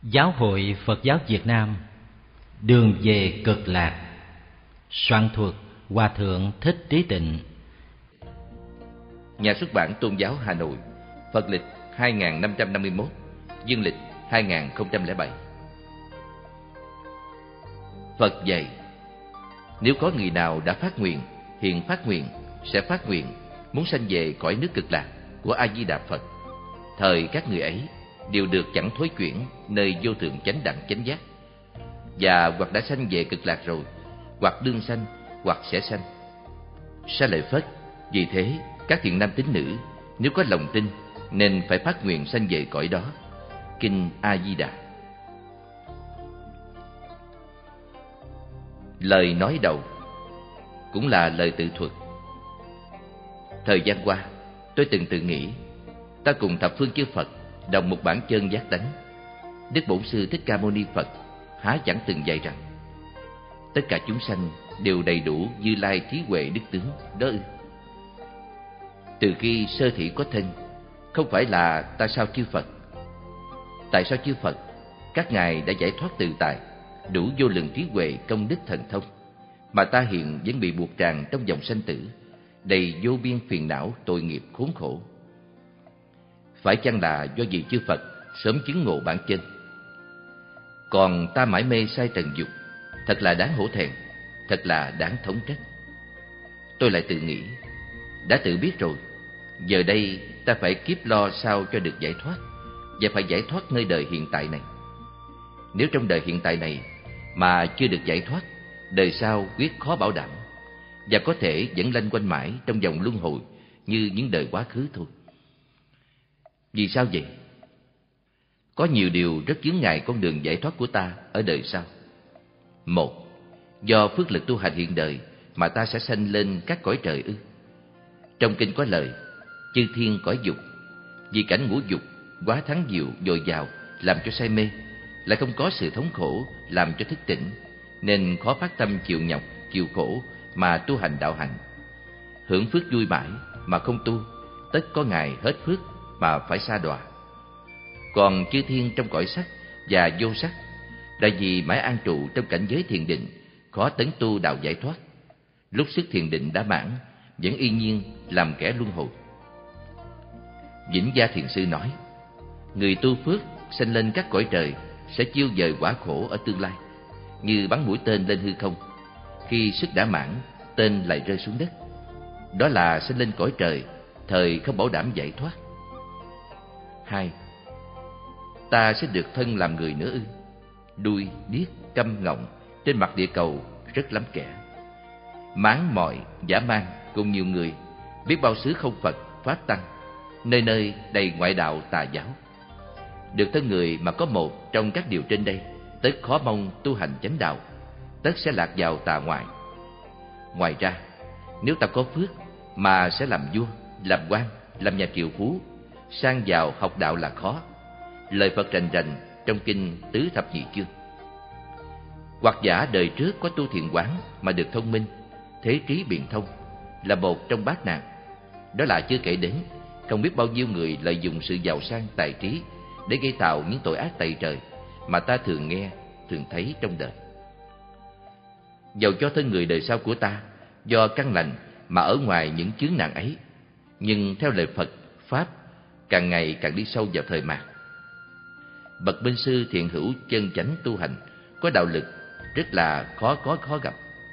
Giáo hội Phật giáo Việt Nam, Đường về Cực Lạc. Soạn thuật Hòa thượng Thích Trí Tịnh. Nhà xuất bản Tôn giáo Hà Nội, Phật lịch 2551, Dương lịch 2007. Phật dạy: nếu có người nào đã phát nguyện, hiện phát nguyện, sẽ phát nguyện muốn sanh về cõi nước Cực Lạc của A Di Đà Phật, thời các người ấy đều được chẳng thối chuyển nơi vô thượng chánh đẳng chánh giác, và hoặc đã sanh về Cực Lạc rồi, hoặc đương sanh, hoặc sẽ sanh. Sa lợi Phất: vì thế các thiện nam tín nữ nếu có lòng tin nên phải phát nguyện sanh về cõi đó. Kinh A Di Đà. Lời nói đầu cũng là lời tự thuật. Thời gian qua, tôi từng tự nghĩ, ta cùng thập phương chư Phật đồng một bản chân giác tánh. Đức Bổn Sư Thích Ca Mâu Ni Phật há chẳng từng dạy rằng tất cả chúng sanh đều đầy đủ Như Lai trí huệ đức tướng đó ư? Từ khi sơ thỉ có thân, không phải là ta sao chư Phật? Tại sao chư Phật các ngài đã giải thoát tự tại, đủ vô lượng trí huệ công đức thần thông, mà ta hiện vẫn bị buộc ràng trong dòng sanh tử, đầy vô biên phiền não tội nghiệp khốn khổ? Phải chăng là do vì chư Phật sớm chứng ngộ bản chân, còn ta mãi mê sai trần dục? Thật là đáng hổ thẹn, thật là đáng thống trách. Tôi lại tự nghĩ, đã tự biết rồi, giờ đây ta phải kiếp lo sao cho được giải thoát, và phải giải thoát nơi đời hiện tại này. Nếu trong đời hiện tại này mà chưa được giải thoát, đời sau quyết khó bảo đảm, và có thể vẫn lanh quanh mãi trong vòng luân hồi như những đời quá khứ thôi. Vì sao vậy? Có nhiều điều rất chướng ngại con đường giải thoát của ta ở đời sau. Một, do phước lực tu hành hiện đời mà ta sẽ sanh lên các cõi trời ư? Trong kinh có lời: chư thiên cõi dục, vì cảnh ngũ dục quá thắng diệu dồi dào làm cho say mê, lại không có sự thống khổ làm cho thức tỉnh, nên khó phát tâm chịu nhọc chịu khổ mà tu hành đạo hạnh. Hưởng phước vui mãi mà không tu, tất có ngày hết phước mà phải sa đọa. Còn chư thiên trong cõi sắc và vô sắc, là vì mãi an trụ trong cảnh giới thiền định, khó tấn tu đạo giải thoát. Lúc sức thiền định đã mãn, vẫn y nhiên làm kẻ luân hồi. Vĩnh Gia Thiền Sư nói: người tu phước sanh lên các cõi trời sẽ chiêu dời quả khổ ở tương lai, như bắn mũi tên lên hư không. Khi sức đã mãn, tên lại rơi xuống đất. Đó là sanh lên cõi trời, thời không bảo đảm giải thoát. 2. Ta sẽ được thân làm người nữa ư? Đuôi, điếc, câm, ngọng, trên mặt địa cầu rất lắm kẻ. Máng mỏi, dã man cùng nhiều người, biết bao xứ không Phật, Pháp Tăng, nơi nơi đầy ngoại đạo tà giáo. Được thân người mà có một trong các điều trên đây, tất khó mong tu hành chánh đạo, tất sẽ lạc vào tà ngoại. Ngoài ra, nếu ta có phước mà sẽ làm vua, làm quan, làm nhà triệu phú, sang giàu học đạo là khó. Lời Phật rành rành trong kinh Tứ Thập Nhị Chương. Hoặc giả đời trước có tu thiện quán mà được thông minh, thế trí biện thông, là một trong bát nạn. Đó là chưa kể đến không biết bao nhiêu người lợi dụng sự giàu sang tài trí để gây tạo những tội ác tày trời mà ta thường nghe, thường thấy trong đời. Dầu cho thân người đời sau của ta do căn lành mà ở ngoài những chướng nạn ấy, nhưng theo lời Phật, Pháp, càng ngày càng đi sâu vào thời mạt. Bậc minh sư thiện hữu chân chánh tu hành, có đạo lực, rất là khó gặp.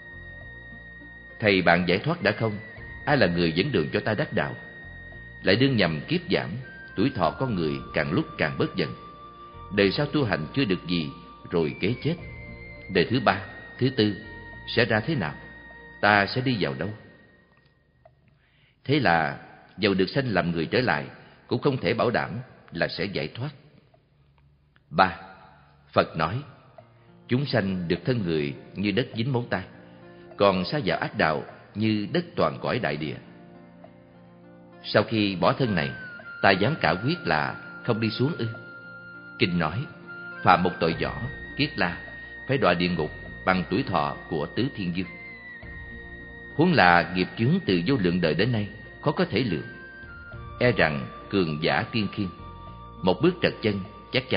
Thầy bạn giải thoát đã không, ai là người dẫn đường cho ta đắc đạo? Lại đương nhầm kiếp giảm, tuổi thọ con người càng lúc càng bớt dần. Đời sau tu hành chưa được gì rồi kế chết. Đời thứ ba, thứ tư sẽ ra thế nào? Ta sẽ đi vào đâu? Thế là dầu được sanh làm người trở lại, cũng không thể bảo đảm là sẽ giải thoát. 3. Phật nói: chúng sanh được thân người như đất dính móng tay, còn sa vào ác đạo như đất toàn cõi đại địa. Sau khi bỏ thân này, ta dám cả quyết là không đi xuống ư? Kinh nói: phạm một tội nhỏ, kiết la, phải đọa địa ngục bằng tuổi thọ của tứ thiên dương. Huống là nghiệp chướng từ vô lượng đời đến nay khó có thể lượng. E rằng cường giả tiên khiên, một bước trật chân chắc chắn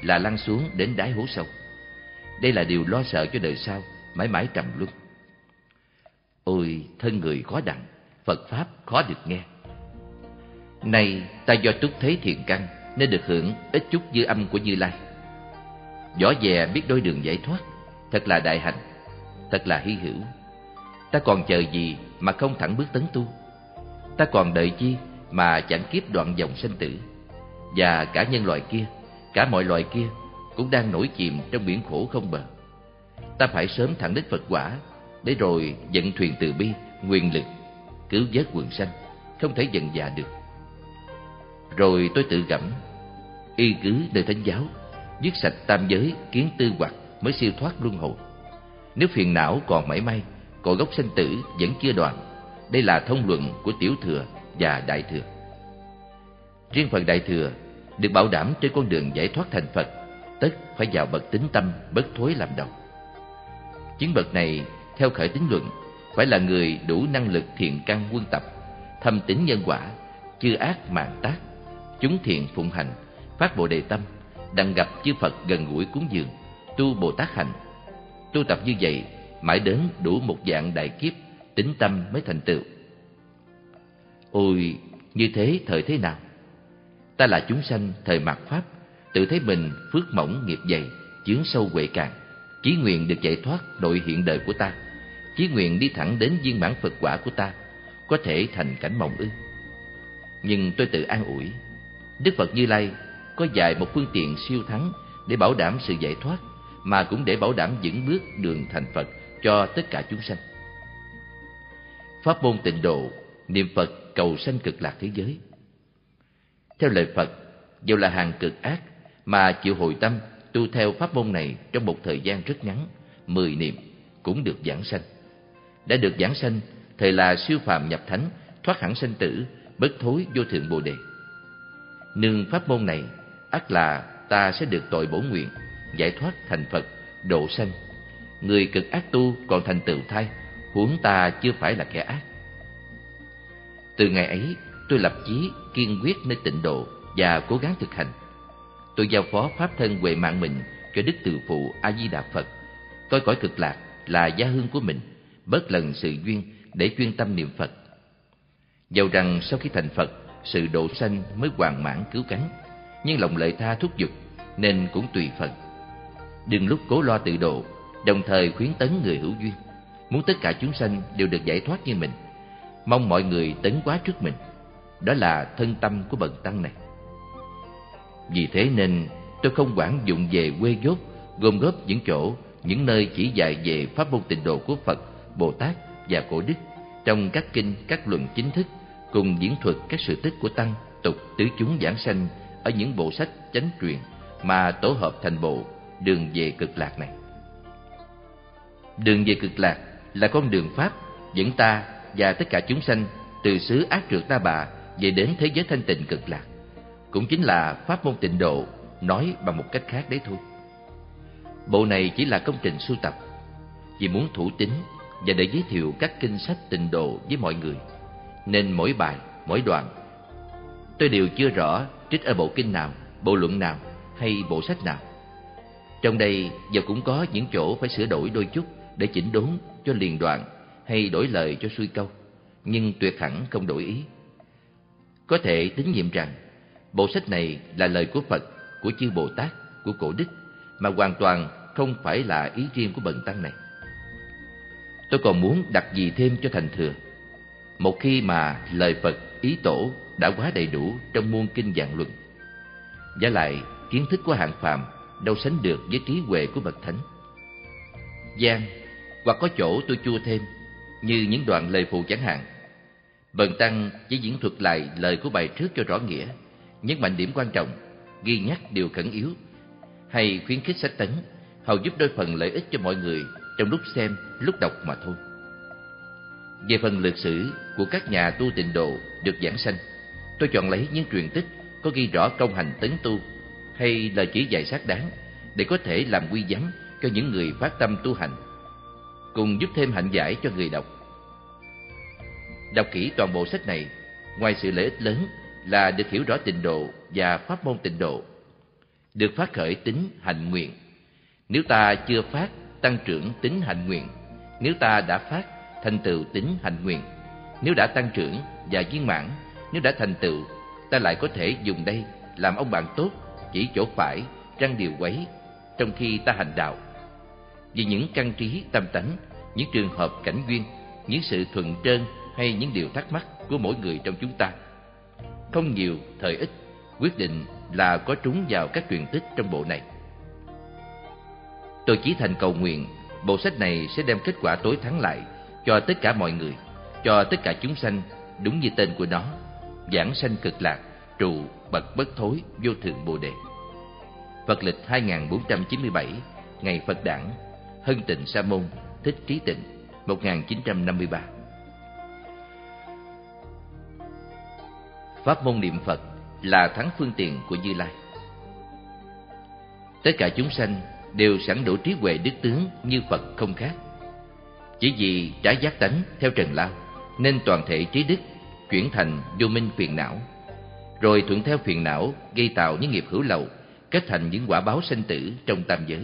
là lăn xuống đến đáy hố sâu. Đây là điều lo sợ cho đời sau, mãi mãi trầm luân. Ôi, thân người khó đặng, Phật Pháp khó được nghe. Nay ta do túc thế thiện căn nên được hưởng ít chút dư âm của Như Lai. Võ dè biết đôi đường giải thoát, thật là đại hạnh, thật là hy hữu. Ta còn chờ gì mà không thẳng bước tấn tu? Ta còn đợi chi mà chẳng kiếp đoạn dòng sanh tử? Và cả nhân loại kia, cả mọi loài kia cũng đang nổi chìm trong biển khổ không bờ. Ta phải sớm thẳng đến Phật quả, để rồi vận thuyền từ bi, nguyện lực, cứu vớt quần sanh, không thể dần dà được. Rồi tôi tự gẫm, y cứ nơi thánh giáo, dứt sạch tam giới, kiến tư hoặc mới siêu thoát luân hồi. Nếu phiền não còn mảy may, cội gốc sanh tử vẫn chưa đoạn. Đây là thông luận của Tiểu Thừa và Đại Thừa. Riêng phần Đại Thừa được bảo đảm trên con đường giải thoát thành Phật, tất phải vào bậc tín tâm bất thối làm đầu. Chứng bậc này, theo khởi tín luận, phải là người đủ năng lực thiện căn quân tập, thâm tín nhân quả, chư ác mạn tác, chúng thiện phụng hành, phát Bồ Đề tâm, đặng gặp chư Phật gần gũi cúng dường, tu Bồ Tát hành. Tu tập như vậy, mãi đến đủ một dạng đại kiếp, tín tâm mới thành tựu. Ôi, như thế thời thế nào? Ta là chúng sanh thời mạt Pháp, tự thấy mình phước mỏng nghiệp dày, chướng sâu huệ cạn, chí nguyện được giải thoát nội hiện đời của ta, chí nguyện đi thẳng đến viên mãn Phật quả của ta, có thể thành cảnh mộng ư? Nhưng tôi tự an ủi, Đức Phật Như Lai có dạy một phương tiện siêu thắng để bảo đảm sự giải thoát, mà cũng để bảo đảm vững bước đường thành Phật cho tất cả chúng sanh. Pháp môn tịnh độ, niệm Phật cầu sanh cực lạc thế giới. Theo lời Phật, dầu là hàng cực ác mà chịu hồi tâm tu theo pháp môn này trong một thời gian rất ngắn, 10 niệm cũng được giảng sanh. Đã được giảng sanh, thời là siêu phàm nhập thánh, thoát hẳn sanh tử, bất thối vô thượng Bồ Đề. Nương pháp môn này, ắt là ta sẽ được tội bổ nguyện, giải thoát thành Phật, độ sanh. Người cực ác tu còn thành tựu thai, huống ta chưa phải là kẻ ác. Từ ngày ấy, tôi lập chí kiên quyết nơi tịnh độ và cố gắng thực hành. Tôi giao phó pháp thân huệ mạng mình cho Đức Từ Phụ A Di Đà Phật, coi cõi cực lạc là gia hương của mình, bớt lần sự duyên để chuyên tâm niệm Phật. Dầu rằng sau khi thành Phật, sự độ sanh mới hoàn mãn cứu cánh, nhưng lòng lợi tha thúc giục nên cũng tùy phần. Đừng lúc cố lo tự độ, đồng thời khuyến tấn người hữu duyên, muốn tất cả chúng sanh đều được giải thoát như mình, mong mọi người tấn quá trước mình. Đó là thân tâm của bậc tăng này. Vì thế nên tôi không quản dụng về quê dốt, gom góp những chỗ, những nơi chỉ dạy về pháp môn tịnh độ của Phật, Bồ Tát và Cổ Đức trong các kinh, các luận chính thức, cùng diễn thuật các sự tích của tăng, tục, tứ chúng giảng sanh ở những bộ sách chánh truyền mà tổ hợp thành bộ Đường về Cực Lạc này. Đường về Cực Lạc là con đường pháp dẫn ta và tất cả chúng sanh từ xứ ác trượt ta bà về đến thế giới thanh tịnh cực lạc, cũng chính là pháp môn tịnh độ, nói bằng một cách khác đấy thôi. Bộ này chỉ là công trình sưu tập, vì muốn thủ tín và để giới thiệu các kinh sách tịnh độ với mọi người, nên mỗi bài, mỗi đoạn tôi đều chưa rõ trích ở bộ kinh nào, bộ luận nào hay bộ sách nào. Trong đây giờ cũng có những chỗ phải sửa đổi đôi chút để chỉnh đốn cho liền đoạn hay đổi lời cho xuôi câu, nhưng tuyệt hẳn không đổi ý. Có thể tín nhiệm rằng bộ sách này là lời của Phật, của chư Bồ Tát, của Cổ Đức, mà hoàn toàn không phải là ý riêng của bậc tăng này. Tôi còn muốn đặt gì thêm cho thành thừa. Một khi mà lời Phật, ý tổ đã quá đầy đủ trong muôn kinh vạn luận, vả lại kiến thức của hạng phàm đâu sánh được với trí huệ của bậc thánh. Gian hoặc có chỗ tôi chua thêm, như những đoạn lời phụ chẳng hạn. Bần tăng chỉ diễn thuật lại lời của bài trước cho rõ nghĩa, nhấn mạnh điểm quan trọng, ghi nhắc điều khẩn yếu, hay khuyến khích sách tấn, hầu giúp đôi phần lợi ích cho mọi người trong lúc xem, lúc đọc mà thôi. Về phần lược sử của các nhà tu tịnh độ được giảng sanh, tôi chọn lấy những truyền tích có ghi rõ công hành tấn tu hay lời chỉ dạy xác đáng, để có thể làm quy vấn cho những người phát tâm tu hành, cùng giúp thêm hạnh giải cho người đọc. Đọc kỹ toàn bộ sách này, ngoài sự lợi ích lớn là được hiểu rõ tịnh độ và pháp môn tịnh độ, được phát khởi tính hạnh nguyện. Nếu ta chưa phát, tăng trưởng tính hạnh nguyện. Nếu ta đã phát, thành tựu tính hạnh nguyện. Nếu đã tăng trưởng và viên mãn, nếu đã thành tựu, ta lại có thể dùng đây làm ông bạn tốt, chỉ chỗ phải, răng điều quấy, trong khi ta hành đạo. Vì những căn trí tâm tánh, những trường hợp cảnh duyên, những sự thuận trơn hay những điều thắc mắc của mỗi người trong chúng ta, không nhiều, thời ít, quyết định là có trúng vào các truyền tích trong bộ này. Tôi chỉ thành cầu nguyện bộ sách này sẽ đem kết quả tối thắng lại cho tất cả mọi người, cho tất cả chúng sanh, đúng như tên của nó, giảng sanh cực lạc, trụ bậc bất thối vô thượng Bồ Đề. Phật lịch 2497, ngày Phật đản, Hân Tịnh Sa Môn, Thích Trí Tịnh, 1953. Pháp môn niệm Phật là thắng phương tiện của Như Lai. Tất cả chúng sanh đều sẵn đủ trí huệ đức tướng như Phật không khác. Chỉ vì trái giác tánh theo trần lao, nên toàn thể trí đức chuyển thành vô minh phiền não, rồi thuận theo phiền não gây tạo những nghiệp hữu lậu, kết thành những quả báo sanh tử trong tam giới.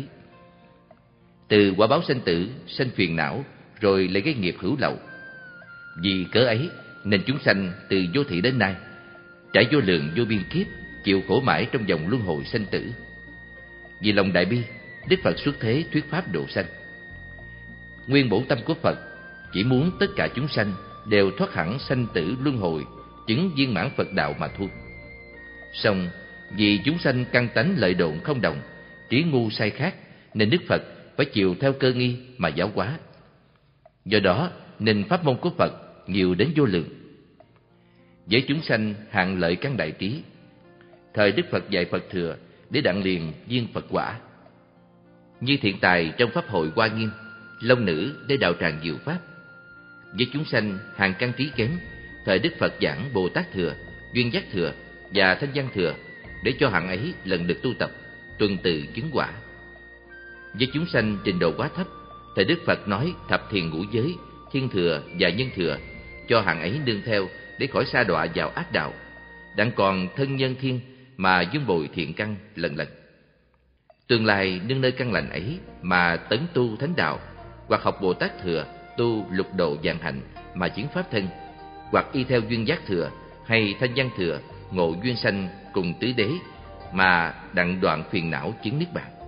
Từ quả báo sanh tử sanh phiền não, rồi lại gây nghiệp hữu lậu. Vì cớ ấy nên chúng sanh từ vô thị đến nay trải vô lượng vô biên kiếp, chịu khổ mãi trong vòng luân hồi sanh tử. Vì lòng đại bi, Đức Phật xuất thế thuyết pháp độ sanh. Nguyên bổn tâm của Phật chỉ muốn tất cả chúng sanh đều thoát hẳn sanh tử luân hồi, chứng viên mãn Phật đạo mà thôi. Song vì chúng sanh căn tánh lợi độn không đồng, trí ngu sai khác, nên Đức Phật phải chịu theo cơ nghi mà giáo hóa. Do đó nên pháp môn của Phật nhiều đến vô lượng. Với chúng sanh hạng lợi căn đại trí, thời Đức Phật dạy Phật thừa để đặng liền viên Phật quả. Như thiện tài trong pháp hội Hoa Nghiêm, long nữ để đạo tràng diệu pháp. Với chúng sanh hàng căn trí kém, thời Đức Phật giảng Bồ Tát thừa, duyên giác thừa và thanh văn thừa, để cho hạng ấy lần được tu tập, tuần tự chứng quả. Với chúng sanh trình độ quá thấp, thời Đức Phật nói thập thiền ngũ giới, thiên thừa và nhân thừa, cho hạng ấy nương theo để khỏi sa đọa vào ác đạo, đặng còn thân nhân thiên mà dung bồi thiện căn lần lần. Tương lai nương nơi căn lành ấy mà tấn tu thánh đạo, hoặc học Bồ Tát thừa tu lục độ vạn hạnh mà chứng pháp thân, hoặc y theo duyên giác thừa hay thanh văn thừa ngộ duyên sanh cùng tứ đế mà đặng đoạn phiền não chứng niết bàn.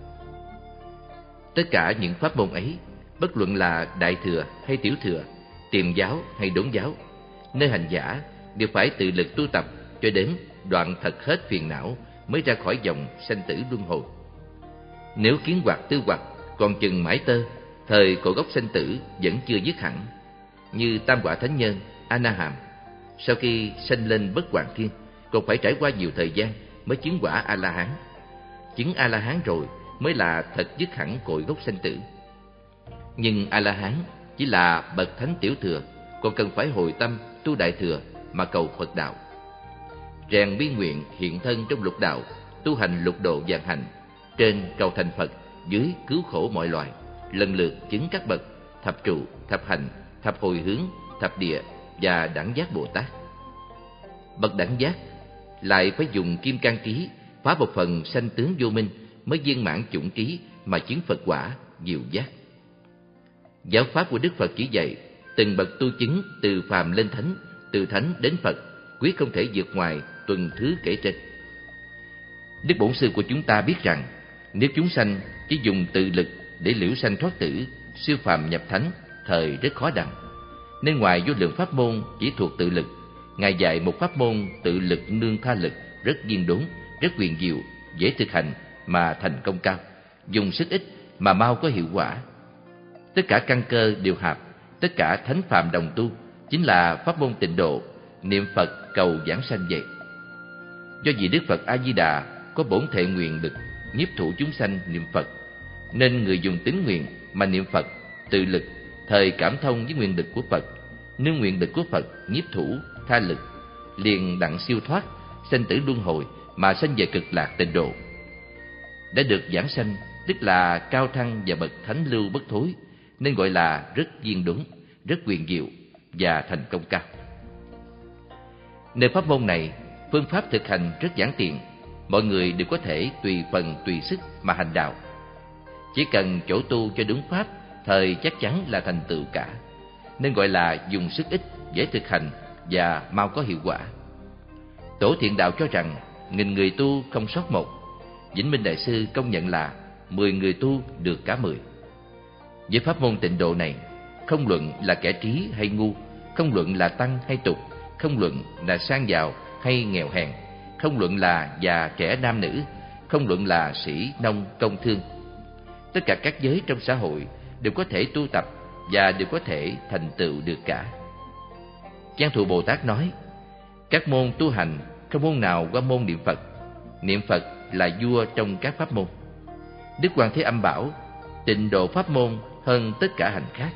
Tất cả những pháp môn ấy, bất luận là đại thừa hay tiểu thừa, tiềm giáo hay đốn giáo, nơi hành giả đều phải tự lực tu tập cho đến đoạn thật hết phiền não mới ra khỏi dòng sanh tử luân hồi. Nếu kiến hoặc tư hoặc còn chừng mãi tơ, thời cội gốc sanh tử vẫn chưa dứt hẳn, như tam quả thánh nhân A Na Hàm, sau khi sanh lên bất hoàng thiên còn phải trải qua nhiều thời gian mới chứng quả A La Hán. Chứng A La Hán rồi mới là thật dứt hẳn cội gốc sanh tử. Nhưng A La Hán chỉ là bậc thánh tiểu thừa, còn cần phải hồi tâm tu đại thừa mà cầu Phật đạo, rèn bi nguyện hiện thân trong lục đạo, tu hành lục độ vạn hạnh, trên cầu thành Phật, dưới cứu khổ mọi loài, lần lượt chứng các bậc thập trụ, thập hành, thập hồi hướng, thập địa và đẳng giác Bồ Tát. Bậc đẳng giác lại phải dùng kim cang trí phá một phần sanh tướng vô minh mới viên mãn chủng trí mà chứng Phật quả diệu giác. Giáo pháp của Đức Phật chỉ dạy từng bậc tu chứng từ phàm lên thánh, từ thánh đến Phật, quyết không thể vượt ngoài tuần thứ kể trên. Đức Bổn Sư của chúng ta biết rằng nếu chúng sanh chỉ dùng tự lực để liễu sanh thoát tử, siêu phàm nhập thánh, thời rất khó đặng. Nên ngoài vô lượng pháp môn chỉ thuộc tự lực, Ngài dạy một pháp môn tự lực nương tha lực rất viên đốn, rất huyền diệu, dễ thực hành mà thành công cao, dùng sức ít mà mau có hiệu quả. Tất cả căn cơ đều hợp, tất cả thánh phàm đồng tu, chính là pháp môn tịnh độ, niệm Phật cầu giảng sanh vậy. Do vì Đức Phật A Di Đà có bổn thệ nguyện lực nhiếp thủ chúng sanh niệm Phật, nên người dùng tín nguyện mà niệm Phật tự lực, thời cảm thông với nguyện lực của Phật, nương nguyện lực của Phật nhiếp thủ tha lực, liền đặng siêu thoát sanh tử luân hồi mà sanh về cực lạc tịnh độ. Đã được giảng sanh tức là cao thăng và bậc thánh lưu bất thối, nên gọi là rất viên đúng, rất huyền diệu và thành công cao. Nơi pháp môn này, phương pháp thực hành rất giản tiện, mọi người đều có thể tùy phần tùy sức mà hành đạo. Chỉ cần chỗ tu cho đúng pháp, thời chắc chắn là thành tựu cả, nên gọi là dùng sức ít, dễ thực hành và mau có hiệu quả. Tổ Thiện Đạo cho rằng 1000 người tu không sót một. Vĩnh Minh Đại Sư công nhận là 10 người tu được cả 10. Với pháp môn Tịnh Độ này, không luận là kẻ trí hay ngu, không luận là tăng hay tục, không luận là sang giàu hay nghèo hèn, không luận là già trẻ nam nữ, không luận là sĩ nông công thương, tất cả các giới trong xã hội đều có thể tu tập và đều có thể thành tựu được cả. Văn Thù Bồ Tát nói, các môn tu hành không môn nào qua môn niệm Phật. Niệm Phật là vua trong các pháp môn. Đức Quan Thế Âm bảo, Tịnh độ pháp môn hơn tất cả hành khác.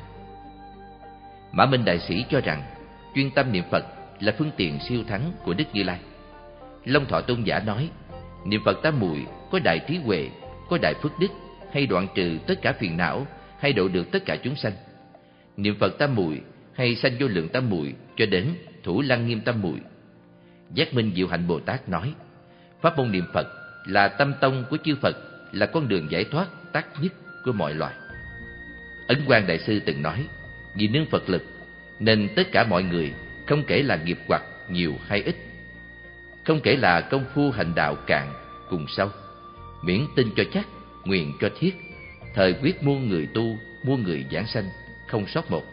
Mã Minh Đại Sĩ cho rằng, chuyên tâm niệm Phật là phương tiện siêu thắng của Đức Như Lai. Long Thọ Tôn giả nói, niệm Phật tam muội có đại trí huệ, có đại phước đức, hay đoạn trừ tất cả phiền não, hay độ được tất cả chúng sanh. Niệm Phật tam muội hay sanh vô lượng tam muội cho đến thủ lăng nghiêm tam muội. Giác Minh Diệu Hạnh Bồ Tát nói, pháp môn niệm Phật là tâm tông của chư Phật, là con đường giải thoát tắt nhất của mọi loài. Ấn Quang Đại Sư từng nói, vì nương Phật lực nên tất cả mọi người, không kể là nghiệp hoặc nhiều hay ít, không kể là công phu hành đạo cạn cùng sâu, miễn tin cho chắc, nguyện cho thiết, thời quyết muôn người tu, muôn người giảng sanh, không sót một.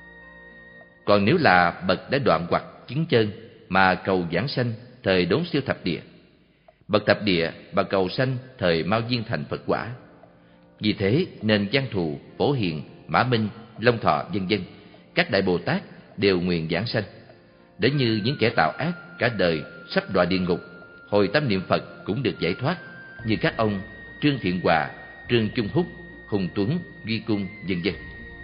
Còn nếu là bậc đã đoạn hoặc chứng chân mà cầu giảng sanh, thời đốn siêu thập địa, bậc thập địa mà cầu sanh, thời mau viên thành Phật quả. Vì thế nên Văn Thù, Phổ Hiền, Mã Minh, Long Thọ vân vân, các đại Bồ Tát đều nguyện giảng sanh. Để như những kẻ tạo ác cả đời sắp đọa địa ngục, hồi tâm niệm Phật cũng được giải thoát, như các ông Trương Thiện Hòa, Trương Trung Húc, Hùng Tuấn, Duy Cung vân vân.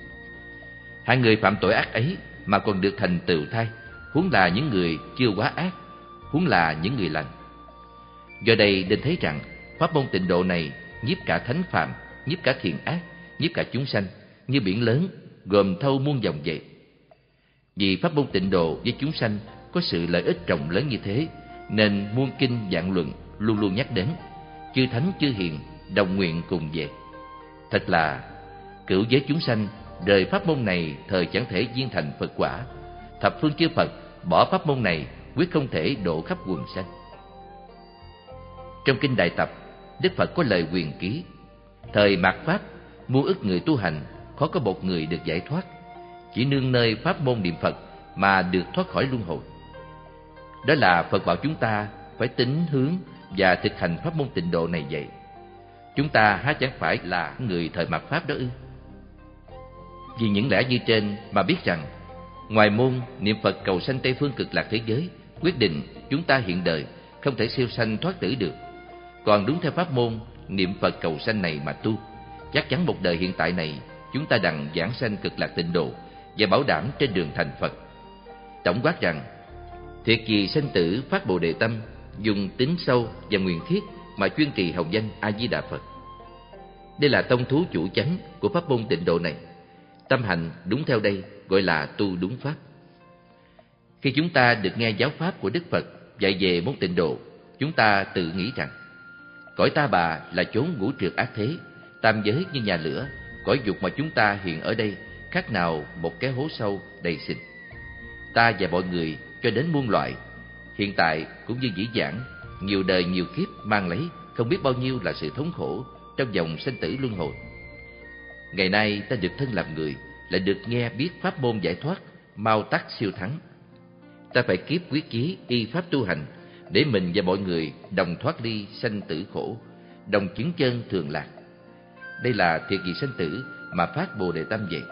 Hai người phạm tội ác ấy mà còn được thành tựu thay, huống là những người chưa quá ác, huống là những người lành. Do đây nên thấy rằng pháp môn Tịnh độ này nhiếp cả thánh phàm, nhiếp cả thiện ác, nhiếp cả chúng sanh, như biển lớn gồm thâu muôn dòng vậy. Vì pháp môn Tịnh độ với chúng sanh có sự lợi ích rộng lớn như thế, nên muôn kinh vạn luận luôn luôn nhắc đến, chư thánh chư hiền đồng nguyện cùng về. Thật là cửu giới chúng sanh đời pháp môn này thời chẳng thể viên thành Phật quả. Thập phương chư Phật bỏ pháp môn này quyết không thể độ khắp quần sanh. Trong kinh Đại Tập, Đức Phật có lời quyền ký, thời mạt pháp muôn ức người tu hành, khó có một người được giải thoát, chỉ nương nơi pháp môn niệm Phật mà được thoát khỏi luân hồi. Đó là Phật bảo chúng ta phải tín hướng và thực hành pháp môn Tịnh độ này vậy. Chúng ta há chẳng phải là người thời mạt pháp đó ư? Vì những lẽ như trên mà biết rằng, ngoài môn niệm Phật cầu sanh Tây phương cực lạc thế giới, quyết định chúng ta hiện đời không thể siêu sanh thoát tử được. Còn đúng theo pháp môn niệm Phật cầu sanh này mà tu, chắc chắn một đời hiện tại này chúng ta đặng giảng sanh cực lạc Tịnh độ và bảo đảm trên đường thành Phật. Tổng quát rằng, thiệt gì sanh tử phát Bồ Đề tâm, dùng tín sâu và nguyện thiết mà chuyên trì hồng danh A Di Đà Phật. Đây là tông thú chủ chánh của pháp môn Tịnh độ này. Tâm hành đúng theo đây gọi là tu đúng pháp. Khi chúng ta được nghe giáo pháp của Đức Phật dạy về môn Tịnh độ, chúng ta tự nghĩ rằng cõi ta bà là chốn ngũ trượt ác thế, tam giới như nhà lửa, cõi dục mà chúng ta hiện ở đây khác nào một cái hố sâu đầy xình. Ta và mọi người cho đến muôn loại hiện tại cũng như dĩ vãng, nhiều đời nhiều kiếp mang lấy không biết bao nhiêu là sự thống khổ trong dòng sinh tử luân hồi. Ngày nay ta được thân làm người, lại được nghe biết pháp môn giải thoát mau tắt siêu thắng. Ta phải kiếp quyết chí y pháp tu hành, để mình và mọi người đồng thoát ly sanh tử khổ, đồng chứng chân thường lạc. Đây là thiệt gì sanh tử mà phát Bồ Đề tâm vậy.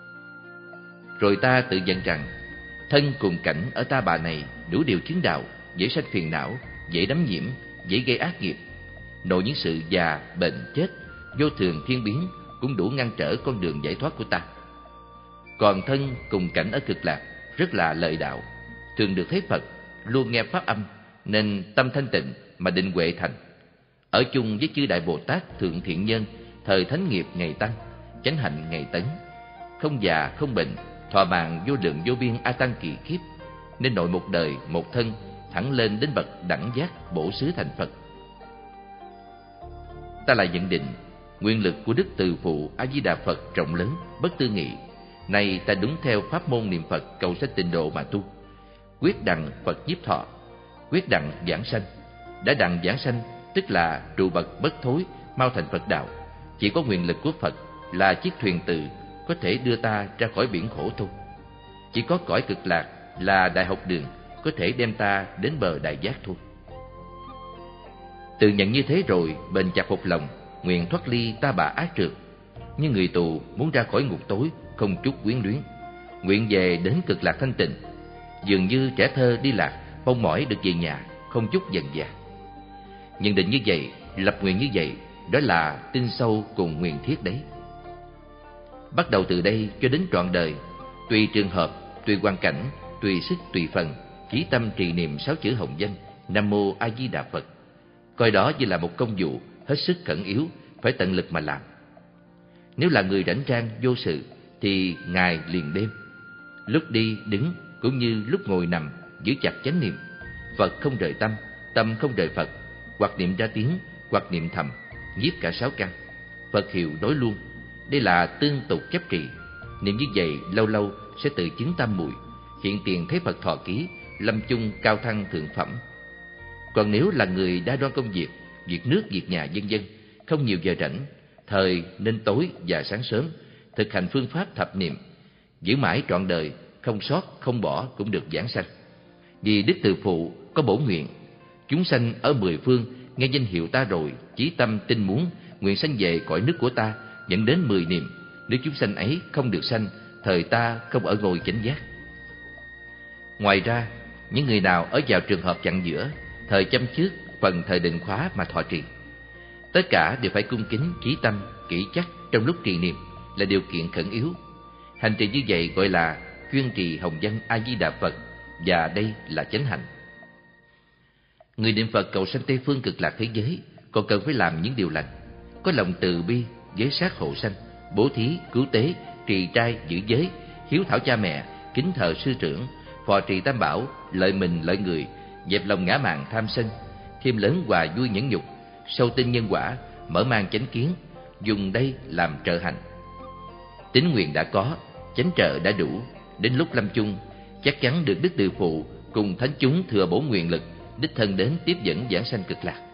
Rồi ta tự nhận rằng thân cùng cảnh ở ta bà này đủ điều chứng đạo, dễ sanh phiền não, dễ đắm nhiễm, dễ gây ác nghiệp. Nội những sự già, bệnh, chết, vô thường thiên biến cũng đủ ngăn trở con đường giải thoát của ta. Còn thân cùng cảnh ở cực lạc rất là lợi đạo, thường được thấy Phật, luôn nghe pháp âm, nên tâm thanh tịnh mà định huệ thành. Ở chung với chư đại Bồ Tát thượng thiện nhân, thời thánh nghiệp ngày tăng, chánh hạnh ngày tấn, không già không bệnh, thọ mạng vô lượng vô biên a tăng kỳ kiếp, nên nội một đời một thân thẳng lên đến bậc đẳng giác bổ xứ thành Phật. ta lại nhận định nguyện lực của Đức Từ Phụ A Di Đà Phật rộng lớn, bất tư nghị. Nay ta đúng theo pháp môn niệm Phật cầu sanh tịnh độ mà tu. Quyết đặng Phật nhiếp thọ, quyết đặng giảng sanh. Đã đặng giảng sanh tức là trụ bậc bất thối, mau thành Phật đạo. Chỉ có nguyện lực của Phật là chiếc thuyền từ có thể đưa ta ra khỏi biển khổ thôi. Chỉ có cõi cực lạc là đại học đường có thể đem ta đến bờ đại giác thôi. Tự nhận như thế rồi, bền chặt một lòng, nguyện thoát ly ta bà ác trượt. Như người tù muốn ra khỏi ngục tối, không chút quyến luyến, nguyện về đến cực lạc thanh tịnh. Dường như trẻ thơ đi lạc, mong mỏi được về nhà, không chút dần dà. Nhận định như vậy, lập nguyện như vậy, đó là tin sâu cùng nguyện thiết đấy. Bắt đầu từ đây cho đến trọn đời, tùy trường hợp, tùy hoàn cảnh, tùy sức tùy phần, chí tâm trì niệm 6 chữ hồng danh Nam Mô A Di Đà Phật, coi đó như là một công vụ hết sức khẩn yếu, phải tận lực mà làm. Nếu là người rảnh rang vô sự thì ngày liền đêm, lúc đi đứng cũng như lúc ngồi nằm, giữ chặt chánh niệm. Phật không rời tâm, tâm không rời Phật, hoặc niệm ra tiếng, hoặc niệm thầm, nhiếp cả 6 căn. Phật hiệu nối luôn. Đây là tương tục chấp trì. Niệm như vậy lâu lâu sẽ tự chứng tam muội, hiện tiền thấy Phật thọ ký, lâm chung cao thăng thượng phẩm. Còn nếu là người đa đoan công việc, việc nước, việc nhà vân vân, không nhiều giờ rảnh, thời nên tối và sáng sớm thực hành phương pháp thập niệm, giữ mãi trọn đời, không sót không bỏ cũng được giảng sanh. Vì Đức Từ Phụ có bổ nguyện: chúng sanh ở 10 phương nghe danh hiệu ta rồi, chí tâm tin muốn, nguyện sanh về cõi nước của ta, dẫn đến 10 niệm. Nếu chúng sanh ấy không được sanh, thời ta không ở ngồi chánh giác. Ngoài ra, những người nào ở vào trường hợp chặn giữa, thời châm trước, phần thời định khóa mà thọ trì, tất cả đều phải cung kính chí tâm kỹ chắc trong lúc trì niệm, là điều kiện khẩn yếu. Hành trì như vậy gọi là chuyên trì hồng danh A Di Đà Phật, và đây là chánh hạnh. Người niệm Phật cầu sanh Tây phương cực lạc thế giới còn cần phải làm những điều lành: có lòng từ bi, giới sát hộ sanh, bố thí, cứu tế, trì trai, giữ giới, hiếu thảo cha mẹ, kính thờ sư trưởng, phò trì tam bảo, lợi mình lợi người, dẹp lòng ngã mạn tham sân, thêm lớn hòa vui nhẫn nhục, sâu tin nhân quả, mở mang chánh kiến, dùng đây làm trợ hành. Tín nguyện đã có, chánh trợ đã đủ, đến lúc lâm chung chắc chắn được Đức Từ Phụ cùng thánh chúng thừa bổ nguyện lực, đích thân đến tiếp dẫn giảng sanh cực lạc.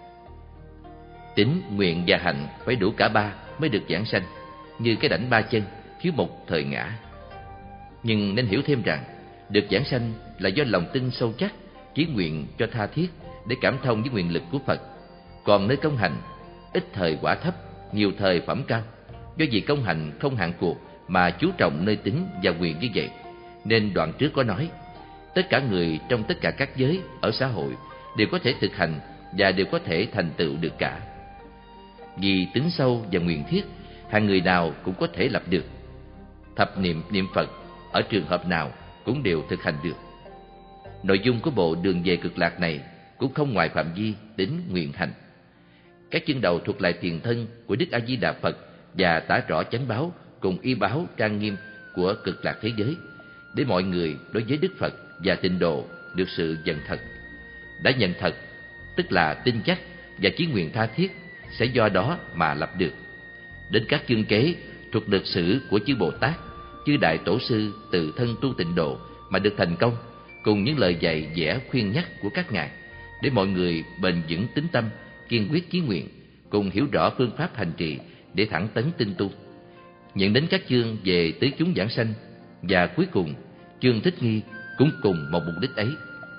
Tín, nguyện và hạnh phải đủ cả ba mới được giảng sanh, như cái đảnh ba chân, thiếu một thời ngã. Nhưng nên hiểu thêm rằng, được giảng sanh là do lòng tin sâu chắc, chí nguyện cho tha thiết để cảm thông với nguyện lực của Phật. Còn nơi công hành, ít thời quả thấp, nhiều thời phẩm cao. Do vì công hành không hạn cuộc mà chú trọng nơi tín và nguyện như vậy, nên đoạn trước có nói, tất cả người trong tất cả các giới ở xã hội đều có thể thực hành và đều có thể thành tựu được cả. Vì tính sâu và nguyện thiết, hàng người nào cũng có thể lập được. Thập niệm niệm Phật ở trường hợp nào cũng đều thực hành được. Nội dung của bộ Đường về Cực Lạc này cũng không ngoài phạm vi tính nguyện hành. Các chương đầu thuộc lại tiền thân của Đức A Di Đà Phật và tả rõ chánh báo cùng y báo trang nghiêm của cực lạc thế giới, để mọi người đối với Đức Phật và tịnh độ được sự nhận thật. Đã nhận thật tức là tin chắc và chí nguyện tha thiết sẽ do đó mà lập được. Đến các chương kế thuộc lịch sử của chư Bồ Tát, chư Đại Tổ sư tự thân tu tịnh độ mà được thành công, cùng những lời dạy dẻ khuyên nhắc của các ngài, để mọi người bền vững tín tâm, kiên quyết chí nguyện, cùng hiểu rõ phương pháp hành trì để thẳng tấn tinh tu. Nhận đến các chương về tứ chúng giảng sanh, và cuối cùng chương Thích Nghi cũng cùng một mục đích ấy.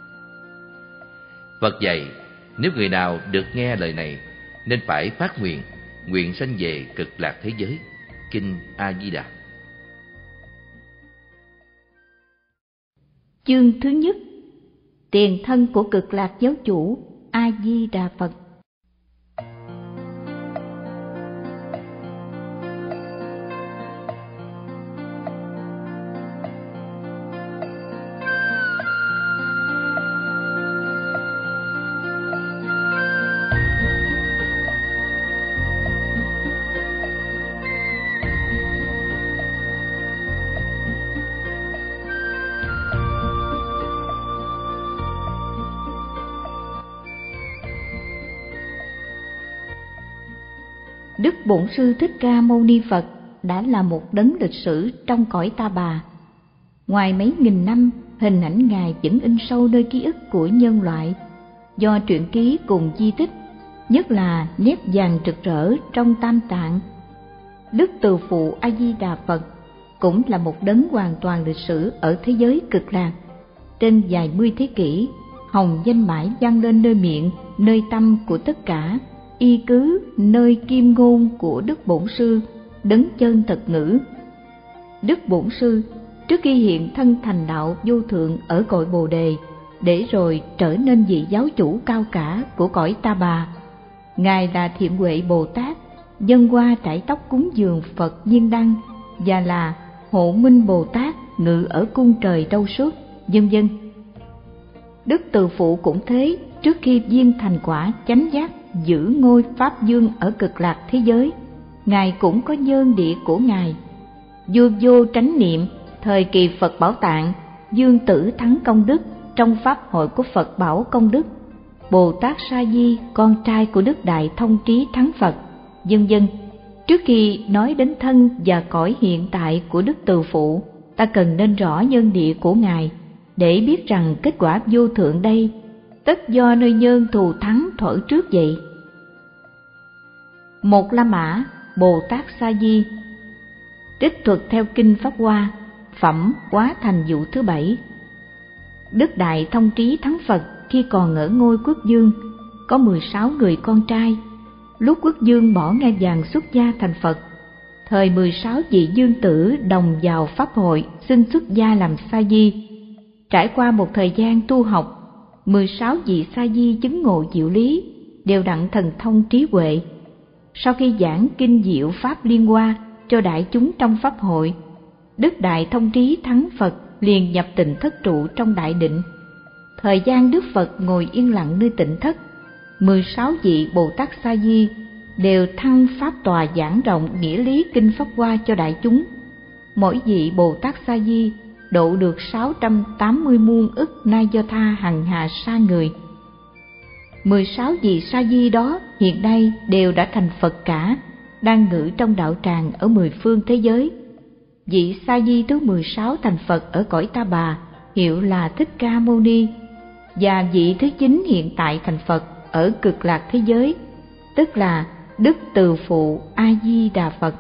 Phật dạy, nếu người nào được nghe lời này nên phải phát nguyện, nguyện sanh về cực lạc thế giới. Kinh A Di Đà. Chương thứ nhất: Tiền thân của cực lạc giáo chủ A Di Đà Phật. Đức Bổn Sư Thích Ca Mâu Ni Phật đã là một đấng lịch sử trong cõi Ta Bà. Ngoài mấy nghìn năm, hình ảnh Ngài vẫn in sâu nơi ký ức của nhân loại do truyện ký cùng di tích, nhất là nét vàng rực rỡ trong Tam Tạng. Đức Từ Phụ A Di Đà Phật cũng là một đấng hoàn toàn lịch sử ở thế giới Cực Lạc. Trên vài mươi thế kỷ, hồng danh mãi vang lên nơi miệng, nơi tâm của tất cả, y cứ nơi kim ngôn của Đức Bổn Sư, đấng chân thật ngữ. Đức Bổn Sư trước khi hiện thân thành đạo vô thượng ở cội Bồ Đề, để rồi trở nên vị giáo chủ cao cả của cõi Ta Bà, Ngài là Thiện Huệ Bồ Tát, dân hoa trải tóc cúng dường Phật Viên Đăng, và là Hộ Minh Bồ Tát ngự ở cung trời Đâu Xuất, vân vân. Đức Từ Phụ cũng thế, trước khi viên thành quả chánh giác giữ ngôi Pháp Dương ở Cực Lạc thế giới, Ngài cũng có nhân địa của Ngài. Vô Vô Chánh Niệm thời kỳ Phật Bảo Tạng, Dương Tử Thắng Công Đức trong Pháp hội của Phật Bảo Công Đức, Bồ Tát Sa Di con trai của Đức Đại Thông Trí Thắng Phật, vân vân. Trước khi nói đến thân và cõi hiện tại của Đức Từ Phụ, ta cần nên rõ nhân địa của Ngài để biết rằng kết quả vô thượng đây tất do nơi nhân thù thắng thuở trước vậy. Một La Mã Bồ Tát Sa Di. Trích thuật theo Kinh Pháp Hoa, phẩm Quá Thành Vụ thứ 7. Đức Đại Thông Trí Thắng Phật khi còn ở ngôi quốc vương có 16 người con trai. Lúc quốc vương bỏ ngai vàng xuất gia thành Phật, thời 16 vị dương tử đồng vào pháp hội xin xuất gia làm Sa Di. Trải qua một thời gian tu học, 16 vị Sa Di chứng ngộ diệu lý, đều đặng thần thông trí huệ. Sau khi giảng kinh diệu pháp Liên Hoa cho đại chúng trong pháp hội, Đức Đại Thông Trí Thắng Phật liền nhập tịnh thất trụ trong đại định. Thời gian Đức Phật ngồi yên lặng nơi tịnh thất, 16 vị Bồ Tát Sa Di đều thăng pháp tòa giảng rộng nghĩa lý kinh Pháp Hoa cho đại chúng. Mỗi vị Bồ Tát Sa Di độ được 680 muôn ức na do tha hằng hà sa người. 16 vị Sa Di đó hiện nay đều đã thành Phật cả, đang ngự trong đạo tràng ở 10 phương thế giới. Vị Sa Di thứ 16 thành Phật ở cõi Ta Bà hiệu là Thích Ca Mâu Ni, và vị thứ 9 hiện tại thành Phật ở Cực Lạc thế giới, tức là Đức Từ Phụ A Di Đà Phật.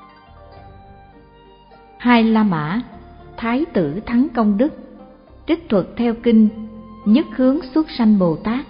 Hai La Mã Thái Tử Thắng Công Đức. Trích thuật theo kinh Nhất Hướng Xuất Sanh Bồ Tát.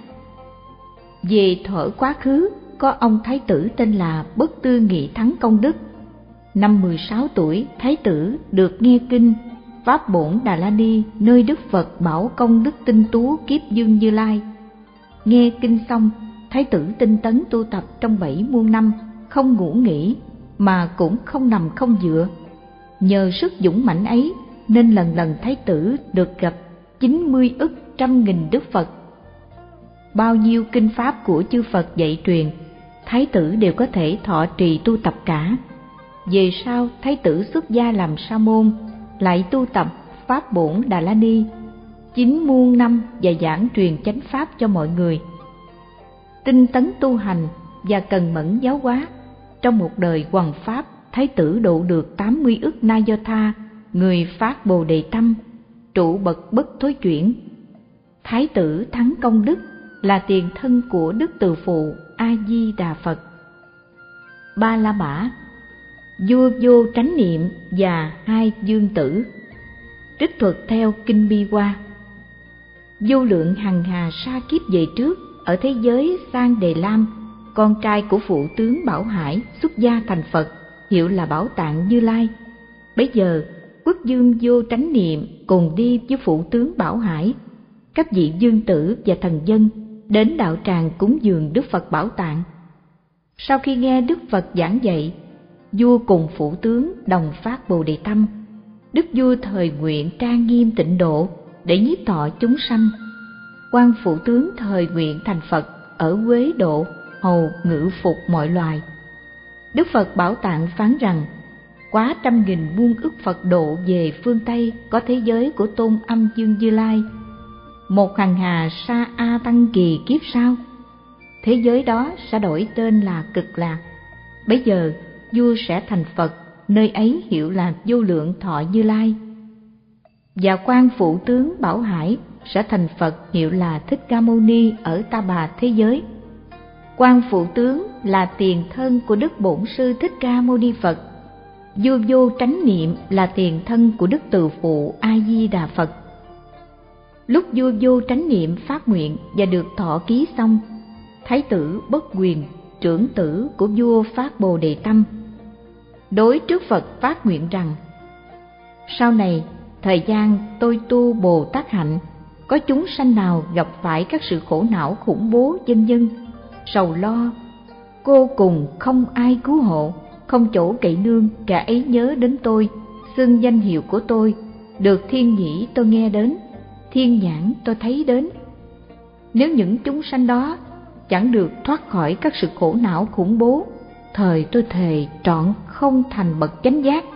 Về thuở quá khứ, có ông Thái tử tên là Bất Tư Nghị Thắng Công Đức. Năm 16 tuổi, Thái tử được nghe kinh Pháp Bổn Đà La Ni nơi Đức Phật Bảo Công Đức Tinh Tú Kiếp Dương Như Lai. Nghe kinh xong, Thái tử tinh tấn tu tập trong 7 muôn năm, không ngủ nghỉ mà cũng không nằm không dựa. Nhờ sức dũng mãnh ấy nên lần lần Thái tử được gặp 90 ức trăm nghìn Đức Phật. Bao nhiêu kinh pháp của chư Phật dạy truyền, Thái tử đều có thể thọ trì tu tập cả. Về sau Thái tử xuất gia làm sa môn, lại tu tập Pháp Bổn Đà La Ni 9 muôn năm và giảng truyền chánh pháp cho mọi người. Tinh tấn tu hành và cần mẫn giáo hóa, trong một đời hoằng pháp, Thái tử độ được 80 ức na do tha người phát Bồ Đề tâm, trụ bậc bất thối chuyển. Thái tử Thắng Công Đức là tiền thân của Đức Từ Phụ A Di Đà Phật. Ba La Mã Vô Vô Chánh Niệm và hai dương tử. Trích thuật theo kinh Bi Hoa. Vô lượng hằng hà sa kiếp về trước, ở thế giới Sang Đề Lam, con trai của phụ tướng Bảo Hải xuất gia thành Phật, hiệu là Bảo Tạng Như Lai. Bấy giờ quốc vương Vô Chánh Niệm cùng đi với phụ tướng Bảo Hải, các vị dương tử và thần dân đến đạo tràng cúng dường Đức Phật Bảo Tạng. Sau khi nghe Đức Phật giảng dạy, vua cùng phụ tướng đồng phát Bồ Đề tâm. Đức vua thời nguyện trang nghiêm tịnh độ để nhiếp thọ chúng sanh. Quan phụ tướng thời nguyện thành Phật ở Quế Độ, hầu ngự phục mọi loài. Đức Phật Bảo Tạng phán rằng, quá 100.000 muôn ức Phật độ về phương Tây có thế giới của Tôn Âm Dương Như Lai. Một hằng hà sa A Tăng Kỳ kiếp sau, thế giới đó sẽ đổi tên là Cực Lạc. Bấy giờ vua sẽ thành Phật, nơi ấy hiệu là Vô Lượng Thọ Như Lai. Và quan phụ tướng Bảo Hải sẽ thành Phật, hiệu là Thích Ca Mâu Ni ở Ta Bà thế giới. Quan phụ tướng là tiền thân của Đức Bổn Sư Thích Ca Mâu Ni Phật. Vua Vô Tránh Niệm là tiền thân của Đức Từ Phụ A Di Đà Phật. Lúc vua Vô Tránh Niệm phát nguyện và được thọ ký xong, Thái tử Bất Quyền, trưởng tử của vua phát Bồ Đề Tâm, đối trước Phật phát nguyện rằng: sau này thời gian tôi tu Bồ Tát hạnh, có chúng sanh nào gặp phải các sự khổ não khủng bố vân vân, sầu lo, cô cùng không ai cứu hộ, không chỗ cậy nương, kẻ ấy nhớ đến tôi, xưng danh hiệu của tôi, được thiên nhĩ tôi nghe đến, thiên nhãn tôi thấy đến. Nếu những chúng sanh đó chẳng được thoát khỏi các sự khổ não khủng bố, thời tôi thề trọn không thành bậc chánh giác.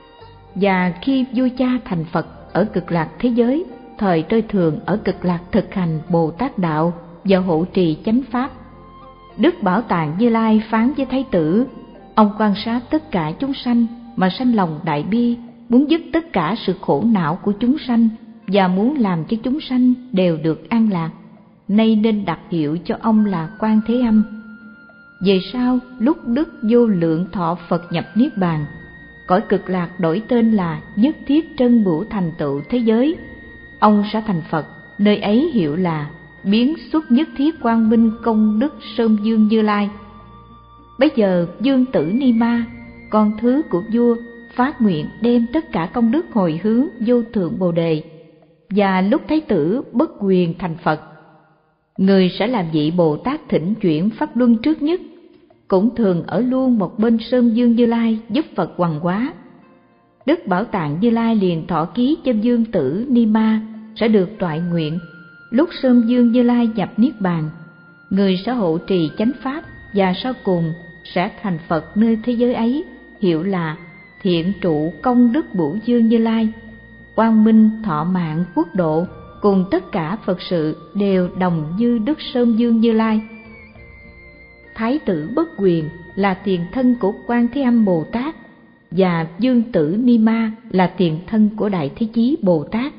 Và khi vua cha thành Phật ở Cực Lạc thế giới, thời tôi thường ở Cực Lạc thực hành Bồ Tát đạo và hộ trì chánh pháp. Đức Bảo Tạng Như Lai phán với Thái tử: ông quan sát tất cả chúng sanh mà sanh lòng đại bi, muốn dứt tất cả sự khổ não của chúng sanh và muốn làm cho chúng sanh đều được an lạc, nay nên đặt hiệu cho ông là Quan Thế Âm. Về sau, lúc Đức Vô Lượng Thọ Phật nhập Niết Bàn, cõi Cực Lạc đổi tên là Nhất Thiết Trân Bửu Thành Tựu thế giới. Ông sẽ thành Phật, nơi ấy hiệu là Biến Xuất Nhất Thiết Quang Minh Công Đức Sơn Dương Như Lai. Bấy giờ Dương Tử Ni Ma, con thứ của vua, phát nguyện đem tất cả công đức hồi hướng vô thượng Bồ Đề. Và lúc Thái tử Bất Quyền thành Phật, người sẽ làm vị Bồ Tát thỉnh chuyển pháp luân trước nhất, cũng thường ở luôn một bên Sơn Dương Như Lai giúp Phật hoằng hóa. Đức Bảo Tạng Như Lai liền thọ ký cho Dương Tử Ni Ma sẽ được toại nguyện, lúc Sơn Dương Như Lai nhập Niết Bàn, người sẽ hộ trì chánh pháp và sau cùng sẽ thành Phật nơi thế giới ấy, hiệu là Thiện Trụ Công Đức Bửu Dương Như Lai. Quang minh thọ mạng quốc độ cùng tất cả Phật sự đều đồng như Đức Sơn Dương Như Lai. Thái tử Bất Quyền là tiền thân của Quan Thế Âm Bồ Tát, và Dương Tử Ni Ma là tiền thân của Đại Thế Chí Bồ Tát.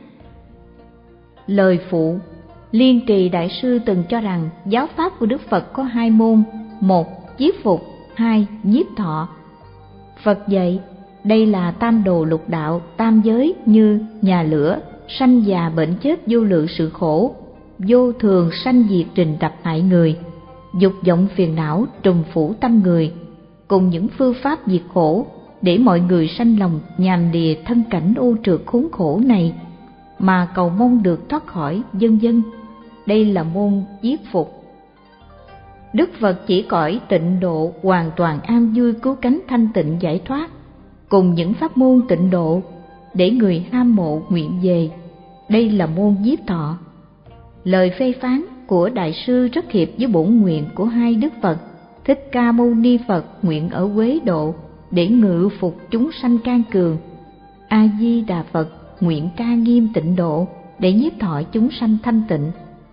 Lời phụ: Liên Trì Đại Sư từng cho rằng giáo pháp của Đức Phật có hai môn: một, chiết phục; hai, nhiếp thọ. Phật dạy đây là tam đồ lục đạo, tam giới như nhà lửa, sanh già bệnh chết vô lượng sự khổ, vô thường sanh diệt rình rập hại người, dục vọng phiền não trùm phủ tâm người, cùng những phương pháp diệt khổ để mọi người sanh lòng nhàm đìa thân cảnh ô trượt khốn khổ này mà cầu mong được thoát khỏi, vân vân. Đây là môn chiết phục. Đức Phật chỉ cõi tịnh độ hoàn toàn an vui cứu cánh thanh tịnh giải thoát, cùng những pháp môn tịnh độ để người ham mộ nguyện về. Đây là môn nhiếp thọ. Lời phê phán của Đại sư rất hiệp với bổn nguyện của hai Đức Phật. Thích Ca Mâu Ni Phật nguyện ở Quế Độ để ngự phục chúng sanh can cường. A Di Đà Phật nguyện tra nghiêm tịnh độ để nhiếp thọ chúng sanh thanh tịnh.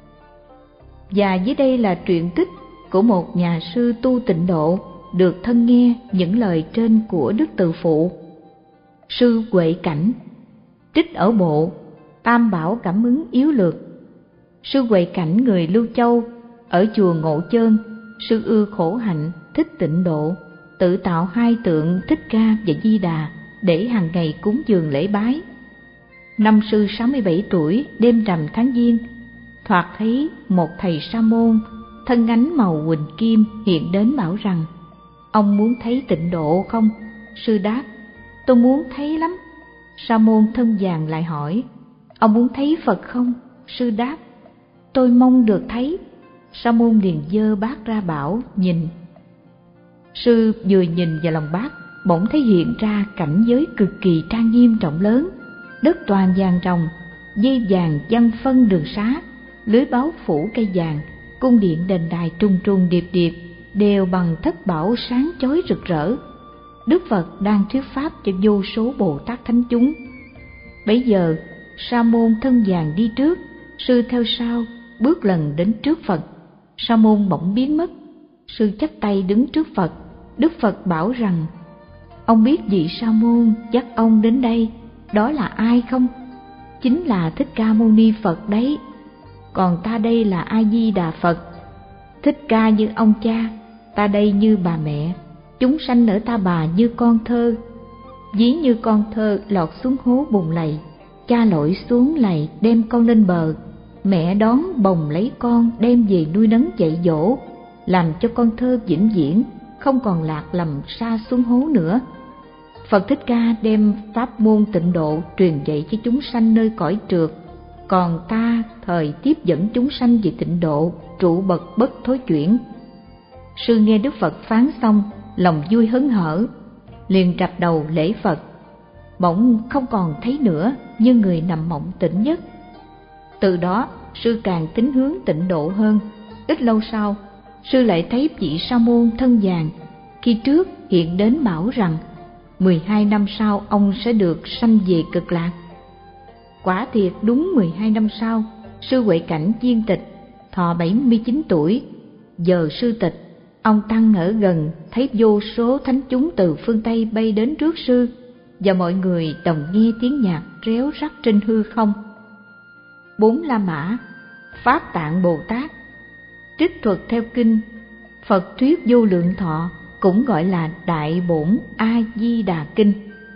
Và dưới đây là truyện tích của một nhà sư tu tịnh độ được thân nghe những lời trên của Đức Từ Phụ. Sư Huệ Cảnh, trích ở bộ Tam Bảo Cảm Ứng Yếu Lược. Sư Huệ Cảnh người Lưu Châu, ở chùa Ngộ Chơn, sư ưa khổ hạnh, thích tịnh độ, tự tạo hai tượng Thích Ca và Di Đà để hàng ngày cúng dường lễ bái. Năm sư 67 tuổi, đêm rằm tháng Giêng, thoạt thấy một thầy sa môn thân ánh màu huỳnh kim hiện đến bảo rằng: ông muốn thấy tịnh độ không? Sư đáp: tôi muốn thấy lắm. Sa môn thân vàng lại hỏi: ông muốn thấy Phật không? Sư đáp: tôi mong được thấy. Sa môn liền giơ bát ra bảo nhìn. Sư vừa nhìn vào lòng bát, bỗng thấy hiện ra cảnh giới cực kỳ trang nghiêm rộng lớn, đất toàn vàng ròng, dây vàng giăng phân đường xá, lưới báo phủ cây vàng, cung điện đền đài trùng trùng điệp điệp đều bằng thất bảo sáng chói rực rỡ. Đức Phật đang thuyết pháp cho vô số Bồ Tát thánh chúng. Bấy giờ sa môn thân vàng đi trước, sư theo sau, bước lần đến trước Phật. Sa môn bỗng biến mất. Sư chắp tay đứng trước Phật, Đức Phật bảo rằng: ông biết vị Sa môn dắt ông đến đây đó là ai không? Chính là Thích Ca Mâu Ni Phật đấy. Còn ta đây là A Di Đà Phật. Thích Ca như ông cha, ta đây như bà mẹ. Chúng sanh ở Ta Bà như con thơ, ví như con thơ lọt xuống hố bùn lầy. Cha lội xuống lầy đem con lên bờ, mẹ đón bồng lấy con đem về nuôi nấng dạy dỗ, làm cho con thơ vĩnh viễn không còn lạc lầm sa xuống hố nữa. Phật Thích Ca đem pháp môn tịnh độ truyền dạy cho chúng sanh nơi cõi trượt, còn ta thời tiếp dẫn chúng sanh về tịnh độ, trụ bậc bất thối chuyển. Sư nghe Đức Phật phán xong, lòng vui hớn hở, liền rạp đầu lễ Phật. Bỗng không còn thấy nữa, như người nằm mộng tỉnh giấc. Từ đó sư càng tín hướng tịnh độ hơn. Ít lâu sau, sư lại thấy vị Sa môn thân vàng khi trước hiện đến bảo rằng 12 năm sau ông sẽ được sanh về Cực Lạc. Quả thiệt đúng 12 năm sau, sư Huệ Cảnh viên tịch, thọ 79 tuổi. Giờ sư tịch, ông tăng ở gần thấy vô số thánh chúng từ phương Tây bay đến trước sư, và mọi người đồng nghe tiếng nhạc réo rắt trên hư không. 4 La Mã, Pháp Tạng Bồ Tát. Trích thuật theo kinh, Phật thuyết Vô Lượng Thọ, cũng gọi là Đại Bổn A Di Đà Kinh.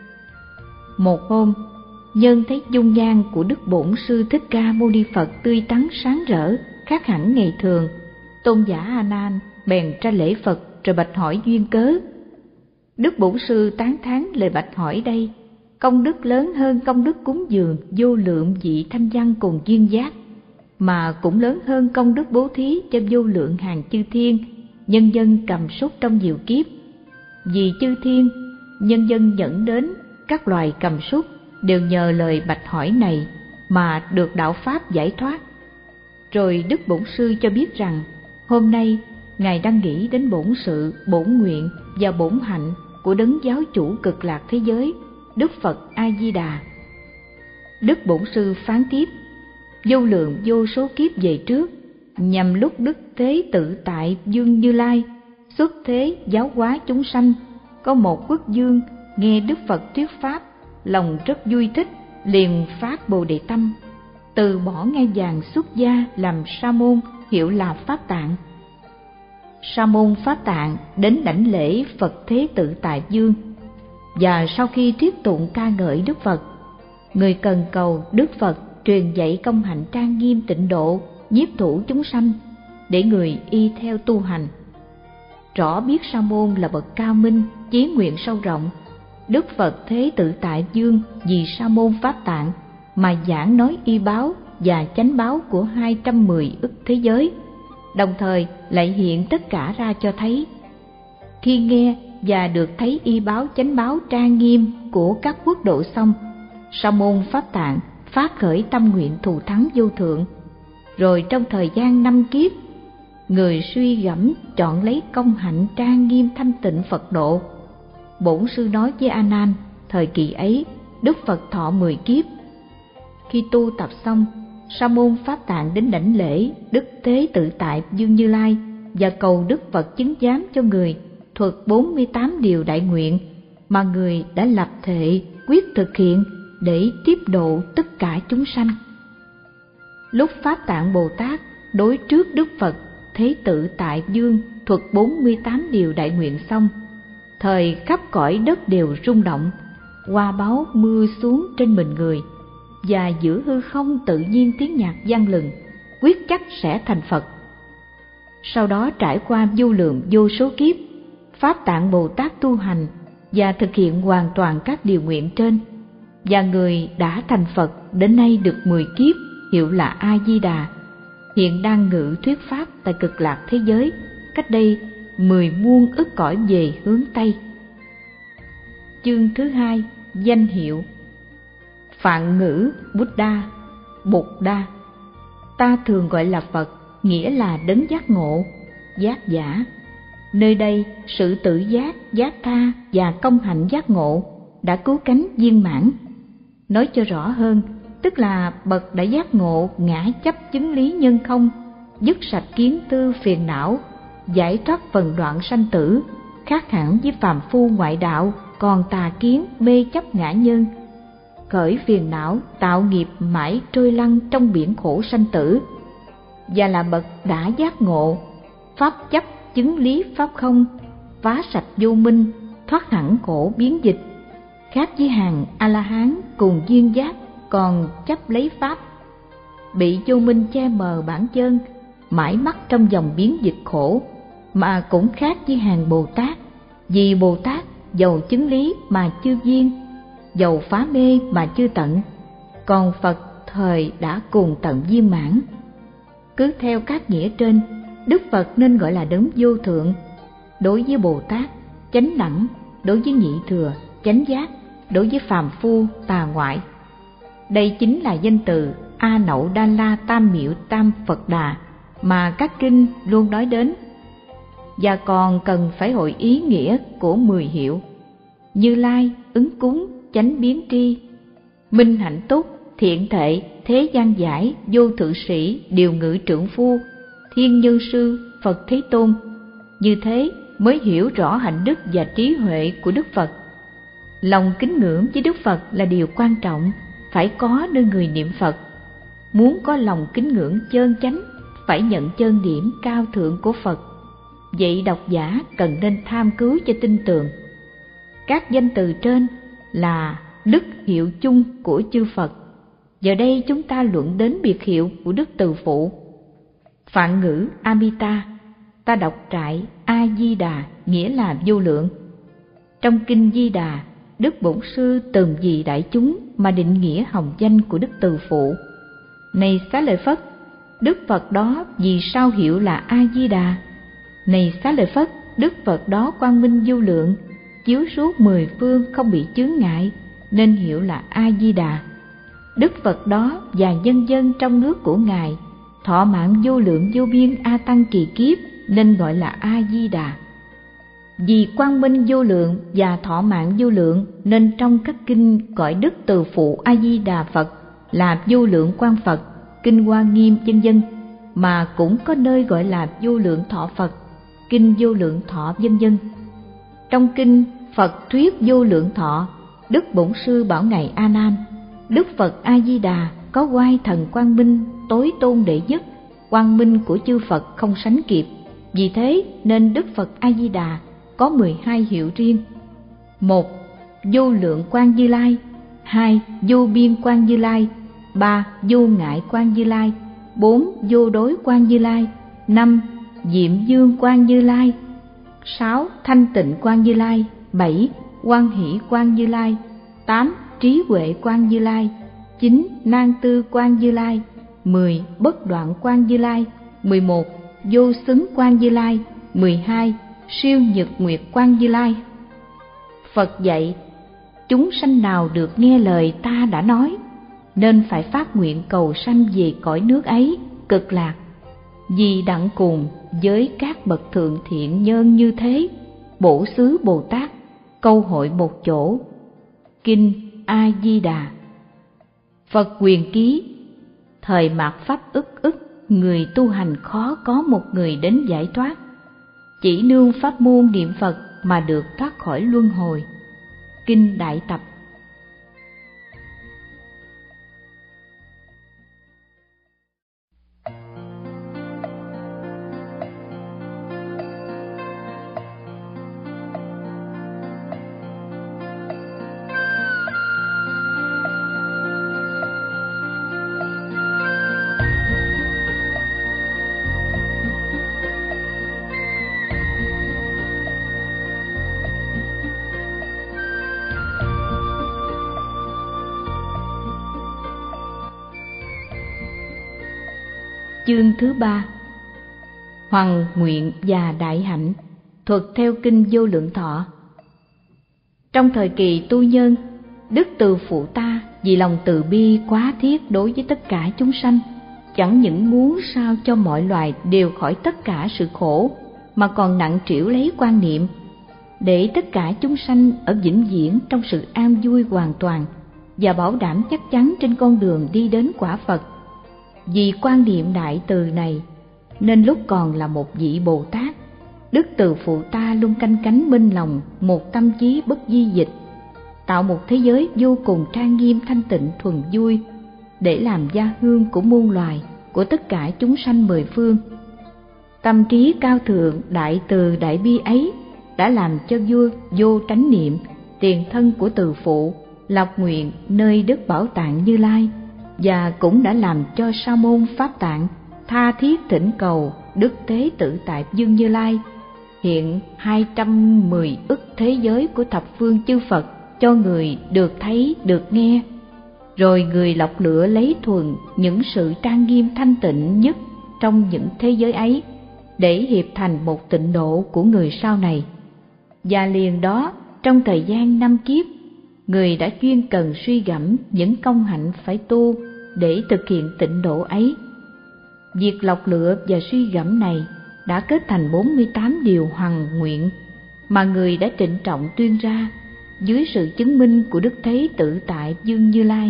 Một hôm, nhân thấy dung nhan của Đức Bổn Sư Thích Ca Mâu Ni Phật tươi tắn sáng rỡ, khác hẳn ngày thường. Tôn giả A Nan bèn ra lễ Phật rồi bạch hỏi duyên cớ. Đức Bổn Sư tán thán lời bạch hỏi đây: công đức lớn hơn công đức cúng dường vô lượng vị thanh văn cùng duyên giác, mà cũng lớn hơn công đức bố thí cho vô lượng hàng chư thiên, nhân dân cầm súc trong nhiều kiếp. Vì chư thiên, nhân dân dẫn đến các loài cầm súc đều nhờ lời bạch hỏi này mà được đạo pháp giải thoát. Rồi Đức Bổn Sư cho biết rằng hôm nay Ngài đang nghĩ đến bổn sự, bổn nguyện và bổn hạnh của đấng giáo chủ Cực Lạc thế giới, Đức Phật A Di Đà. Đức Bổn Sư phán tiếp: vô lượng vô số kiếp về trước, nhằm lúc Đức Thế Tự Tại Dương Như Lai xuất thế giáo hóa chúng sanh, có một quốc vương nghe Đức Phật thuyết pháp, lòng rất vui thích, liền phát Bồ Đề tâm, từ bỏ ngai vàng xuất gia làm sa môn, hiệu là Pháp Tạng. Sa môn Pháp Tạng đến đảnh lễ Phật Thế Tự Tại Dương, và sau khi thuyết tụng ca ngợi Đức Phật, người cần cầu Đức Phật truyền dạy công hạnh trang nghiêm tịnh độ, nhiếp thủ chúng sanh, để người y theo tu hành. Rõ biết sa môn là bậc cao minh, chí nguyện sâu rộng, Đức Phật Thế Tự Tại Dương vì sa môn Pháp Tạng mà giảng nói y báo và chánh báo của 210 ức thế giới, đồng thời lại hiện tất cả ra cho thấy. Khi nghe và được thấy y báo chánh báo trang nghiêm của các quốc độ xong, sa môn Pháp Tạng phát khởi tâm nguyện thù thắng vô thượng. Rồi trong thời gian 5 kiếp, người suy gẫm chọn lấy công hạnh trang nghiêm thanh tịnh Phật độ. Bổn Sư nói với A Nan, thời kỳ ấy Đức Phật thọ 10 kiếp. Khi tu tập xong, sa môn Pháp Tạng đến đảnh lễ Đức Thế Tự Tại Dương Như Lai và cầu Đức Phật chứng giám cho người thuật 48 điều đại nguyện mà người đã lập thệ quyết thực hiện để tiếp độ tất cả chúng sanh. Lúc Pháp Tạng Bồ Tát đối trước Đức Phật Thế Tự Tại Dương thuật 48 điều đại nguyện xong, thời khắp cõi đất đều rung động, hoa báu mưa xuống trên mình người, và giữa hư không tự nhiên tiếng nhạc vang lừng, quyết chắc sẽ thành Phật. Sau đó trải qua vô lượng vô số kiếp, Pháp Tạng Bồ Tát tu hành và thực hiện hoàn toàn các điều nguyện trên, và người đã thành Phật đến nay được 10 kiếp, hiệu là A Di Đà, hiện đang ngự thuyết pháp tại Cực Lạc thế giới, cách đây 10 muôn ức cõi về hướng Tây. Chương thứ 2: danh hiệu. Phạn ngữ Buddha, Bụt Đa. Ta thường gọi là Phật, nghĩa là đấng giác ngộ, giác giả. Nơi đây sự tự giác, giác tha và công hạnh giác ngộ đã cứu cánh viên mãn. Nói cho rõ hơn, tức là bậc đã giác ngộ ngã chấp chứng lý nhân không, dứt sạch kiến tư phiền não, giải thoát phần đoạn sanh tử, khác hẳn với phàm phu ngoại đạo còn tà kiến mê chấp ngã nhân, khởi phiền não tạo nghiệp mãi trôi lăn trong biển khổ sanh tử, và là bậc đã giác ngộ, pháp chấp chứng lý pháp không, phá sạch vô minh, thoát hẳn khổ biến dịch, khác với hàng A-la-hán cùng duyên giác còn chấp lấy pháp, bị vô minh che mờ bản chân, mãi mắc trong dòng biến dịch khổ, mà cũng khác với hàng Bồ Tát, vì Bồ Tát dầu chứng lý mà chưa viên, dầu phá mê mà chưa tận, còn Phật thời đã cùng tận viên mãn. Cứ theo các nghĩa trên, Đức Phật nên gọi là đấng vô thượng. Đối với Bồ Tát, chánh đẳng; đối với nhị thừa, chánh giác; đối với phàm phu, tà ngoại. Đây chính là danh từ A Nậu Đa La Tam Miệu Tam Phật Đà mà các kinh luôn nói đến. Và còn cần phải hội ý nghĩa của 10 hiệu: Như Lai, ứng cúng, chánh biến tri, minh hạnh túc, thiện thệ, thế gian giải, vô thượng sĩ, điều ngự trượng phu, thiên nhân sư, Phật Thế Tôn. Như thế mới hiểu rõ hạnh đức và trí huệ của Đức Phật. Lòng kính ngưỡng với Đức Phật là điều quan trọng, phải có nơi người niệm Phật. Muốn có lòng kính ngưỡng chân chánh, phải nhận chân điểm cao thượng của Phật. Vậy độc giả cần nên tham cứu cho tin tường. Các danh từ trên là đức hiệu chung của chư Phật. Giờ đây chúng ta luận đến biệt hiệu của Đức Từ Phụ. Phạn ngữ Amita, ta đọc trại A-di-đà nghĩa là vô lượng. Trong kinh Di Đà, Đức Bổn Sư từng vì đại chúng mà định nghĩa hồng danh của Đức Từ Phụ. Này Xá Lợi Phất, Đức Phật đó vì sao hiệu là A-di-đà? Này Xá Lợi Phất, Đức Phật đó quang minh vô lượng, chiếu suốt 10 phương không bị chướng ngại, nên hiệu là A-di-đà. Đức Phật đó và nhân dân trong nước của Ngài thọ mạng vô lượng vô biên A Tăng kỳ kiếp, nên gọi là A-di-đà. Vì quang minh vô lượng và thọ mạng vô lượng, nên trong các kinh gọi Đức Từ Phụ A-di-đà Phật là vô lượng quang Phật, kinh Hoa Nghiêm vân vân, mà cũng có nơi gọi là vô lượng thọ Phật, kinh Vô Lượng Thọ vân vân. Trong kinh Phật thuyết Vô Lượng Thọ, Đức Bổn Sư bảo ngài A Nan: Đức Phật A Di Đà có oai thần quang minh, tối tôn đệ nhất, quang minh của chư Phật không sánh kịp. Vì thế nên Đức Phật A Di Đà có 12 hiệu riêng: 1. Vô lượng quang Như Lai; 2. Vô biên quang Như Lai; 3. Vô ngại quang Như Lai; 4. Vô đối quang Như Lai; 5. Diệm dương quang Như Lai; 6. Thanh tịnh quang Như Lai; 7. Hoan hỷ quang Như Lai; 8. Trí huệ quang Như Lai; 9. Nan tư quang Như Lai; 10. Bất đoạn quang Như Lai; 11. Vô xứng quang Như Lai; 12. Siêu nhật nguyệt quang Như Lai. Phật dạy: chúng sanh nào được nghe lời ta đã nói, nên phải phát nguyện cầu sanh về cõi nước ấy, cực lạc. Vì đặng cùng với các bậc thượng thiện nhân như thế, bổ xứ Bồ Tát câu hội một chỗ. Kinh A Di Đà. Phật quyền ký: thời mạt pháp ức, người tu hành khó có một người đến giải thoát. Chỉ nương pháp môn niệm Phật mà được thoát khỏi luân hồi. Kinh Đại Tập. Chương thứ 3: Hoằng nguyện và đại hạnh, thuật theo kinh Vô Lượng Thọ. Trong thời kỳ tu nhân, Đức Từ Phụ ta vì lòng từ bi quá thiết đối với tất cả chúng sanh, chẳng những muốn sao cho mọi loài đều khỏi tất cả sự khổ, mà còn nặng trĩu lấy quan niệm để tất cả chúng sanh ở vĩnh viễn trong sự an vui hoàn toàn và bảo đảm chắc chắn trên con đường đi đến quả Phật. Vì quan niệm đại từ này, nên lúc còn là một vị Bồ Tát, Đức Từ Phụ ta luôn canh cánh bên lòng một tâm trí bất di dịch, tạo một thế giới vô cùng trang nghiêm thanh tịnh thuần vui, để làm gia hương của muôn loài, của tất cả chúng sanh mười phương. Tâm trí cao thượng đại từ đại bi ấy đã làm cho vua Vô Tránh Niệm, tiền thân của Từ Phụ, lập nguyện nơi đất Bảo Tạng Như Lai, và cũng đã làm cho Sa môn Pháp Tạng tha thiết thỉnh cầu Đức Thế Tự Tại Dương Như Lai hiện 210 ức thế giới của thập phương chư Phật cho người được thấy được nghe. Rồi người lọc lựa lấy thuần những sự trang nghiêm thanh tịnh nhất trong những thế giới ấy, để hiệp thành một tịnh độ của người sau này. Và liền đó, trong thời gian 5 kiếp, người đã chuyên cần suy gẫm những công hạnh phải tu để thực hiện tịnh độ ấy. Việc lọc lựa và suy gẫm này đã kết thành 48 điều hoằng nguyện mà người đã trịnh trọng tuyên ra dưới sự chứng minh của Đức Thế Tự Tại Dương Như Lai.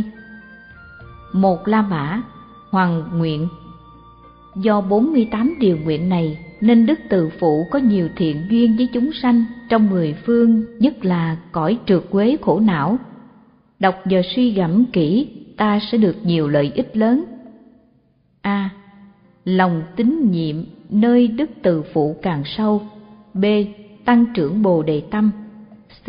Một La Mã hoằng nguyện. Do 48 điều nguyện này nên Đức Từ Phụ có nhiều thiện duyên với chúng sanh trong mười phương, nhất là cõi trượt quế khổ não. Đọc và suy gẫm kỹ, ta sẽ được nhiều lợi ích lớn. A. Lòng tín nhiệm nơi Đức Từ Phụ càng sâu. B. Tăng trưởng Bồ Đề tâm. C.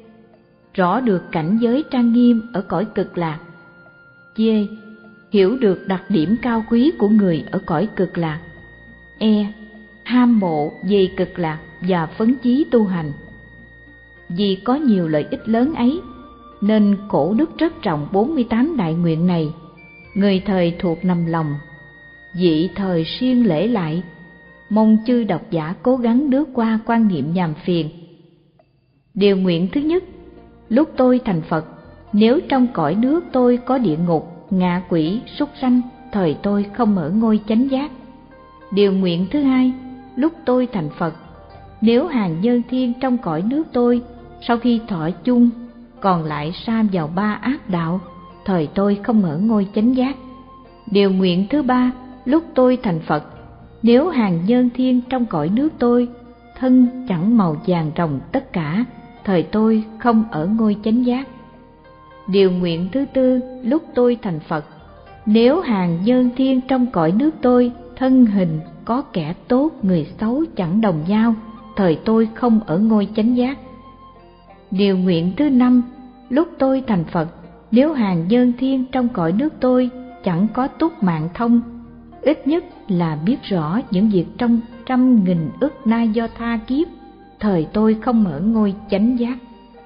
Rõ được cảnh giới trang nghiêm ở cõi Cực Lạc. D. Hiểu được đặc điểm cao quý của người ở cõi Cực Lạc. E. Ham mộ về Cực Lạc và phấn chí tu hành. Vì có nhiều lợi ích lớn ấy, nên cổ đức rất trọng 48 đại nguyện này, người thời thuộc nằm lòng, dị thời siêng lễ lại, mong chư độc giả cố gắng lướt qua quan niệm nhàm phiền. Điều nguyện thứ nhất: lúc tôi thành Phật, nếu trong cõi nước tôi có địa ngục, ngạ quỷ, súc sanh, thời tôi không ở ngôi chánh giác. Điều nguyện thứ hai: lúc tôi thành Phật, nếu hàng nhân thiên trong cõi nước tôi sau khi thọ chung còn lại sa vào ba ác đạo, thời tôi không ở ngôi chánh giác. Điều nguyện thứ ba: lúc tôi thành Phật, nếu hàng nhân thiên trong cõi nước tôi thân chẳng màu vàng rồng tất cả, thời tôi không ở ngôi chánh giác. Điều nguyện thứ tư: lúc tôi thành Phật, nếu hàng nhân thiên trong cõi nước tôi thân hình có kẻ tốt người xấu chẳng đồng nhau, thời tôi không ở ngôi chánh giác. Điều nguyện thứ năm: lúc tôi thành Phật, nếu hàng nhân thiên trong cõi nước tôi chẳng có túc mạng thông, ít nhất là biết rõ những việc trong 100.000 ức na do tha kiếp, thời tôi không ở ngôi chánh giác.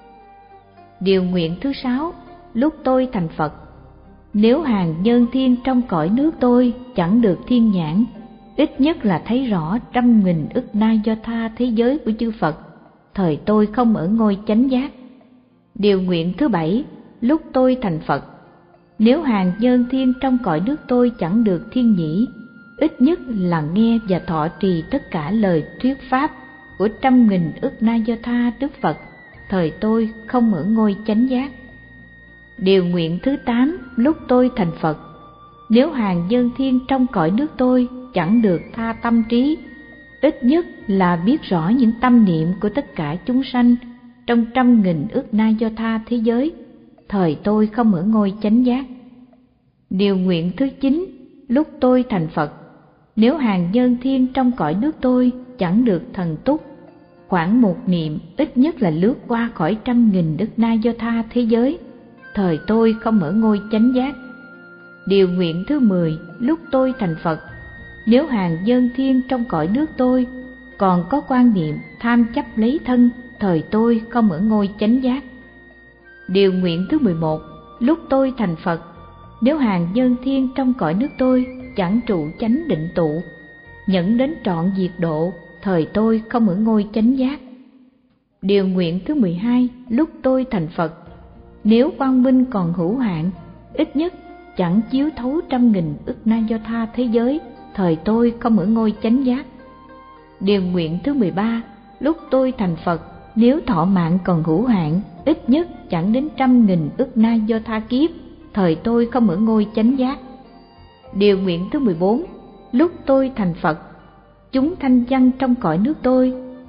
Điều nguyện thứ sáu: lúc tôi thành Phật, nếu hàng nhân thiên trong cõi nước tôi chẳng được thiên nhãn, ít nhất là thấy rõ 100.000 ức na do tha thế giới của chư Phật, thời tôi không ở ngôi chánh giác. Điều nguyện thứ bảy: lúc tôi thành Phật, nếu hàng nhân thiên trong cõi nước tôi chẳng được thiên nhĩ, ít nhất là nghe và thọ trì tất cả lời thuyết pháp của 100.000 ức na do tha Đức Phật, thời tôi không ở ngôi chánh giác. Điều nguyện thứ 8: lúc tôi thành Phật, nếu hàng nhân thiên trong cõi nước tôi chẳng được tha tâm trí, ít nhất là biết rõ những tâm niệm của tất cả chúng sanh trong 100.000 ức na do tha thế giới, thời tôi không ở ngôi chánh giác. Điều nguyện thứ 9: lúc tôi thành Phật, nếu hàng nhân thiên trong cõi nước tôi chẳng được thần túc, khoảng một niệm ít nhất là lướt qua khỏi 100.000 ức na do tha thế giới, thời tôi không ở ngôi chánh giác. Điều nguyện thứ 10: lúc tôi thành Phật, nếu hàng nhân thiên trong cõi nước tôi còn có quan niệm tham chấp lấy thân, thời tôi không ở ngôi chánh giác. Điều nguyện thứ 11: lúc tôi thành Phật, nếu hàng nhân thiên trong cõi nước tôi chẳng trụ chánh định tụ, nhẫn đến trọn diệt độ, thời tôi không ở ngôi chánh giác. Điều nguyện thứ 12: lúc tôi thành Phật, nếu quang minh còn hữu hạn, ít nhất chẳng chiếu thấu 100.000 ức na do tha thế giới, thời tôi không ở ngôi chánh giác. Điều nguyện thứ 13: lúc tôi thành Phật, nếu thọ mạng còn hữu hạn, ít nhất chẳng đến 100.000 ức na do tha kiếp, thời tôi không ở ngôi chánh giác. Điều nguyện thứ 14: lúc tôi thành Phật, chúng thanh văn trong cõi nước tôi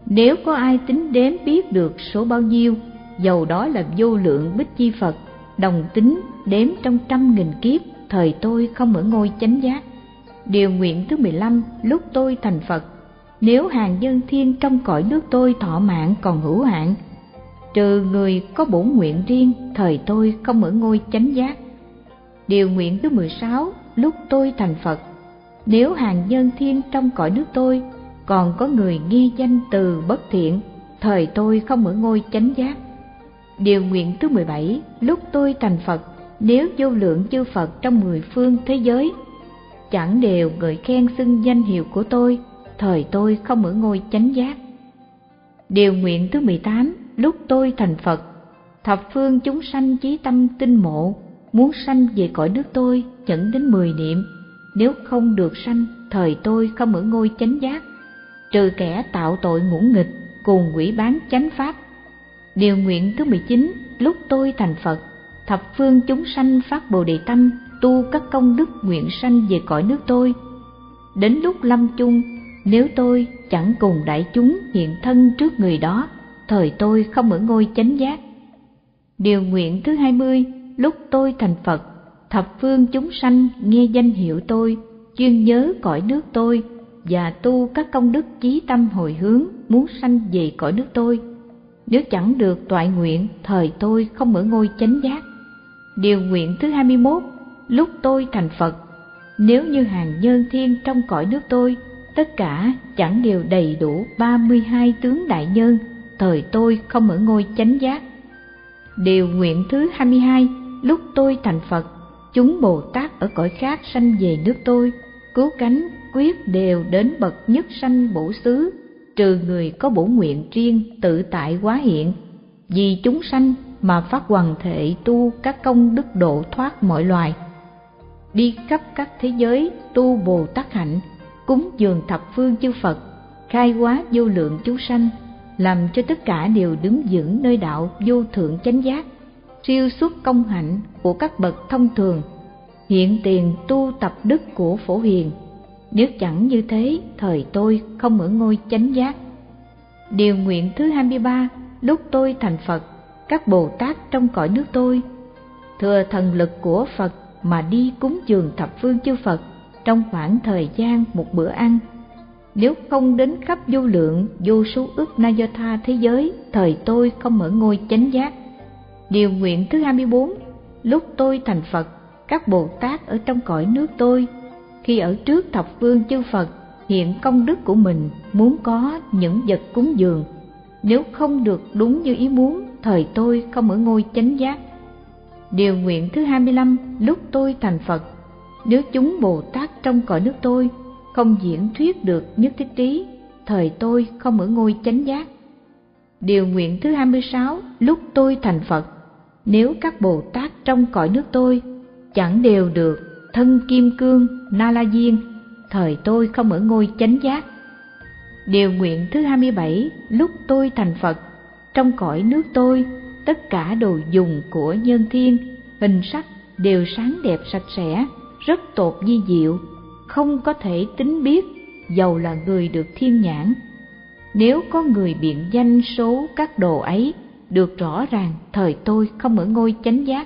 Nếu có ai tính đếm biết được số bao nhiêu, dầu đó là vô lượng Bích Chi Phật, đồng tính đếm trong 100.000 kiếp, thời tôi không ở ngôi chánh giác. Điều nguyện thứ 15, lúc tôi thành Phật, nếu hàng dân thiên trong cõi nước tôi thọ mạng còn hữu hạn, trừ người có bổn nguyện riêng, thời tôi không ở ngôi chánh giác. Điều nguyện thứ 16, lúc tôi thành Phật, nếu hàng dân thiên trong cõi nước tôi còn có người nghe danh từ bất thiện, thời tôi không ở ngôi chánh giác. Điều nguyện thứ 17, lúc tôi thành Phật, nếu vô lượng chư Phật trong 10 phương thế giới chẳng đều ngợi khen xưng danh hiệu của tôi, thời tôi không ở ngôi chánh giác. Điều nguyện thứ 18, lúc tôi thành Phật, thập phương chúng sanh chí tâm tinh mộ, muốn sanh về cõi nước tôi chẳng đến 10 niệm, nếu không được sanh, thời tôi không ở ngôi chánh giác, trừ kẻ tạo tội ngũ nghịch cùng quỷ bán chánh pháp. Điều nguyện thứ 19, lúc tôi thành Phật, thập phương chúng sanh phát Bồ Đề tâm, tu các công đức nguyện sanh về cõi nước tôi. Đến lúc lâm chung, nếu tôi chẳng cùng đại chúng hiện thân trước người đó, thời tôi không ở ngôi chánh giác. Điều nguyện thứ 20, lúc tôi thành Phật, thập phương chúng sanh nghe danh hiệu tôi, chuyên nhớ cõi nước tôi và tu các công đức chí tâm hồi hướng muốn sanh về cõi nước tôi. Nếu chẳng được toại nguyện, thời tôi không ở ngôi chánh giác. Điều nguyện thứ 21, lúc tôi thành Phật, nếu như hàng nhân thiên trong cõi nước tôi tất cả chẳng đều đầy đủ 32 tướng đại nhân, thời tôi không ở ngôi chánh giác. Điều nguyện thứ 22, lúc tôi thành Phật, chúng Bồ Tát ở cõi khác sanh về nước tôi, cứu cánh quyết đều đến bậc nhất sanh bổ xứ, trừ người có bổ nguyện riêng tự tại hóa hiện, vì chúng sanh mà phát hoằng thệ tu các công đức độ thoát mọi loài, đi khắp các thế giới tu Bồ Tát hạnh, cúng dường thập phương chư Phật, khai hóa vô lượng chúng sanh, làm cho tất cả đều đứng vững nơi đạo vô thượng chánh giác, siêu xuất công hạnh của các bậc thông thường, hiện tiền tu tập đức của Phổ Hiền. Nếu chẳng như thế, thời tôi không ở ngôi chánh giác. Điều nguyện thứ 23, lúc tôi thành Phật, các Bồ Tát trong cõi nước tôi thừa thần lực của Phật mà đi cúng dường thập phương chư Phật trong khoảng thời gian một bữa ăn. Nếu không đến khắp vô lượng vô số ức na do tha thế giới, thời tôi không ở ngôi chánh giác. Điều nguyện thứ 24, lúc tôi thành Phật, các Bồ Tát ở trong cõi nước tôi khi ở trước thập phương chư Phật hiện công đức của mình muốn có những vật cúng dường, nếu không được đúng như ý muốn, thời tôi không ở ngôi chánh giác. Điều nguyện thứ 25, lúc tôi thành Phật, nếu chúng Bồ Tát trong cõi nước tôi không diễn thuyết được nhất thiết trí, thời tôi không ở ngôi chánh giác. Điều nguyện thứ 26, lúc tôi thành Phật, nếu các Bồ Tát trong cõi nước tôi chẳng đều được thân kim cương na la diên, thời tôi không ở ngôi chánh giác. Điều nguyện thứ 27, lúc tôi thành Phật, trong cõi nước tôi tất cả đồ dùng của nhân thiên hình sắc đều sáng đẹp sạch sẽ, rất tột vi diệu, không có thể tính biết, dầu là người được thiên nhãn. Nếu có người biện danh số các đồ ấy được rõ ràng, thời tôi không ở ngôi chánh giác.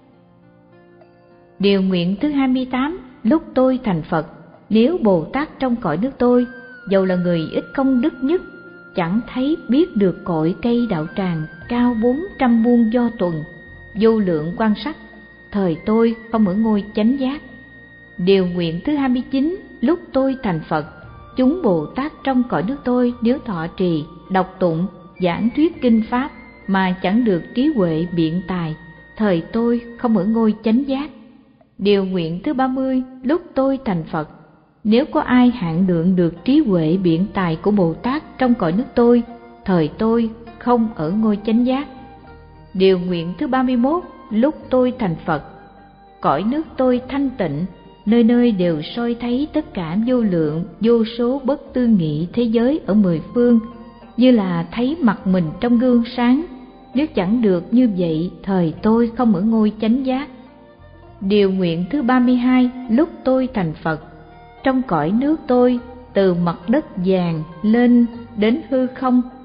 Điều nguyện thứ 28, lúc tôi thành Phật, nếu Bồ Tát trong cõi nước tôi, dầu là người ít công đức nhất, chẳng thấy biết được cội cây đạo tràng cao 400 muôn do tuần, vô lượng quan sắc, thời tôi không ở ngôi chánh giác. Điều nguyện thứ 29, lúc tôi thành Phật, chúng Bồ Tát trong cõi nước tôi nếu thọ trì, đọc tụng, giảng thuyết kinh pháp mà chẳng được trí huệ biện tài, thời tôi không ở ngôi chánh giác. Điều nguyện thứ 30, lúc tôi thành Phật, nếu có ai hạn lượng được trí huệ biện tài của Bồ Tát trong cõi nước tôi, thời tôi không ở ngôi chánh giác. Điều nguyện thứ 31, lúc tôi thành Phật, cõi nước tôi thanh tịnh, nơi nơi đều soi thấy tất cả vô lượng vô số bất tư nghị thế giới ở 10 phương, như là thấy mặt mình trong gương sáng. Nếu chẳng được như vậy, thời tôi không ở ngôi chánh giác. Điều nguyện thứ 32, lúc tôi thành Phật, trong cõi nước tôi từ mặt đất vàng lên đến hư không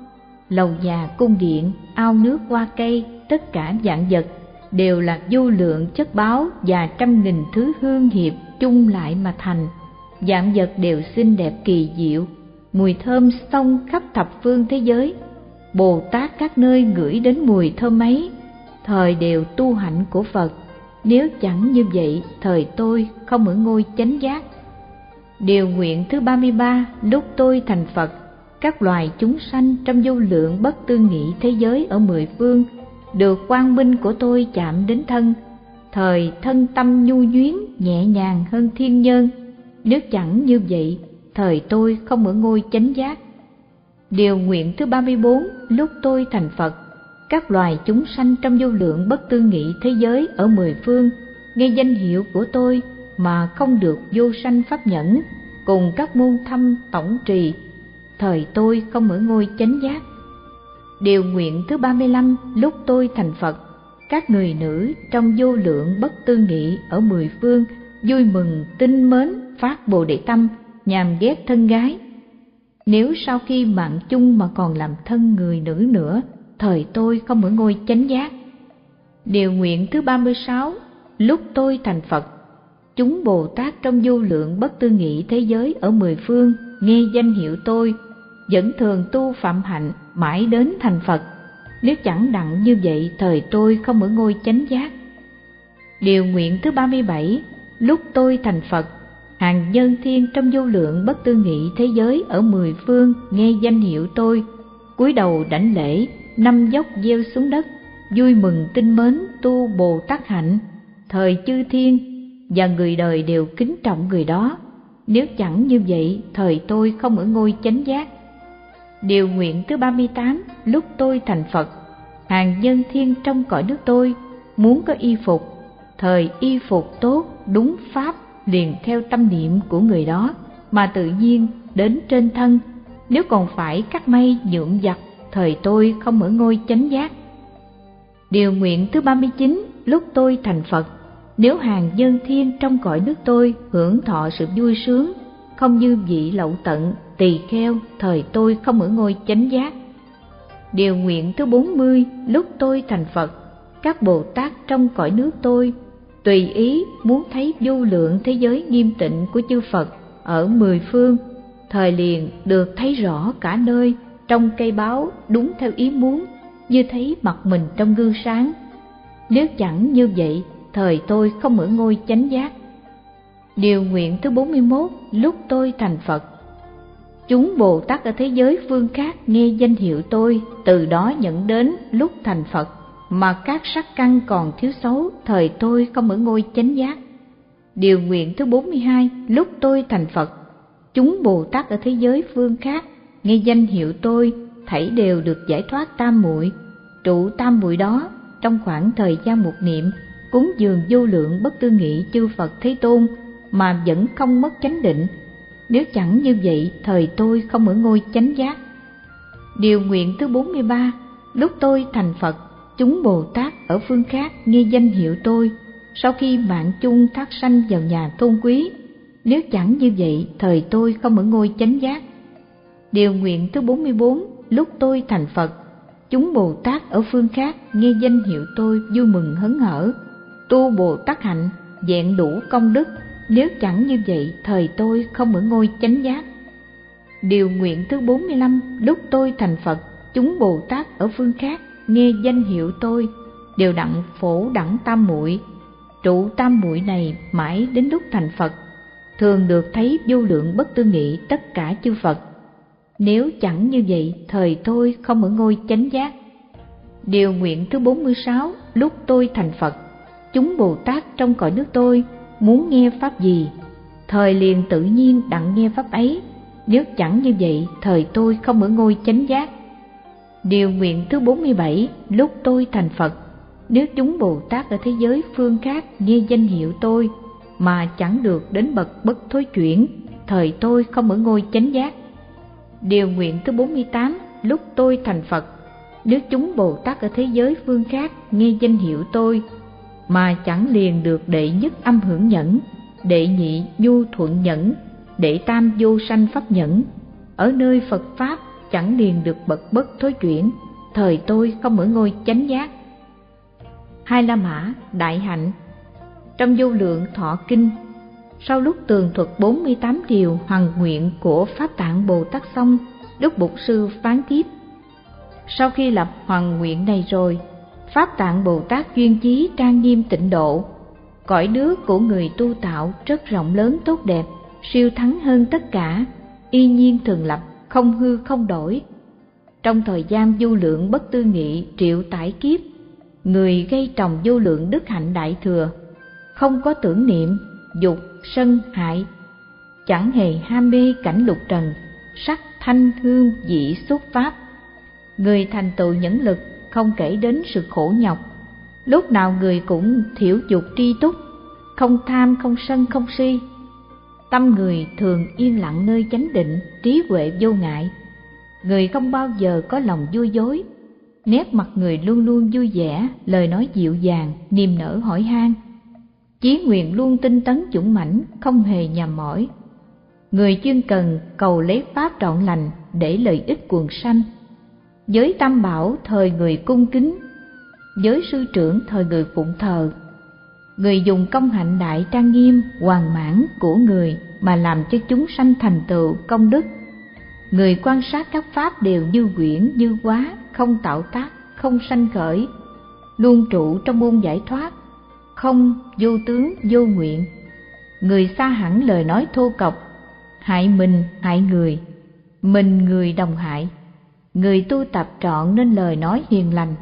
lầu nhà cung điện, ao nước hoa cây, tất cả vạn vật đều là vô lượng chất báu và trăm nghìn thứ hương hiệp chung lại mà thành. Vạn vật đều xinh đẹp kỳ diệu, mùi thơm xông khắp thập phương thế giới. Bồ Tát các nơi ngửi đến mùi thơm ấy, thời đều tu hạnh của Phật. Nếu chẳng như vậy, thời tôi không ở ngôi chánh giác. Điều nguyện thứ 33, lúc tôi thành Phật, các loài chúng sanh trong vô lượng bất tư nghị thế giới ở mười phương được quang minh của tôi chạm đến thân, thời thân tâm nhu nhuyến nhẹ nhàng hơn thiên nhân. Nếu chẳng như vậy, thời tôi không ở ngôi chánh giác. Điều nguyện thứ 34, lúc tôi thành Phật, các loài chúng sanh trong vô lượng bất tư nghị thế giới ở mười phương nghe danh hiệu của tôi mà không được vô sanh pháp nhẫn cùng các môn thâm tổng trì, thời tôi không ở ngôi chánh giác. Điều nguyện thứ 35, lúc tôi thành Phật, các người nữ trong vô lượng bất tư nghị ở mười phương vui mừng tinh mến phát bồ đề tâm, nhàm ghét thân gái. Nếu sau khi mạng chung mà còn làm thân người nữ nữa, thời tôi không ở ngôi chánh giác. Điều nguyện thứ 36, lúc tôi thành Phật, chúng Bồ Tát trong vô lượng bất tư nghị thế giới ở mười phương nghe danh hiệu tôi, vẫn thường tu phạm hạnh mãi đến thành Phật. Nếu chẳng đặng như vậy, thời tôi không ở ngôi chánh giác. Điều nguyện thứ 37, lúc tôi thành Phật, hàng nhân thiên trong vô lượng bất tư nghị thế giới ở mười phương nghe danh hiệu tôi, cúi đầu đảnh lễ, năm dốc gieo xuống đất, vui mừng tinh mến tu Bồ Tát hạnh, thời chư thiên và người đời đều kính trọng người đó. Nếu chẳng như vậy, thời tôi không ở ngôi chánh giác. Điều nguyện thứ 38, lúc tôi thành Phật, hàng nhân thiên trong cõi nước tôi muốn có y phục, thời y phục tốt đúng pháp liền theo tâm niệm của người đó mà tự nhiên đến trên thân. Nếu còn phải cắt may nhuộm giặt, thời tôi không ở ngôi chánh giác. Điều nguyện thứ 39, lúc tôi thành Phật, nếu hàng nhân thiên trong cõi nước tôi hưởng thọ sự vui sướng, không như vị lậu tận, tỳ kheo, thời tôi không ở ngôi chánh giác. Điều nguyện thứ 40, lúc tôi thành Phật, các Bồ Tát trong cõi nước tôi tùy ý muốn thấy vô lượng thế giới nghiêm tịnh của chư Phật ở mười phương, thời liền được thấy rõ cả nơi trong cây báo đúng theo ý muốn, như thấy mặt mình trong gương sáng. Nếu chẳng như vậy, thời tôi không ở ngôi chánh giác. Điều nguyện thứ 41, lúc tôi thành Phật, chúng Bồ Tát ở thế giới phương khác nghe danh hiệu tôi, từ đó nhận đến lúc thành Phật mà các sắc căn còn thiếu xấu, thời tôi không ở ngôi chánh giác. Điều nguyện thứ 42, lúc tôi thành Phật, chúng Bồ Tát ở thế giới phương khác nghe danh hiệu tôi, thảy đều được giải thoát tam muội. Trụ tam muội đó trong khoảng thời gian một niệm cúng dường vô lượng bất tư nghị chư Phật Thế Tôn mà vẫn không mất chánh định. Nếu chẳng như vậy, thời tôi không ở ngôi chánh giác. Điều nguyện thứ 43, lúc tôi thành Phật, chúng Bồ Tát ở phương khác nghe danh hiệu tôi, sau khi mạng chung thác sanh vào nhà tôn quý. Nếu chẳng như vậy, thời tôi không ở ngôi chánh giác. Điều nguyện thứ 44, lúc tôi thành Phật, chúng Bồ Tát ở phương khác nghe danh hiệu tôi vui mừng hớn hở, tu Bồ Tát hạnh, vẹn đủ công đức. Nếu chẳng như vậy, thời tôi không ở ngôi chánh giác. Điều nguyện thứ 45, lúc tôi thành Phật, chúng Bồ Tát ở phương khác nghe danh hiệu tôi, đều đặng phổ đẳng tam muội. Trụ tam muội này mãi đến lúc thành Phật, thường được thấy vô lượng bất tư nghị tất cả chư Phật. Nếu chẳng như vậy, thời tôi không ở ngôi chánh giác. Điều nguyện thứ 46, lúc tôi thành Phật, chúng Bồ Tát trong cõi nước tôi muốn nghe pháp gì, thời liền tự nhiên đặng nghe pháp ấy. Nếu chẳng như vậy, thời tôi không ở ngôi chánh giác. Điều nguyện thứ 47, lúc tôi thành Phật, nếu chúng Bồ Tát ở thế giới phương khác nghe danh hiệu tôi mà chẳng được đến bậc bất thối chuyển, thời tôi không ở ngôi chánh giác. Điều nguyện thứ 48, lúc tôi thành Phật, nếu chúng Bồ Tát ở thế giới phương khác nghe danh hiệu tôi mà chẳng liền được đệ nhất âm hưởng nhẫn, đệ nhị nhu thuận nhẫn, đệ tam vô sanh pháp nhẫn, ở nơi Phật Pháp chẳng liền được bật bất thối chuyển, thời tôi không ở ngôi chánh giác. Hai La Mã Đại Hạnh. Trong Vô Lượng Thọ Kinh, sau lúc tường thuật 48 điều hoằng nguyện của Pháp Tạng Bồ Tát xong, Đức Bổn Sư phán tiếp: sau khi lập hoằng nguyện này rồi, Pháp Tạng Bồ Tát duyên chí trang nghiêm tịnh độ, cõi nước của người tu tạo rất rộng lớn tốt đẹp, siêu thắng hơn tất cả, y nhiên thường lập, không hư không đổi. Trong thời gian vô lượng bất tư nghị triệu tải kiếp, người gây trồng vô lượng đức hạnh đại thừa, không có tưởng niệm, dục, sân, hại, chẳng hề ham mê cảnh lục trần, sắc, thanh, hương, vị, xúc pháp. Người thành tựu nhẫn lực, không kể đến sự khổ nhọc. Lúc nào người cũng thiểu dục tri túc, không tham, không sân, không si. Tâm người thường yên lặng nơi chánh định, trí huệ vô ngại. Người không bao giờ có lòng vui dối. Nét mặt người luôn luôn vui vẻ, lời nói dịu dàng, niềm nở hỏi han. Chí nguyện luôn tinh tấn dũng mãnh, không hề nhàm mỏi. Người chuyên cần cầu lấy pháp trọn lành để lợi ích quần sanh. Giới tam bảo thời người cung kính, giới sư trưởng thời người phụng thờ. Người dùng công hạnh đại trang nghiêm, hoàn mãn của người mà làm cho chúng sanh thành tựu công đức. Người quan sát các pháp đều như quyển như hóa, không tạo tác, không sanh khởi, luôn trụ trong môn giải thoát, không vô tướng vô nguyện. Người xa hẳn lời nói thô cộc, hại mình hại mình người đồng hại. Người tu tập trọn nên lời nói hiền lành,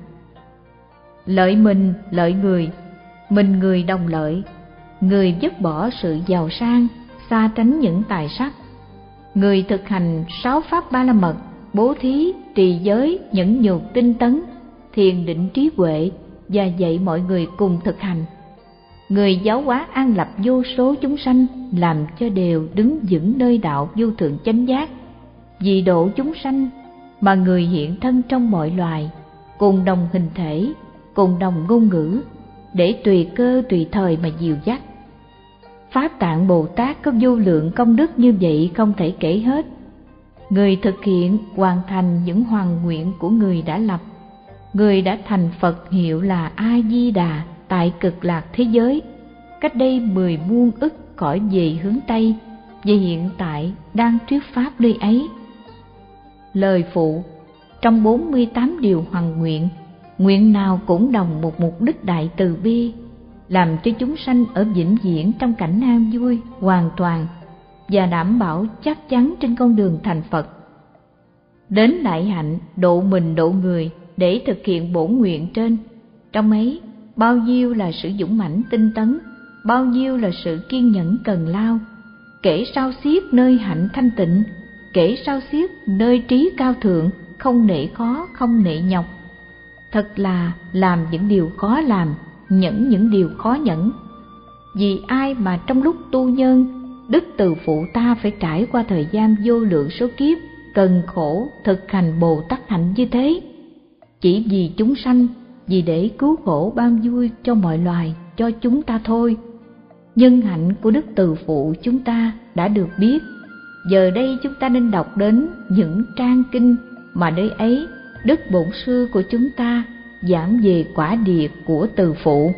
lợi mình lợi mình người đồng lợi. Người dứt bỏ sự giàu sang, xa tránh những tài sắc. Người thực hành 6 pháp ba la mật, bố thí, trì giới, nhẫn nhục, tinh tấn, thiền định, trí huệ, và dạy mọi người cùng thực hành. Người giáo hóa an lập vô số chúng sanh, làm cho đều đứng vững nơi đạo vô thượng chánh giác. Vì độ chúng sanh mà người hiện thân trong mọi loài, cùng đồng hình thể, cùng đồng ngôn ngữ, để tùy cơ tùy thời mà dìu dắt. Pháp Tạng Bồ Tát có vô lượng công đức như vậy không thể kể hết. Người thực hiện hoàn thành những hoằng nguyện của người đã lập. Người đã thành Phật hiệu là A-di-đà tại Cực Lạc thế giới, cách đây 10 muôn ức cõi về hướng Tây, và hiện tại đang thuyết pháp nơi ấy. Lời phụ: trong 48 điều hoằng nguyện, nguyện nào cũng đồng một mục đích đại từ bi, làm cho chúng sanh ở vĩnh viễn trong cảnh an vui hoàn toàn, và đảm bảo chắc chắn trên con đường thành Phật. Đến đại hạnh độ mình độ người để thực hiện bổn nguyện trên, trong ấy bao nhiêu là sự dũng mãnh tinh tấn, bao nhiêu là sự kiên nhẫn cần lao, kể sao xiết nơi hạnh thanh tịnh, kể sao xiết nơi trí cao thượng, không nể khó không nể nhọc. Thật là làm những điều khó làm, nhẫn những điều khó nhẫn. Vì ai mà trong lúc tu nhân, đức từ phụ ta phải trải qua thời gian vô lượng số kiếp cần khổ thực hành Bồ Tát hạnh như thế, chỉ vì chúng sanh, vì để cứu khổ ban vui cho mọi loài, cho chúng ta thôi. Nhân hạnh của đức từ phụ chúng ta đã được biết. Giờ đây chúng ta nên đọc đến những trang kinh mà nơi ấy đức bổn sư của chúng ta giảng về quả địa của từ phụ.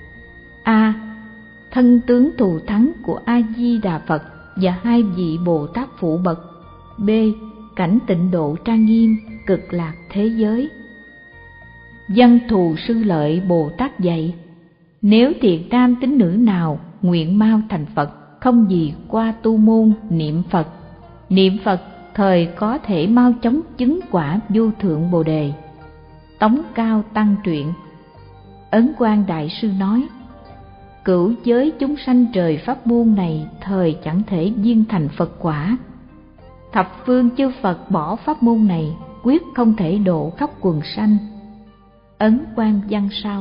A. Thân tướng thù thắng của A Di Đà Phật và 2 vị Bồ Tát phụ bậc. B. Cảnh tịnh độ trang nghiêm Cực Lạc thế giới. Văn thù sư lợi Bồ Tát dạy: nếu thiện nam tín nữ nào nguyện mau thành Phật, không gì qua tu môn niệm Phật. Niệm Phật thời có thể mau chóng chứng quả vô thượng Bồ đề. Tống Cao Tăng truyện. Ấn Quang Đại Sư nói: cửu giới chúng sanh trời pháp môn này thời chẳng thể viên thành Phật quả. Thập phương chư Phật bỏ pháp môn này, quyết không thể độ khắp quần sanh. Ấn Quang văn sau.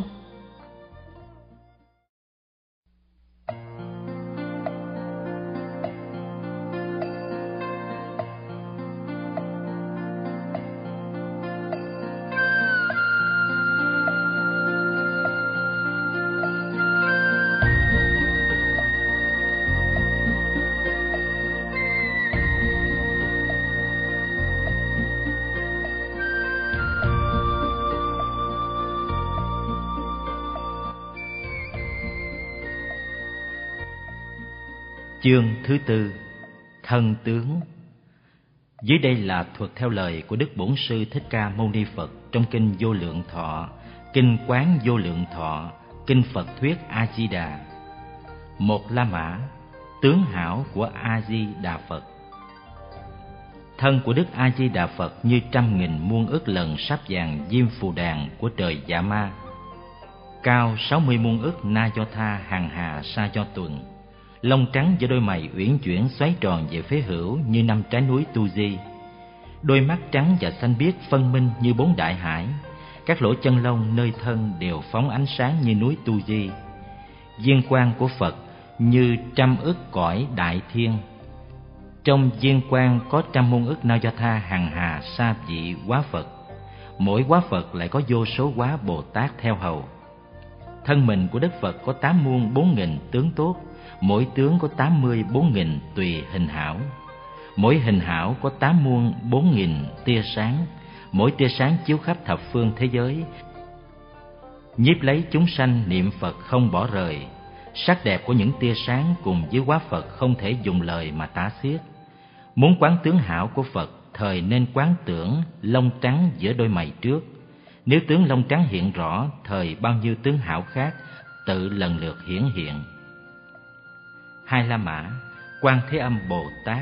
Chương thứ tư: Thân tướng. Dưới đây là thuật theo lời của Đức Bổn Sư Thích Ca Mâu Ni Phật trong Kinh Vô Lượng Thọ, Kinh Quán Vô Lượng Thọ, Kinh Phật Thuyết A Di Đà. Một La Mã, tướng hảo của A Di Đà Phật. Thân của Đức A Di Đà Phật như trăm nghìn muôn ức lần sáp vàng diêm phù đàn của trời Dạ Ma, cao 60 muôn ức na do tha hàng hà sa do tuần, lông trắng với đôi mày uyển chuyển xoáy tròn về phía hữu như năm trái núi Tu Di, đôi mắt trắng và xanh biếc phân minh như bốn đại hải, các lỗ chân lông nơi thân đều phóng ánh sáng như núi Tu Di. Viên quang của Phật như trăm ức cõi đại thiên, trong viên quang có trăm muôn ức na do tha hàng hà sa vị hóa Phật, mỗi hóa Phật lại có vô số hóa Bồ Tát theo hầu. Thân mình của Đức Phật có 8 muôn 4 nghìn tướng tốt, mỗi tướng có 84 nghìn tùy hình hảo, mỗi hình hảo có 8 muôn 4 nghìn tia sáng, mỗi tia sáng chiếu khắp thập phương thế giới, nhiếp lấy chúng sanh niệm Phật không bỏ rời. Sắc đẹp của những tia sáng cùng với hóa Phật không thể dùng lời mà tả xiết. Muốn quán tướng hảo của Phật, thời nên quán tưởng lông trắng giữa đôi mày trước. Nếu tướng lông trắng hiện rõ, thời bao nhiêu tướng hảo khác tự lần lượt hiển hiện. Hai La Mã, Quan Thế Âm Bồ Tát.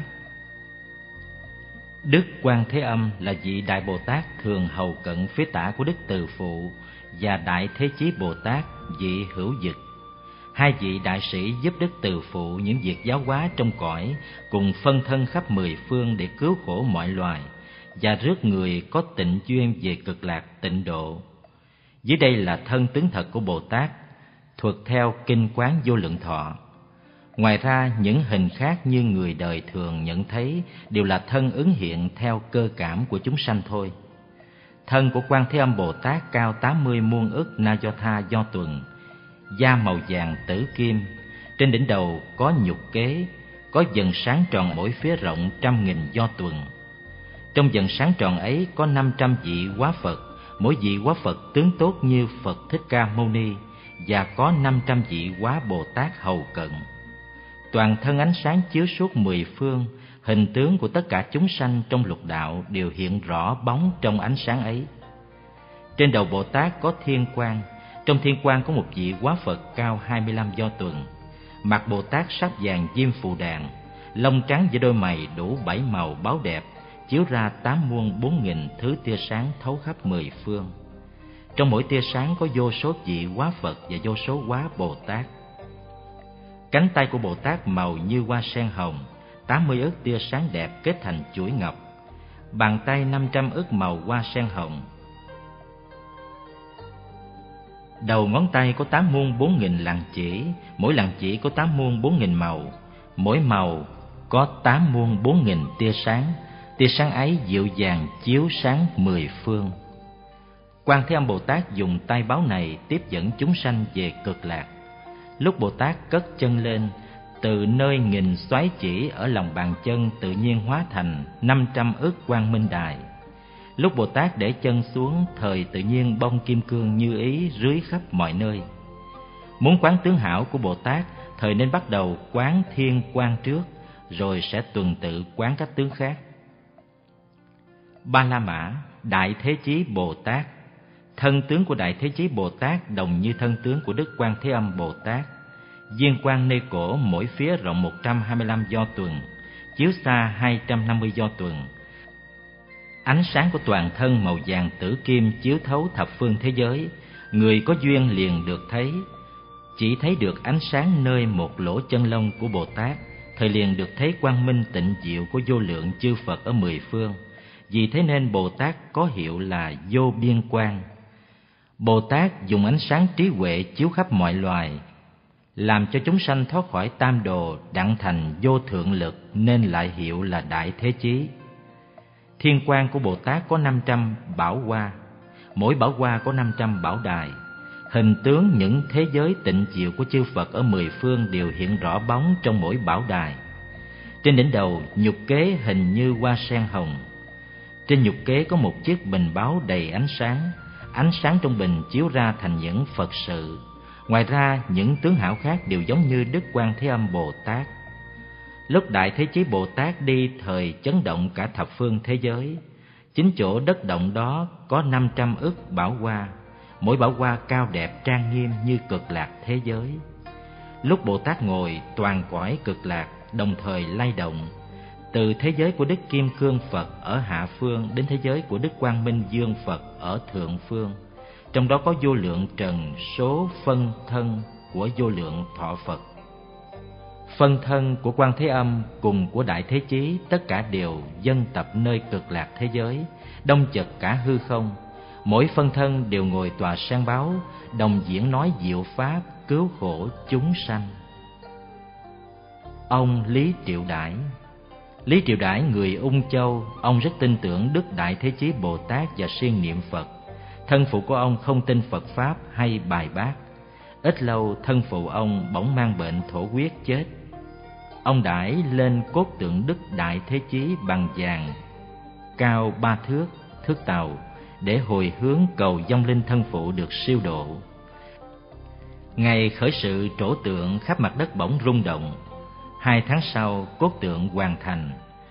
Đức Quan Thế Âm là vị Đại Bồ Tát thường hầu cận phía tả của Đức Từ Phụ và Đại Thế Chí Bồ Tát vị hữu dực. Hai vị đại sĩ giúp Đức Từ Phụ những việc giáo hóa trong cõi, cùng phân thân khắp 10 phương để cứu khổ mọi loài và rước người có tịnh duyên về cực lạc tịnh độ. Dưới đây là thân tướng thật của Bồ Tát, thuật theo Kinh Quán Vô Lượng Thọ. Ngoài ra, những hình khác như người đời thường nhận thấy đều là thân ứng hiện theo cơ cảm của chúng sanh thôi. Thân của Quan Thế Âm Bồ Tát cao 80 muôn ức na do tha do tuần, da màu vàng tử kim, trên đỉnh đầu có nhục kế, có vầng sáng tròn mỗi phía rộng 100.000 do tuần. Trong vầng sáng tròn ấy có 500 vị hóa Phật, mỗi vị hóa Phật tướng tốt như Phật Thích Ca Mâu Ni, và có 500 vị hóa Bồ Tát hầu cận. Toàn thân ánh sáng chiếu suốt 10 phương, hình tướng của tất cả chúng sanh trong lục đạo đều hiện rõ bóng trong ánh sáng ấy. Trên đầu Bồ Tát có thiên quang, trong thiên quang có một vị hóa Phật cao 25 do tuần. Mặt Bồ Tát sắc vàng diêm phù đàn, lông trắng với đôi mày đủ 7 màu báo đẹp, chiếu ra 8 muôn 4 nghìn thứ tia sáng thấu khắp 10 phương. Trong mỗi tia sáng có vô số vị hóa Phật và vô số hóa Bồ Tát. Cánh tay của Bồ Tát màu như hoa sen hồng, 80 ức tia sáng đẹp kết thành chuỗi ngọc. Bàn tay 500 ức màu hoa sen hồng. Đầu ngón tay có 8 muôn 4 nghìn lạng chỉ, mỗi lạng chỉ có 8 muôn 4 nghìn màu, mỗi màu có 8 muôn 4 nghìn tia sáng ấy dịu dàng chiếu sáng 10 phương. Quan Thế Âm Bồ Tát dùng tay báo này tiếp dẫn chúng sanh về cực lạc. Lúc Bồ Tát cất chân lên, từ nơi nghìn xoáy chỉ ở lòng bàn chân tự nhiên hóa thành 500 ức quang minh đài. Lúc Bồ Tát để chân xuống, thời tự nhiên bông kim cương như ý rưới khắp mọi nơi. Muốn quán tướng hảo của Bồ Tát, thời nên bắt đầu quán thiên quang trước, rồi sẽ tuần tự quán các tướng khác. Ba La Mã, Đại Thế Chí Bồ Tát. Thân tướng của Đại Thế Chí Bồ Tát đồng như thân tướng của Đức Quan Thế Âm Bồ Tát. Viên quang nơi cổ mỗi phía rộng 125 do tuần, chiếu xa 250 do tuần. Ánh sáng của toàn thân màu vàng tử kim chiếu thấu thập phương thế giới, người có duyên liền được thấy. Chỉ thấy được ánh sáng nơi một lỗ chân lông của Bồ Tát, thời liền được thấy quang minh tịnh diệu của vô lượng chư Phật ở 10 phương. Vì thế nên Bồ Tát có hiệu là vô biên quang. Bồ Tát dùng ánh sáng trí huệ chiếu khắp mọi loài, làm cho chúng sanh thoát khỏi tam đồ, đặng thành vô thượng lực, nên lại hiệu là Đại Thế Chí. Thiên quang của Bồ Tát có 500 bảo hoa, mỗi bảo hoa có 500 bảo đài. Hình tướng những thế giới tịnh diệu của chư Phật ở 10 phương đều hiện rõ bóng trong mỗi bảo đài. Trên đỉnh đầu nhục kế hình như hoa sen hồng. Trên nhục kế có một chiếc bình báu đầy ánh sáng trong bình chiếu ra thành những Phật sự. Ngoài ra, những tướng hảo khác đều giống như Đức Quan Thế Âm Bồ Tát. Lúc Đại Thế Chí Bồ Tát đi thời chấn động cả thập phương thế giới, chính chỗ đất động đó có 500 ức bảo hoa, mỗi bảo hoa cao đẹp trang nghiêm như Cực Lạc thế giới. Lúc Bồ Tát ngồi, toàn cõi Cực Lạc đồng thời lay động, từ thế giới của Đức Kim Cương Phật ở hạ phương đến thế giới của Đức Quang Minh Dương Phật ở thượng phương. Trong đó có vô lượng trần số phân thân của vô lượng thọ Phật. Phân thân của Quan Thế Âm cùng của Đại Thế Chí tất cả đều dân tập nơi Cực Lạc thế giới, đông chật cả hư không. Mỗi phân thân đều ngồi tòa sen báo, đồng diễn nói diệu pháp cứu khổ chúng sanh. Ông Lý Triệu Đãi. Lý Triệu Đãi người Ung Châu, ông rất tin tưởng Đức Đại Thế Chí Bồ Tát và siêng niệm Phật. Thân phụ của ông không tin Phật Pháp hay bài bác. Ít lâu thân phụ ông bỗng mang bệnh thổ huyết chết. Ông Đãi lên cốt tượng Đức Đại Thế Chí bằng vàng, cao 3 thước, thước tàu, để hồi hướng cầu vong linh thân phụ được siêu độ. Ngày khởi sự trổ tượng, khắp mặt đất bỗng rung động. 2 tháng sau, cốt tượng hoàn thành.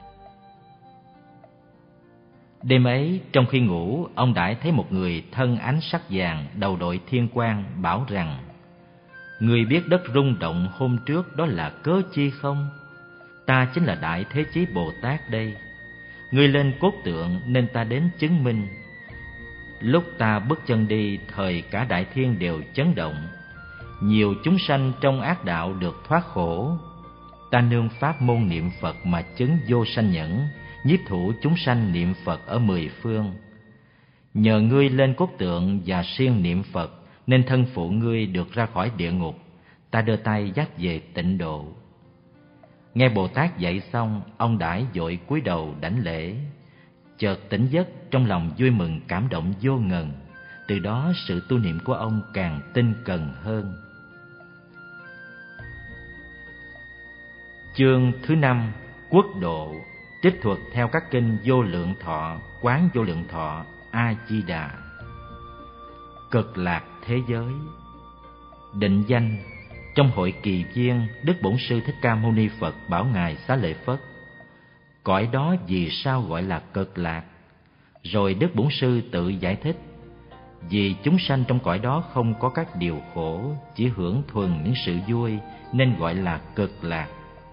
Đêm ấy, trong khi ngủ, ông Đãi thấy một người thân ánh sắc vàng, đầu đội thiên quang, bảo rằng: Người biết đất rung động hôm trước đó là cớ chi không? Ta chính là Đại Thế Chí Bồ Tát đây. Ngươi lên cốt tượng nên ta đến chứng minh. Lúc ta bước chân đi, thời cả đại thiên đều chấn động. Nhiều chúng sanh trong ác đạo được thoát khổ. Ta nương pháp môn niệm Phật mà chứng vô sanh nhẫn, nhiếp thủ chúng sanh niệm Phật ở 10 phương. Nhờ ngươi lên cốt tượng và siêng niệm Phật, nên thân phụ ngươi được ra khỏi địa ngục. Ta đưa tay dắt về tịnh độ. Nghe Bồ Tát dạy xong, ông Đãi vội cúi đầu đảnh lễ. Chợt tỉnh giấc, trong lòng vui mừng cảm động vô ngần. Từ đó sự tu niệm của ông càng tinh cần hơn. Chương thứ 5: Quốc độ. Trích thuật theo các kinh Vô Lượng Thọ, Quán Vô Lượng Thọ, A Di Đà. Cực Lạc thế giới. Định danh. Trong hội Kỳ Viên, Đức Bổn Sư Thích Ca Mâu Ni Phật bảo ngài Xá Lợi Phất: Cõi đó vì sao gọi là Cực Lạc? Rồi Đức Bổn Sư tự giải thích: Vì chúng sanh trong cõi đó không có các điều khổ, chỉ hưởng thuần những sự vui, nên gọi là Cực Lạc.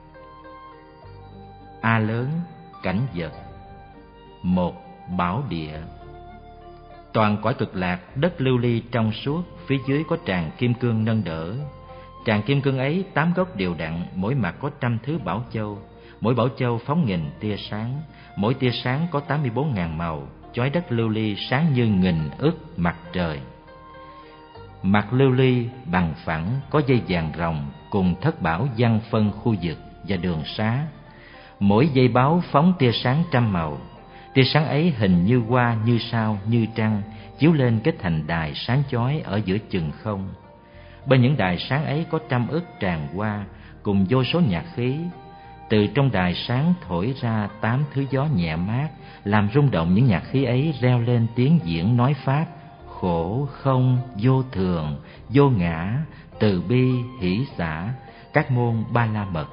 A lớn, cảnh vật. 1. Bảo địa. Toàn cõi Cực Lạc, đất lưu ly trong suốt, phía dưới có tràng kim cương nâng đỡ. Tràng kim cương ấy 8 góc đều đặn, mỗi mặt có 100 thứ bảo châu. Mỗi bảo châu phóng nghìn tia sáng, mỗi tia sáng có 84.000 màu, chói đất lưu ly sáng như nghìn ức mặt trời. Mặt lưu ly bằng phẳng có dây vàng ròng cùng thất bảo giăng phân khu vực và đường xá. Mỗi dây báo phóng tia sáng 100 màu. Tia sáng ấy hình như hoa, như sao, như trăng, chiếu lên kết thành đài sáng chói ở giữa chừng không. Bên những đài sáng ấy có 100 ức tràng hoa cùng vô số nhạc khí. Từ trong đài sáng thổi ra 8 thứ gió nhẹ mát, làm rung động những nhạc khí ấy, reo lên tiếng diễn nói pháp: khổ, không, vô thường, vô ngã, từ bi, hỷ xả, các môn Ba La Mật.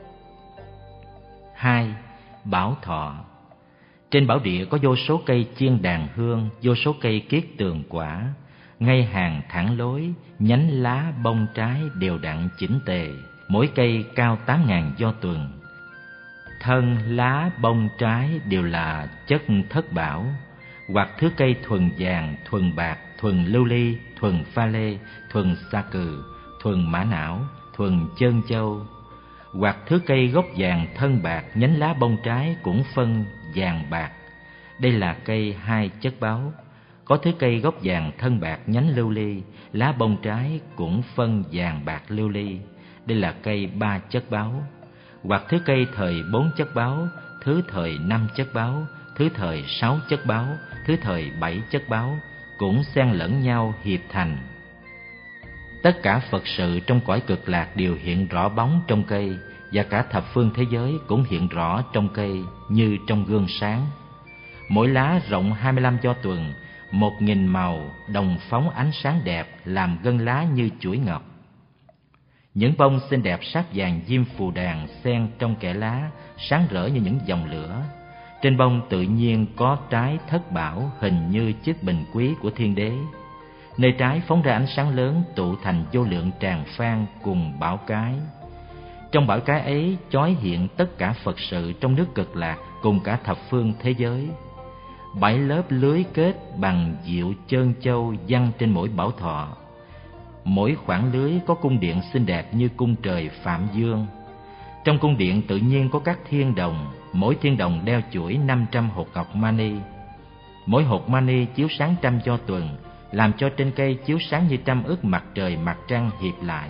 2. Bảo thọ. Trên bảo địa có vô số cây chiên đàn hương, vô số cây kiết tường quả, ngay hàng thẳng lối, nhánh lá bông trái đều đặn chỉnh tề, mỗi cây cao 8.000 do tuần. Thân, lá, bông, trái đều là chất thất bảo, hoặc thứ cây thuần vàng, thuần bạc, thuần lưu ly, thuần pha lê, thuần sa cừ, thuần mã não, thuần chơn châu, hoặc thứ cây gốc vàng, thân bạc, nhánh lá bông trái cũng phân vàng bạc. Đây là cây 2 chất báu. Có thứ cây gốc vàng, thân bạc, nhánh lưu ly, lá bông trái cũng phân vàng bạc lưu ly. Đây là cây 3 chất báu. Hoặc thứ cây thời 4 chất báu, thứ thời 5 chất báu, thứ thời 6 chất báu, thứ thời 7 chất báu, cũng xen lẫn nhau hiệp thành. Tất cả Phật sự trong cõi Cực Lạc đều hiện rõ bóng trong cây, và cả thập phương thế giới cũng hiện rõ trong cây như trong gương sáng. Mỗi lá rộng 25 do tuần, 1.000 màu, đồng phóng ánh sáng đẹp, làm gân lá như chuỗi ngọc. Những bông xinh đẹp sắc vàng diêm phù đàn xen trong kẽ lá, sáng rỡ như những dòng lửa. Trên bông tự nhiên có trái thất bảo hình như chiếc bình quý của thiên đế. Nơi trái phóng ra ánh sáng lớn tụ thành vô lượng tràng phan cùng bảo cái. Trong bảo cái ấy chói hiện tất cả Phật sự trong nước Cực Lạc cùng cả thập phương thế giới. 7 lớp lưới kết bằng diệu trơn châu giăng trên mỗi bảo thọ. Mỗi khoảng lưới có cung điện xinh đẹp như cung trời Phạm Dương. Trong cung điện tự nhiên có các thiên đồng, mỗi thiên đồng đeo chuỗi 500 hột ngọc mani. Mỗi hột mani chiếu sáng 100 do tuần, làm cho trên cây chiếu sáng như 100 ức mặt trời mặt trăng hiệp lại.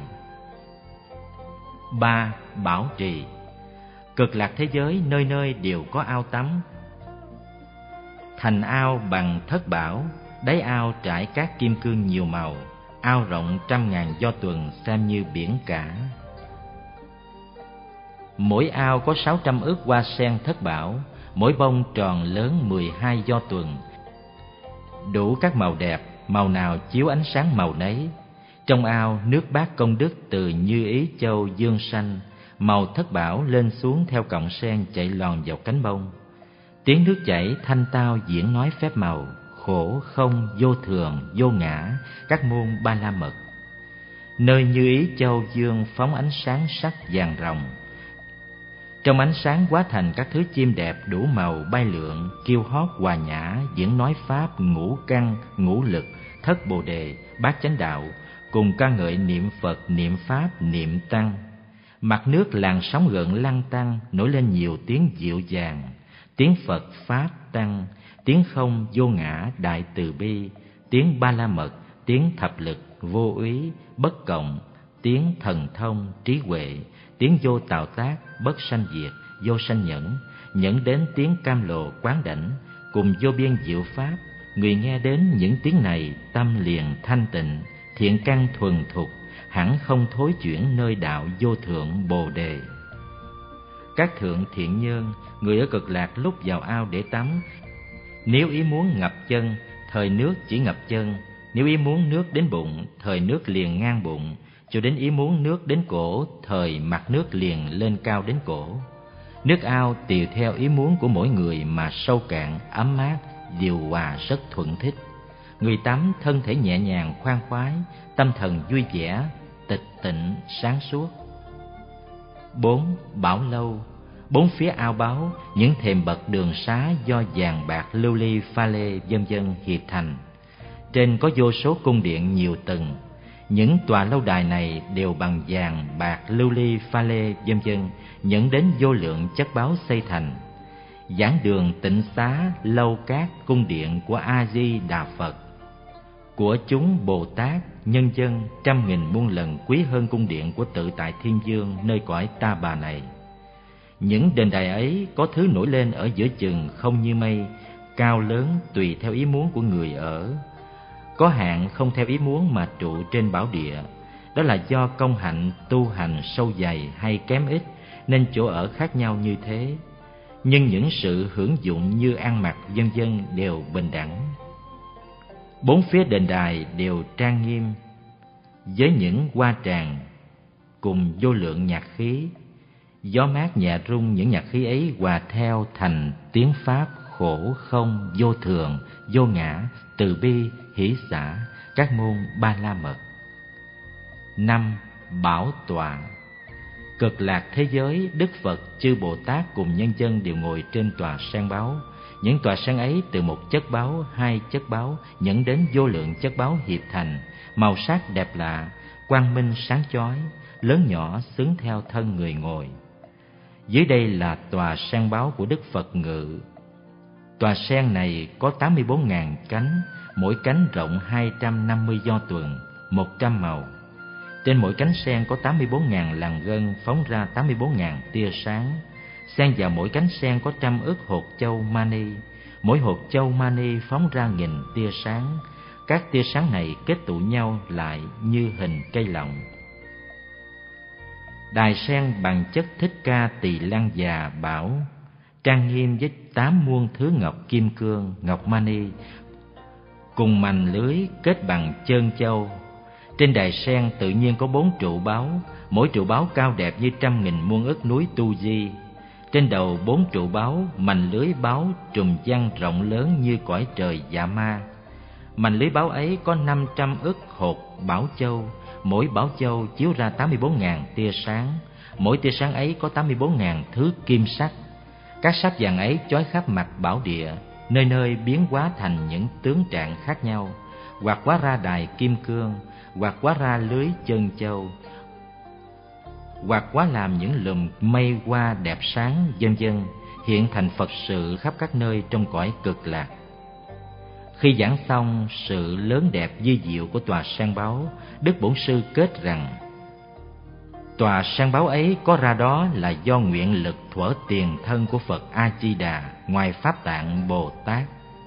3. Bảo trì. Cực lạc thế giới nơi nơi đều có ao tắm. Thành ao bằng thất bảo, đáy ao trải cát kim cương nhiều màu, ao rộng 100.000 do tuần xem như biển cả. Mỗi ao có 600 ức hoa sen thất bảo, mỗi bông tròn lớn 12 do tuần, đủ các màu đẹp, màu nào chiếu ánh sáng màu nấy. Trong ao nước bát công đức từ Như Ý Châu dương xanh, màu thất bảo lên xuống theo cọng sen chạy lòn vào cánh bông. Tiếng nước chảy thanh tao diễn nói phép màu, khổ không vô thường vô ngã, các môn ba la mật. Nơi Như Ý Châu dương phóng ánh sáng sắc vàng ròng. Trong ánh sáng hóa thành các thứ chim đẹp đủ màu bay lượn, kêu hót hòa nhã, diễn nói pháp ngũ căn, ngũ lực, thất bồ đề, bát chánh đạo, cùng ca ngợi niệm Phật, niệm Pháp, niệm Tăng. Mặt nước làn sóng gợn lăn tăn, nổi lên nhiều tiếng dịu dàng, tiếng Phật, Pháp, Tăng, tiếng không vô ngã, đại từ bi, tiếng ba la mật, tiếng thập lực, vô úy, bất cộng, tiếng thần thông, trí huệ, tiếng vô tạo tác, bất sanh diệt, vô sanh nhẫn, nhẫn đến tiếng cam lồ quán đảnh, cùng vô biên diệu pháp. Người nghe đến những tiếng này tâm liền thanh tịnh, thiện căn thuần thục, hẳn không thối chuyển nơi đạo vô thượng bồ đề. Các thượng thiện nhân, người ở Cực Lạc lúc vào ao để tắm, nếu ý muốn ngập chân, thời nước chỉ ngập chân; nếu ý muốn nước đến bụng, thời nước liền ngang bụng; cho đến ý muốn nước đến cổ, thời mặt nước liền lên cao đến cổ. Nước ao tùy theo ý muốn của mỗi người mà sâu cạn, ấm mát, điều hòa rất thuận thích. Người tắm thân thể nhẹ nhàng khoan khoái, tâm thần vui vẻ, tịch tịnh sáng suốt. 4. Bảo lâu. Bốn phía ao báu, những thềm bậc đường xá do vàng bạc lưu ly pha lê vân vân hiệp thành. Trên có vô số cung điện nhiều tầng. Những tòa lâu đài này đều bằng vàng bạc lưu ly pha lê vân vân, dẫn đến vô lượng chất báu xây thành. Giảng đường tịnh xá lâu cát cung điện của A Di Đà Phật, của chúng Bồ Tát nhân dân 100.000 muôn lần quý hơn cung điện của Tự Tại Thiên Vương nơi cõi Ta Bà này. Những đền đài ấy có thứ nổi lên ở giữa chừng không như mây, cao lớn tùy theo ý muốn của người ở. Có hạng không theo ý muốn mà trụ trên bảo địa, đó là do công hạnh tu hành sâu dày hay kém ít nên chỗ ở khác nhau như thế. Nhưng những sự hưởng dụng như ăn mặc vân vân đều bình đẳng. Bốn phía đền đài đều trang nghiêm với những hoa tràng cùng vô lượng nhạc khí. Gió mát nhẹ rung những nhạc khí ấy hòa theo thành tiếng Pháp khổ không vô thường vô ngã, từ bi hỷ xả, các môn ba la mật. 5. Bảo tọa. Cực lạc thế giới, Đức Phật, chư Bồ Tát cùng nhân dân đều ngồi trên tòa sen báu. Những tòa sen ấy từ một chất báu, hai chất báu dẫn đến vô lượng chất báu hiệp thành, màu sắc đẹp lạ, quang minh sáng chói, lớn nhỏ xứng theo thân người ngồi. Dưới đây là tòa sen báu của Đức Phật ngự. Tòa sen này có 84.000 cánh, mỗi cánh rộng 250 do tuần, 100 màu. Trên mỗi cánh sen có 84.000 làn gân phóng ra 84.000 tia sáng. Xen vào mỗi cánh sen có 100 ức hột châu mani, mỗi hột châu mani phóng ra 1000 tia sáng. Các tia sáng này kết tụ nhau lại như hình cây lọng. Đài sen bằng chất Thích Ca Tỳ Lăng Già bảo, trang nghiêm với 8 muôn thứ ngọc kim cương, ngọc mani, cùng mành lưới kết bằng trơn châu. Trên đài sen tự nhiên có 4 trụ báo, mỗi trụ báo cao đẹp như 100.000 muôn ức núi Tu Di. Trên đầu 4 trụ báo, mành lưới báo trùm giăng rộng lớn như cõi trời Dạ Ma. Mành lưới báo ấy có 500 ức hột bảo châu, mỗi bảo châu chiếu ra 84.000 tia sáng, mỗi tia sáng ấy có 84.000 thước kim sắc. Các sáp vàng ấy chói khắp mặt bảo địa, nơi nơi biến hóa thành những tướng trạng khác nhau, hoặc hóa ra đài kim cương, hoặc hóa ra lưới chân châu, hoặc hóa làm những lùm mây hoa đẹp sáng, vân vân, hiện thành Phật sự khắp các nơi trong cõi cực lạc. Khi giảng xong sự lớn đẹp vi diệu của tòa sen báo, Đức Bổn Sư kết rằng: tòa sen báo ấy có ra đó là do nguyện lực thuở tiền thân của Phật A Di Đà ngoài Pháp Tạng Bồ Tát.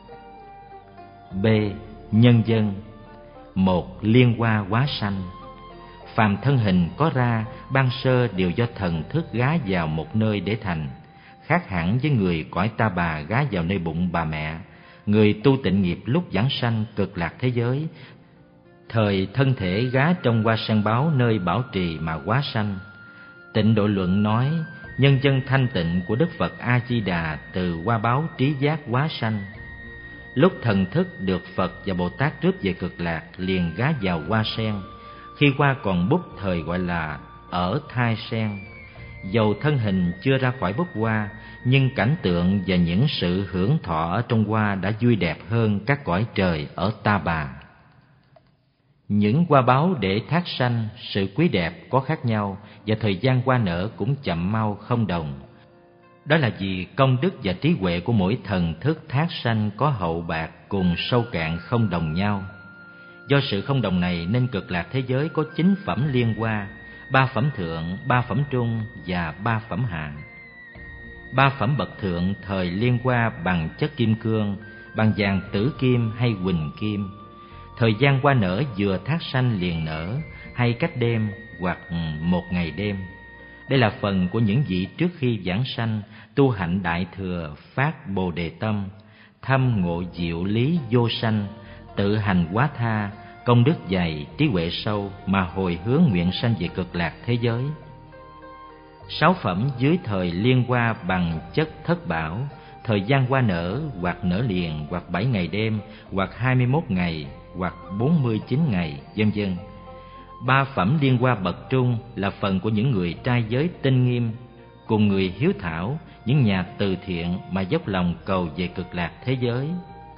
B. Nhân dân. 1. Liên hoa hóa sanh. Phàm thân hình có ra, ban sơ đều do thần thức gá vào một nơi để thành, khác hẳn với người cõi ta bà gá vào nơi bụng bà mẹ. Người tu tịnh nghiệp lúc giảng sanh cực lạc thế giới, thời thân thể gá trong hoa sen báo nơi bảo trì mà hóa sanh. Tịnh Độ Luận nói, nhân dân thanh tịnh của Đức Phật A Di Đà từ hoa báo trí giác hóa sanh. Lúc thần thức được Phật và Bồ Tát rước về cực lạc, liền gá vào hoa sen. Khi hoa còn búp thời gọi là ở thai sen. Dầu thân hình chưa ra khỏi búp hoa, nhưng cảnh tượng và những sự hưởng thọ ở trong hoa đã vui đẹp hơn các cõi trời ở ta bà. Những hoa báo để thác sanh, sự quý đẹp có khác nhau, và thời gian hoa nở cũng chậm mau không đồng. Đó là vì công đức và trí huệ của mỗi thần thức thác sanh có hậu bạc cùng sâu cạn không đồng nhau. Do sự không đồng này nên cực lạc thế giới có 9 phẩm liên hoa, 3 phẩm thượng, 3 phẩm trung và 3 phẩm hạ. 3 phẩm bậc thượng thời liên hoa bằng chất kim cương, bằng vàng tử kim hay huỳnh kim. Thời gian hoa nở vừa thác sanh liền nở, hay cách đêm hoặc một ngày đêm. Đây là phần của những vị trước khi giảng sanh tu hạnh đại thừa, phát bồ đề tâm, thâm ngộ diệu lý vô sanh, tự hành quá tha, công đức dày, trí huệ sâu mà hồi hướng nguyện sanh về cực lạc thế giới. 6 phẩm dưới thời liên hoa bằng chất thất bảo, thời gian hoa nở hoặc nở liền, hoặc 7 ngày đêm, hoặc 21 ngày, hoặc 49 ngày, vân vân. 3 phẩm liên hoa bậc trung là phần của những người trai giới tinh nghiêm, cùng người hiếu thảo, những nhà từ thiện mà dốc lòng cầu về cực lạc thế giới.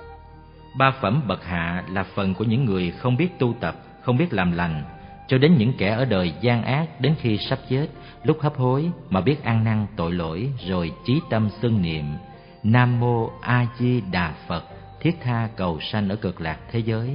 3 phẩm bậc hạ là phần của những người không biết tu tập, không biết làm lành, cho đến những kẻ ở đời gian ác đến khi sắp chết, lúc hấp hối mà biết ăn năn tội lỗi, rồi chí tâm xưng niệm Nam Mô A Di Đà Phật, thiết tha cầu sanh ở cực lạc thế giới.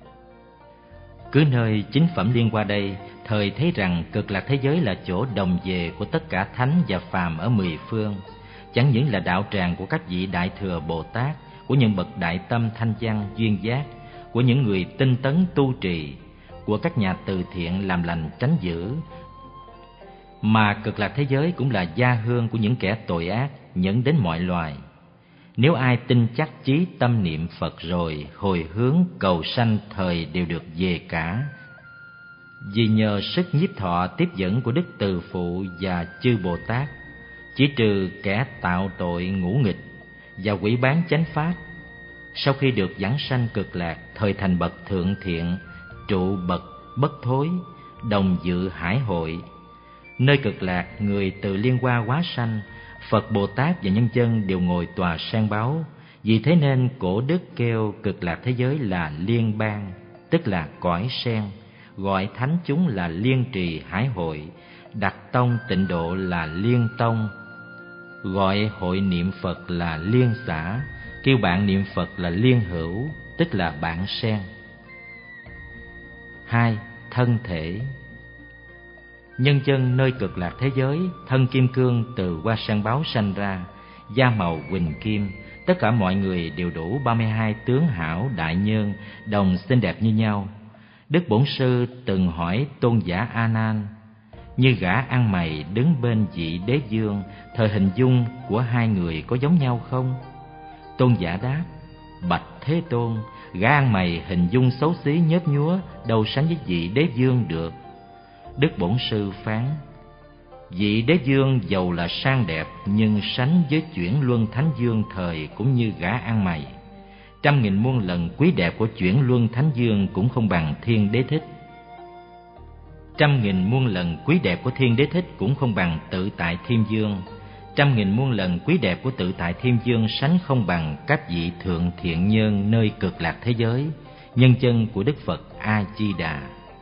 Cứ nơi 9 phẩm liên hoa đây, thời thấy rằng cực lạc thế giới là chỗ đồng về của tất cả thánh và phàm ở 10 phương, chẳng những là đạo tràng của các vị đại thừa Bồ Tát, của những bậc đại tâm thanh văn duyên giác, của những người tinh tấn tu trì, của các nhà từ thiện làm lành tránh dữ, mà cực lạc thế giới cũng là gia hương của những kẻ tội ác nhẫn đến mọi loài. Nếu ai tin chắc chí tâm niệm Phật rồi hồi hướng cầu sanh thời đều được về cả. Vì nhờ sức nhiếp thọ tiếp dẫn của Đức Từ Phụ và chư Bồ Tát, chỉ trừ kẻ tạo tội ngũ nghịch và quỷ bán chánh pháp, sau khi được giảng sanh cực lạc, thời thành bậc thượng thiện, trụ bậc bất thối, đồng dự hải hội. Nơi cực lạc, người từ liên hoa hóa sanh, Phật Bồ Tát và nhân dân đều ngồi tòa sen báo. Vì thế nên cổ đức kêu cực lạc thế giới là liên bang, tức là cõi sen, gọi thánh chúng là liên trì hải hội, đặt tông tịnh độ là liên tông, gọi hội niệm Phật là liên xã, kêu bạn niệm Phật là liên hữu, tức là bạn sen. 2. Thân thể. Nhân dân nơi cực lạc thế giới, thân kim cương từ hoa sen báo sanh ra, da màu huỳnh kim, tất cả mọi người đều đủ 32 tướng hảo đại nhân, đồng xinh đẹp như nhau. Đức Bổn Sư từng hỏi tôn giả A Nan, như gã ăn mày đứng bên vị đế dương, thời hình dung của hai người có giống nhau không? Tôn giả đáp, bạch Thế Tôn, gã ăn mày hình dung xấu xí nhớp nhúa, đâu sánh với vị đế vương được. Đức Bổn Sư phán: vị đế vương dầu là sang đẹp, nhưng sánh với chuyển luân thánh vương thời cũng như gã ăn mày. 100.000 muôn lần quý đẹp của chuyển luân thánh vương cũng không bằng Thiên Đế Thích. 100.000 muôn lần quý đẹp của Thiên Đế Thích cũng không bằng Tự Tại Thiên Vương. 100.000 muôn lần quý đẹp của Tự Tại Thiên Vương sánh không bằng các vị thượng thiện nhân nơi cực lạc thế giới, nhân chân của Đức Phật A Di Đà.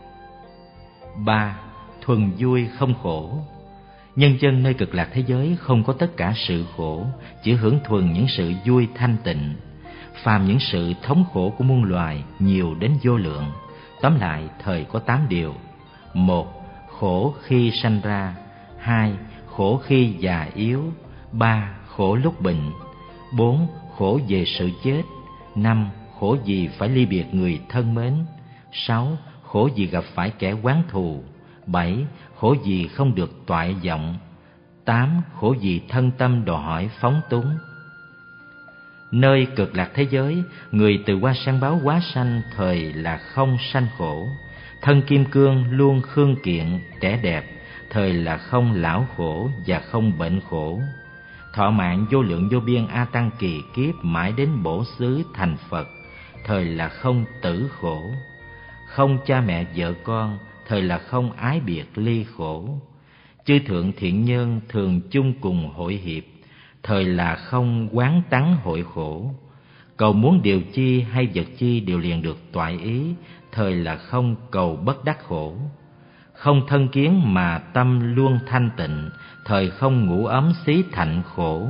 3. Thuần vui không khổ. Nhân chân nơi cực lạc thế giới không có tất cả sự khổ, chỉ hưởng thuần những sự vui thanh tịnh. Phàm những sự thống khổ của muôn loài nhiều đến vô lượng. Tóm lại, thời có 8 điều. 1. Khổ khi sanh ra. 2. Khổ khi già yếu. 3. Khổ lúc bệnh. 4. Khổ về sự chết. 5. Khổ vì phải ly biệt người thân mến. 6. Khổ vì gặp phải kẻ oán thù. 7. Khổ vì không được toại vọng. 8. Khổ vì thân tâm đòi hỏi phóng túng. Nơi cực lạc thế giới, người từ hoa sen báo hóa sanh thời là không sanh khổ. Thân kim cương luôn khương kiện, trẻ đẹp, thời là không lão khổ và không bệnh khổ. Thọ mạng vô lượng vô biên a tăng kỳ kiếp mãi đến bổ xứ thành Phật, thời là không tử khổ. Không cha mẹ vợ con, thời là không ái biệt ly khổ. Chư thượng thiện nhân thường chung cùng hội hiệp, thời là không quán tắng hội khổ. Cầu muốn điều chi hay vật chi đều liền được toại ý, thời là không cầu bất đắc khổ. Không thân kiến mà tâm luôn thanh tịnh, thời không ngủ ấm xí thạnh khổ.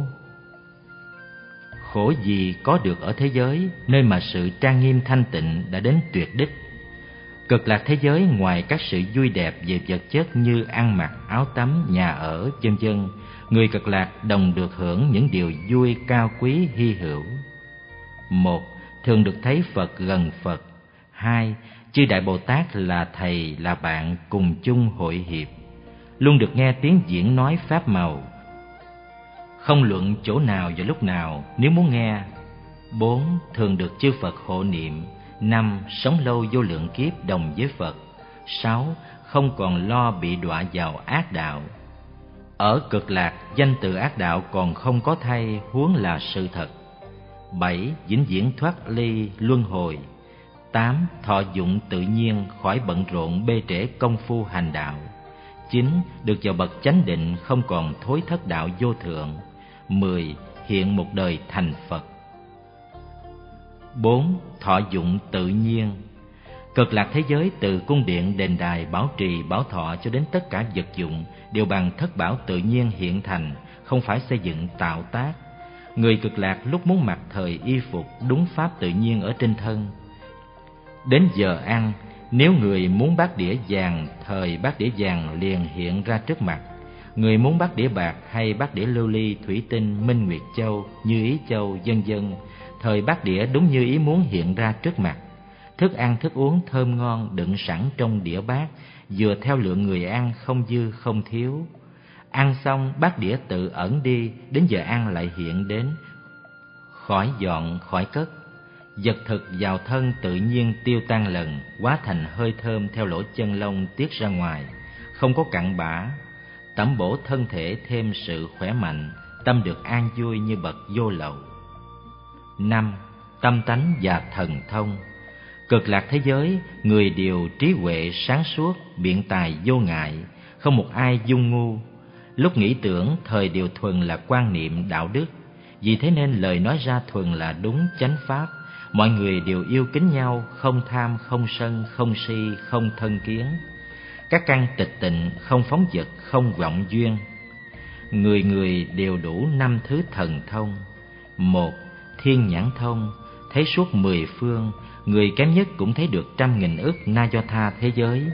Khổ gì có được ở thế giới, nơi mà sự trang nghiêm thanh tịnh đã đến tuyệt đích. Cực lạc thế giới ngoài các sự vui đẹp về vật chất như ăn mặc, áo tắm, nhà ở, vân vân, người cực lạc đồng được hưởng những điều vui cao quý hy hữu. 1. Thường được thấy Phật gần Phật. 2. Chư Đại Bồ Tát là thầy là bạn cùng chung hội hiệp, luôn được nghe tiếng diễn nói pháp màu, không luận chỗ nào và lúc nào nếu muốn nghe. 4. Thường được chư Phật hộ niệm. 5. Sống lâu vô lượng kiếp đồng với Phật. 6. Không còn lo bị đọa vào ác đạo. Ở cực lạc, danh từ ác đạo còn không có thay, huống là sự thật. 7. Vĩnh viễn thoát ly luân hồi. 8. Thọ dụng tự nhiên, khỏi bận rộn bê trễ công phu hành đạo. 9. Được vào bậc chánh định, không còn thối thất đạo vô thượng. 10. Hiện một đời thành Phật. 4. Thọ dụng tự nhiên. Cực lạc thế giới từ cung điện, đền đài, bảo trì, bảo thọ cho đến tất cả vật dụng đều bằng thất bảo tự nhiên hiện thành, không phải xây dựng tạo tác. Người cực lạc lúc muốn mặc thời y phục đúng pháp tự nhiên ở trên thân. Đến giờ ăn, nếu người muốn bát đĩa vàng, thời bát đĩa vàng liền hiện ra trước mặt. Người muốn bát đĩa bạc hay bát đĩa lưu ly, thủy tinh, minh nguyệt châu, như ý châu, vân vân, thời bát đĩa đúng như ý muốn hiện ra trước mặt. Thức ăn thức uống thơm ngon đựng sẵn trong đĩa bát, vừa theo lượng người ăn, không dư không thiếu. Ăn xong bát đĩa tự ẩn đi, đến giờ ăn lại hiện đến, khỏi dọn khỏi cất. Vật thực vào thân tự nhiên tiêu tan lần, hóa thành hơi thơm theo lỗ chân lông tiết ra ngoài, không có cặn bã. Tẩm bổ thân thể thêm sự khỏe mạnh, tâm được an vui như bậc vô lậu. 5. Tâm tánh và thần thông. Cực lạc thế giới, người đều trí huệ sáng suốt, biện tài vô ngại, không một ai dung ngu. Lúc nghĩ tưởng, thời đều thuần là quan niệm đạo đức. Vì thế nên lời nói ra thuần là đúng chánh pháp. Mọi người đều yêu kính nhau, không tham, không sân, không si, không thân kiến. Các căn tịch tịnh, không phóng dật, không vọng duyên. Người người đều đủ 5 thứ thần thông. 1. Thiên nhãn thông, thấy suốt 10 phương, người kém nhất cũng thấy được 100.000 ức na do tha thế giới.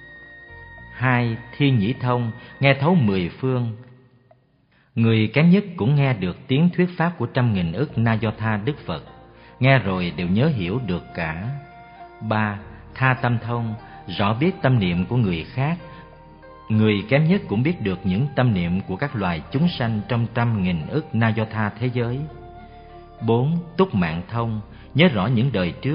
2. Thiên nhĩ thông, nghe thấu 10 phương, người kém nhất cũng nghe được tiếng thuyết pháp của 100.000 ức na do tha Đức Phật, nghe rồi đều nhớ hiểu được cả. 3. Tha tâm thông, rõ biết tâm niệm của người khác, người kém nhất cũng biết được những tâm niệm của các loài chúng sanh trong 100.000 ức na do tha thế giới. 4. Túc mạng thông, nhớ rõ những đời trước,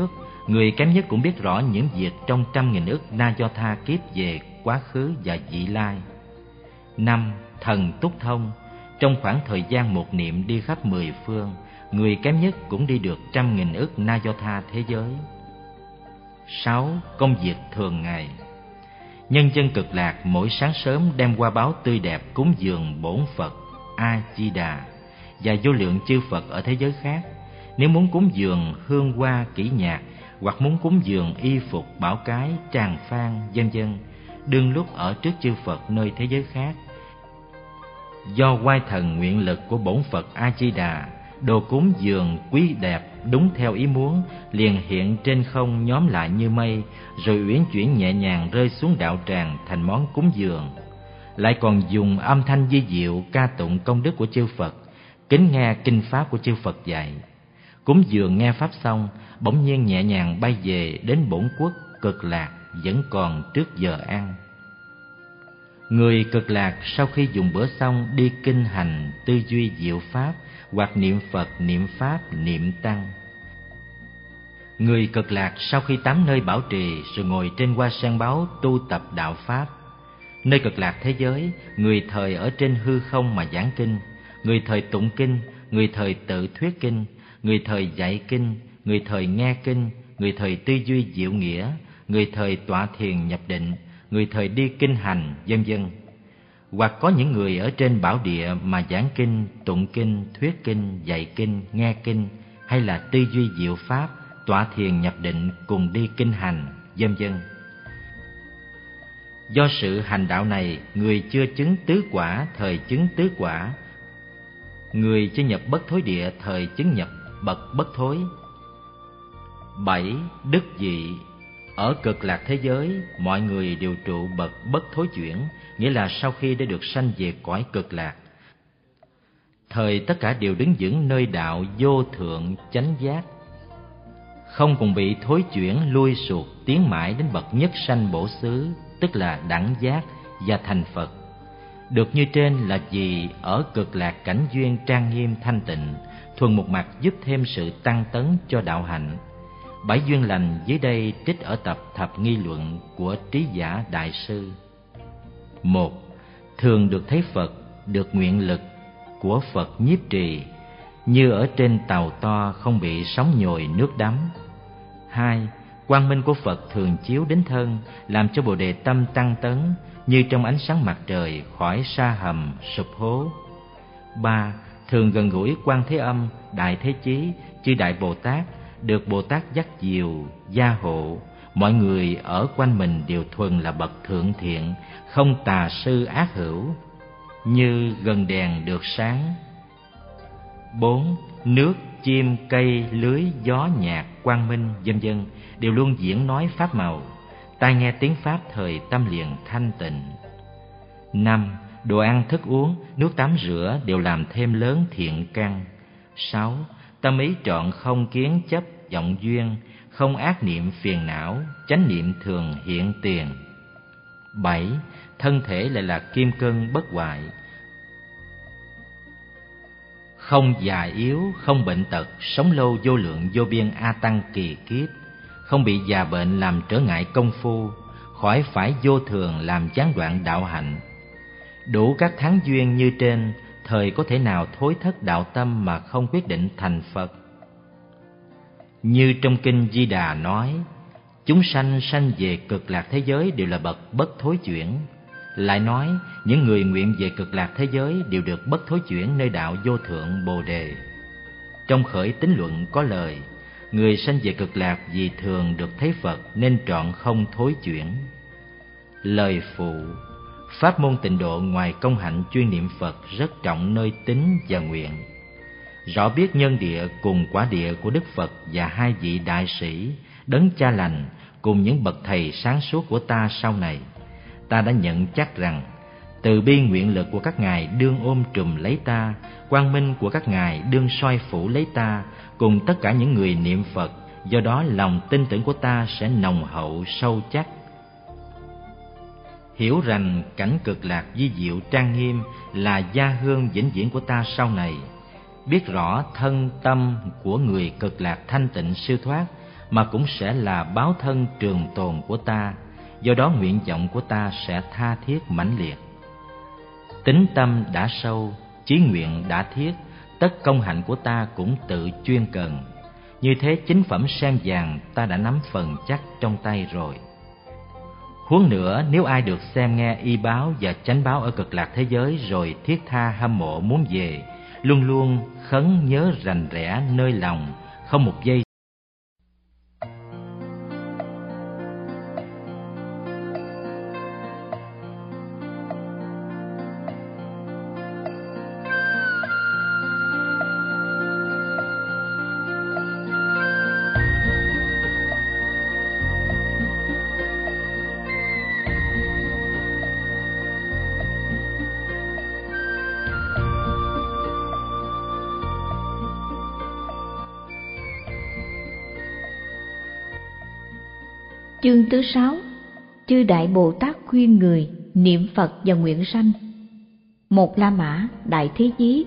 Người kém nhất cũng biết rõ những việc trong 100.000 ức na do tha kiếp về quá khứ và vị lai. 5. Thần túc thông. Trong khoảng thời gian một niệm đi khắp 10 phương, người kém nhất cũng đi được 100.000 ức na do tha thế giới. 6. Công việc thường ngày. Nhân dân Cực Lạc mỗi sáng sớm đem hoa báo tươi đẹp cúng dường bổn Phật A Di Đà và vô lượng chư Phật ở thế giới khác. Nếu muốn cúng dường hương hoa kỹ nhạc, hoặc muốn cúng dường y phục bảo cái tràng phan vân vân, đương lúc ở trước chư Phật nơi thế giới khác, do oai thần nguyện lực của bổn Phật A Di Đà, đồ cúng dường quý đẹp đúng theo ý muốn liền hiện trên không nhóm lại như mây, rồi uyển chuyển nhẹ nhàng rơi xuống đạo tràng thành món cúng dường. Lại còn dùng âm thanh vi diệu ca tụng công đức của chư Phật, kính nghe kinh pháp của chư Phật dạy. Cúng dường nghe pháp xong, bỗng nhiên nhẹ nhàng bay về đến bổn quốc Cực Lạc vẫn còn trước giờ ăn. Người Cực Lạc sau khi dùng bữa xong đi kinh hành tư duy diệu pháp, hoặc niệm Phật, niệm Pháp, niệm Tăng. Người Cực Lạc sau khi tắm nơi bảo trì rồi ngồi trên hoa sen báo tu tập đạo Pháp. Nơi Cực Lạc thế giới, người thời ở trên hư không mà giảng kinh, người thời tụng kinh, người thời tự thuyết kinh, người thời dạy kinh, người thời nghe kinh, người thời tư duy diệu nghĩa, người thời tọa thiền nhập định, người thời đi kinh hành, vân vân. Hoặc có những người ở trên bảo địa mà giảng kinh, tụng kinh, thuyết kinh, dạy kinh, nghe kinh, hay là tư duy diệu pháp, tọa thiền nhập định cùng đi kinh hành, vân vân. Do sự hành đạo này, người chưa chứng tứ quả thời chứng tứ quả, người chưa nhập bất thối địa thời chứng nhập bậc bất thối. 7. Đức vị. Ở Cực Lạc thế giới, mọi người đều trụ bậc bất thối chuyển, nghĩa là sau khi đã được sanh về cõi Cực Lạc, thời tất cả đều đứng vững nơi đạo vô thượng chánh giác, không còn bị thối chuyển lui sụt, tiến mãi đến bậc nhất sanh bổ xứ, tức là đẳng giác và thành Phật. Được như trên là vì ở Cực Lạc cảnh duyên trang nghiêm thanh tịnh, thuần một mặt giúp thêm sự tăng tấn cho đạo hạnh. 7 duyên lành dưới đây trích ở tập Thập Nghi Luận của Trí Giả Đại Sư. 1. Thường được thấy Phật, được nguyện lực của Phật nhiếp trì, như ở trên tàu to không bị sóng nhồi nước đắm. 2. Quang minh của Phật thường chiếu đến thân, làm cho Bồ Đề tâm tăng tấn, như trong ánh sáng mặt trời khỏi sa hầm sụp hố. 3. Thường gần gũi Quan Thế Âm, Đại Thế Chí, chư Đại Bồ Tát, được Bồ Tát dắt dìu, gia hộ, mọi người ở quanh mình đều thuần là bậc thượng thiện, không tà sư ác hữu, như gần đèn được sáng. 4. Nước, chim, cây, lưới, gió, nhạc, quang minh, vân vân đều luôn diễn nói pháp màu, tai nghe tiếng pháp thời tâm liền thanh tịnh. 5. Đồ ăn, thức uống, nước tắm rửa đều làm thêm lớn thiện căn. 6. Tâm ý trọn không kiến chấp vọng duyên, không ác niệm phiền não, chánh niệm thường hiện tiền. 7. Thân thể lại là kim cân bất hoại, không già yếu, không bệnh tật, sống lâu vô lượng vô biên a tăng kỳ kiếp, không bị già bệnh làm trở ngại công phu, khỏi phải vô thường làm gián đoạn đạo hạnh. Đủ các tháng duyên như trên, thời có thể nào thối thất đạo tâm mà không quyết định thành Phật. Như trong kinh Di Đà nói, chúng sanh sanh về Cực Lạc thế giới đều là bậc bất thối chuyển. Lại nói, những người nguyện về Cực Lạc thế giới đều được bất thối chuyển nơi đạo vô thượng Bồ Đề. Trong Khởi Tín Luận có lời, người sanh về Cực Lạc vì thường được thấy Phật nên trọn không thối chuyển. Lời phụ, pháp môn tịnh độ ngoài công hạnh chuyên niệm Phật rất trọng nơi tín và nguyện. Rõ biết nhân địa cùng quả địa của Đức Phật và hai vị đại sĩ, đấng cha lành cùng những bậc thầy sáng suốt của ta sau này, ta đã nhận chắc rằng từ bi nguyện lực của các ngài đương ôm trùm lấy ta, quang minh của các ngài đương soi phủ lấy ta, cùng tất cả những người niệm Phật. Do đó lòng tin tưởng của ta sẽ nồng hậu sâu chắc. Hiểu rằng cảnh Cực Lạc vi diệu trang nghiêm là gia hương vĩnh viễn của ta sau này. Biết rõ thân tâm của người Cực Lạc thanh tịnh siêu thoát mà cũng sẽ là báo thân trường tồn của ta. Do đó nguyện vọng của ta sẽ tha thiết mãnh liệt. Tính tâm đã sâu, chí nguyện đã thiết, tất công hạnh của ta cũng tự chuyên cần. Như thế chính phẩm sen vàng ta đã nắm phần chắc trong tay rồi. Huống nữa, nếu ai được xem nghe y báo và chánh báo ở Cực Lạc thế giới rồi thiết tha hâm mộ muốn về, luôn luôn khấn nhớ rành rẽ nơi lòng, không một giây. Chương thứ 6. Chư Đại Bồ Tát khuyên người niệm Phật và nguyện sanh. Một La Mã Đại Thế Chí.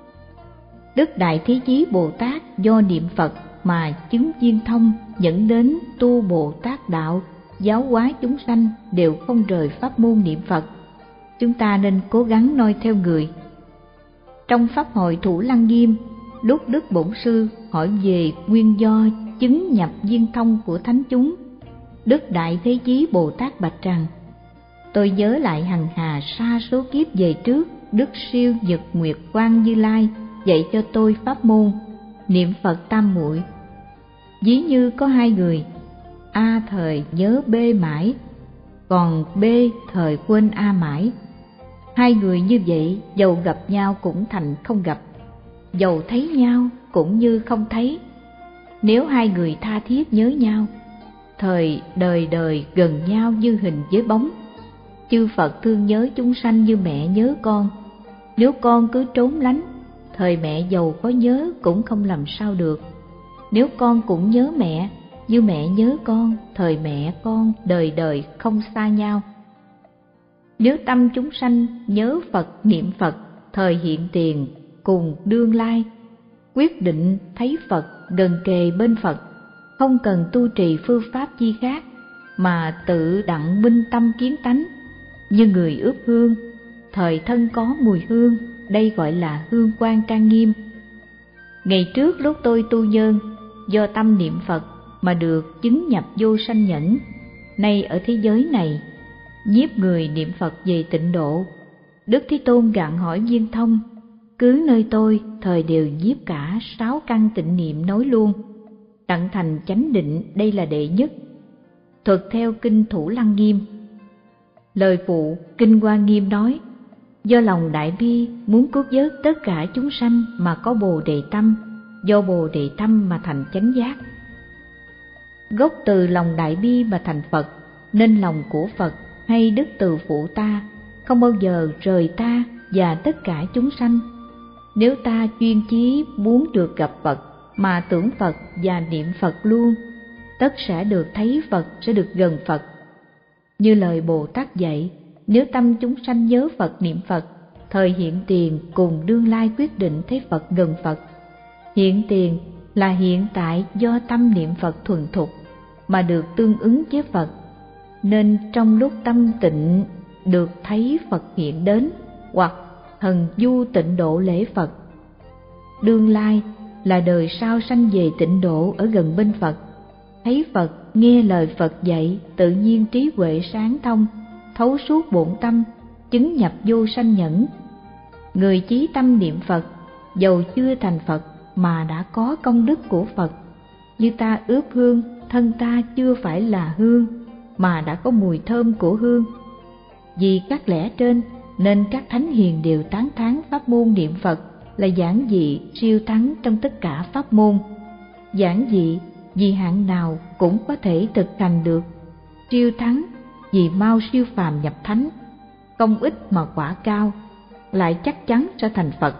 Đức Đại Thế Chí Bồ Tát do niệm Phật mà chứng viên thông, dẫn đến tu Bồ Tát đạo, giáo hóa chúng sanh đều không rời pháp môn niệm Phật. Chúng ta nên cố gắng noi theo người. Trong pháp hội Thủ Lăng Nghiêm, lúc Đức Bổn Sư hỏi về nguyên do chứng nhập viên thông của thánh chúng, Đức Đại Thế Chí Bồ Tát bạch rằng: tôi nhớ lại hằng hà sa số kiếp về trước, Đức Siêu Nhật Nguyệt Quang Như Lai dạy cho tôi pháp môn niệm Phật tam muội. Ví như có hai người, A thời nhớ B mãi, còn B thời quên A mãi. Hai người như vậy, dầu gặp nhau cũng thành không gặp, dầu thấy nhau cũng như không thấy. Nếu hai người tha thiết nhớ nhau, thời đời đời gần nhau như hình với bóng. Chư Phật thương nhớ chúng sanh như mẹ nhớ con. Nếu con cứ trốn lánh, thời mẹ dầu có nhớ cũng không làm sao được. Nếu con cũng nhớ mẹ như mẹ nhớ con, thời mẹ con đời đời không xa nhau. Nếu tâm chúng sanh nhớ Phật niệm Phật, thời hiện tiền cùng đương lai, quyết định thấy Phật gần kề bên Phật, không cần tu trì phương pháp chi khác, mà tự đặng minh tâm kiến tánh. Như người ướp hương, thời thân có mùi hương, đây gọi là hương quang trang nghiêm. Ngày trước lúc tôi tu nhân, do tâm niệm Phật mà được chứng nhập vô sanh nhẫn. Nay ở thế giới này, nhiếp người niệm Phật về tịnh độ. Đức Thế Tôn gặng hỏi Viên Thông: cứ nơi tôi, thời đều nhiếp cả 6 căn tịnh niệm nói luôn, tận thành chánh định, đây là đệ nhất. Thuật theo kinh Thủ Lăng Nghiêm. Lời phụ kinh Hoa Nghiêm nói: do lòng đại bi muốn cứu vớt tất cả chúng sanh mà có Bồ Đề tâm, do Bồ Đề tâm mà thành chánh giác. Gốc từ lòng đại bi mà thành Phật, nên lòng của Phật hay đức từ phụ ta không bao giờ rời ta và tất cả chúng sanh. Nếu ta chuyên chí muốn được gặp Phật mà tưởng Phật và niệm Phật luôn, tất sẽ được thấy Phật, sẽ được gần Phật. Như lời Bồ Tát dạy, nếu tâm chúng sanh nhớ Phật niệm Phật, thời hiện tiền cùng đương lai quyết định thấy Phật gần Phật. Hiện tiền là hiện tại do tâm niệm Phật thuần thục mà được tương ứng với Phật, nên trong lúc tâm tịnh được thấy Phật hiện đến, hoặc thần du tịnh độ lễ Phật. Đương lai là đời sau sanh về tịnh độ ở gần bên Phật, thấy Phật, nghe lời Phật dạy, tự nhiên trí huệ sáng thông, thấu suốt bổn tâm, chứng nhập vô sanh nhẫn. Người chí tâm niệm Phật, dầu chưa thành Phật mà đã có công đức của Phật. Như ta ướp hương, thân ta chưa phải là hương, mà đã có mùi thơm của hương. Vì các lẽ trên, nên các thánh hiền đều tán thán pháp môn niệm Phật là giản dị siêu thắng trong tất cả pháp môn. Giản dị vì hạng nào cũng có thể thực hành được, siêu thắng vì mau siêu phàm nhập thánh, công ích mà quả cao, lại chắc chắn sẽ thành Phật.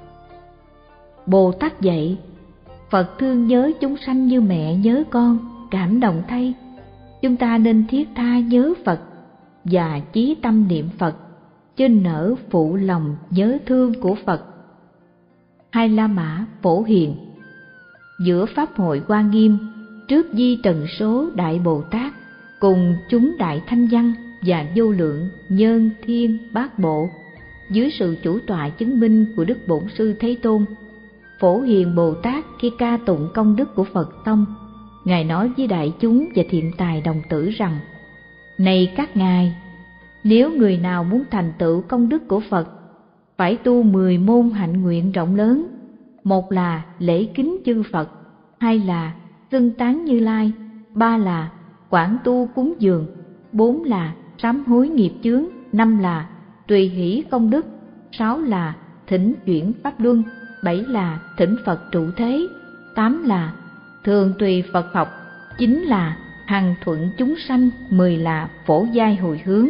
Bồ Tát dạy, Phật thương nhớ chúng sanh như mẹ nhớ con, cảm động thay. Chúng ta nên thiết tha nhớ Phật và chí tâm niệm Phật, chênh nở phụ lòng nhớ thương của Phật. Hai La Mã Phổ Hiền. Giữa pháp hội Hoa Nghiêm, trước di trần số Đại Bồ Tát cùng chúng Đại Thanh Văn và vô lượng nhân thiên bát bộ, dưới sự chủ tọa chứng minh của Đức Bổn Sư Thế Tôn, Phổ Hiền Bồ Tát khi ca tụng công đức của Phật tông, Ngài nói với đại chúng và thiện tài đồng tử rằng: Này các ngài, nếu người nào muốn thành tựu công đức của Phật, phải tu 10 môn hạnh nguyện rộng lớn. Một là lễ kính chư Phật, hai là xưng tán Như Lai, ba là quảng tu cúng dường, bốn là sám hối nghiệp chướng, năm là tùy hỷ công đức, sáu là thỉnh chuyển pháp luân, bảy là thỉnh Phật trụ thế, tám là thường tùy Phật học, chín là hằng thuận chúng sanh, 10 là phổ giai hồi hướng.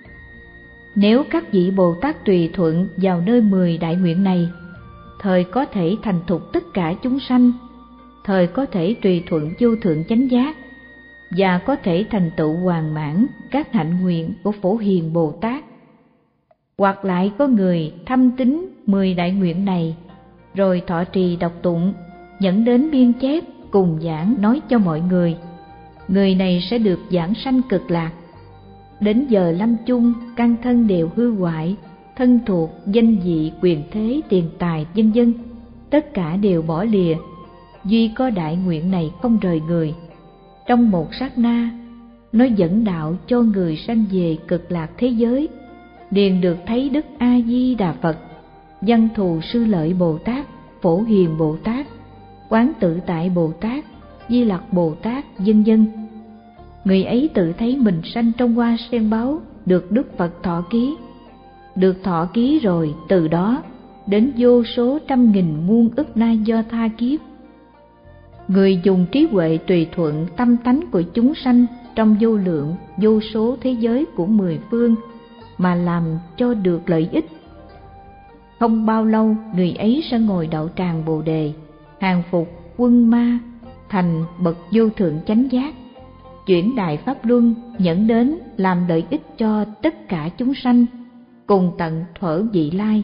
Nếu các vị Bồ Tát tùy thuận vào nơi 10 đại nguyện này, thời có thể thành thục tất cả chúng sanh, thời có thể tùy thuận vô thượng chánh giác, và có thể thành tựu hoàn mãn các hạnh nguyện của Phổ Hiền Bồ Tát. Hoặc lại có người thâm tín 10 đại nguyện này, rồi thọ trì đọc tụng, dẫn đến biên chép cùng giảng nói cho mọi người. Người này sẽ được giảng sanh cực lạc. Đến giờ lâm chung, căn thân đều hư hoại, thân thuộc, danh vị, quyền thế, tiền tài, vân vân, tất cả đều bỏ lìa, duy có đại nguyện này không rời người. Trong một sát na, nó dẫn đạo cho người sanh về cực lạc thế giới, liền được thấy Đức A Di Đà Phật, Văn Thù Sư Lợi Bồ Tát, Phổ Hiền Bồ Tát, Quán Tự Tại Bồ Tát, Di Lặc Bồ Tát, vân vân. Người ấy tự thấy mình sanh trong hoa sen báu, được Đức Phật thọ ký. Được thọ ký rồi, từ đó đến vô số trăm nghìn muôn ức na do tha kiếp. Người dùng trí huệ tùy thuận tâm tánh của chúng sanh trong vô lượng, vô số thế giới của 10 phương mà làm cho được lợi ích. Không bao lâu, người ấy sẽ ngồi đậu tràng Bồ Đề, hàng phục quân ma, thành bậc vô thượng chánh giác, chuyển đại pháp luân, dẫn đến làm lợi ích cho tất cả chúng sanh, cùng tận thuở vị lai.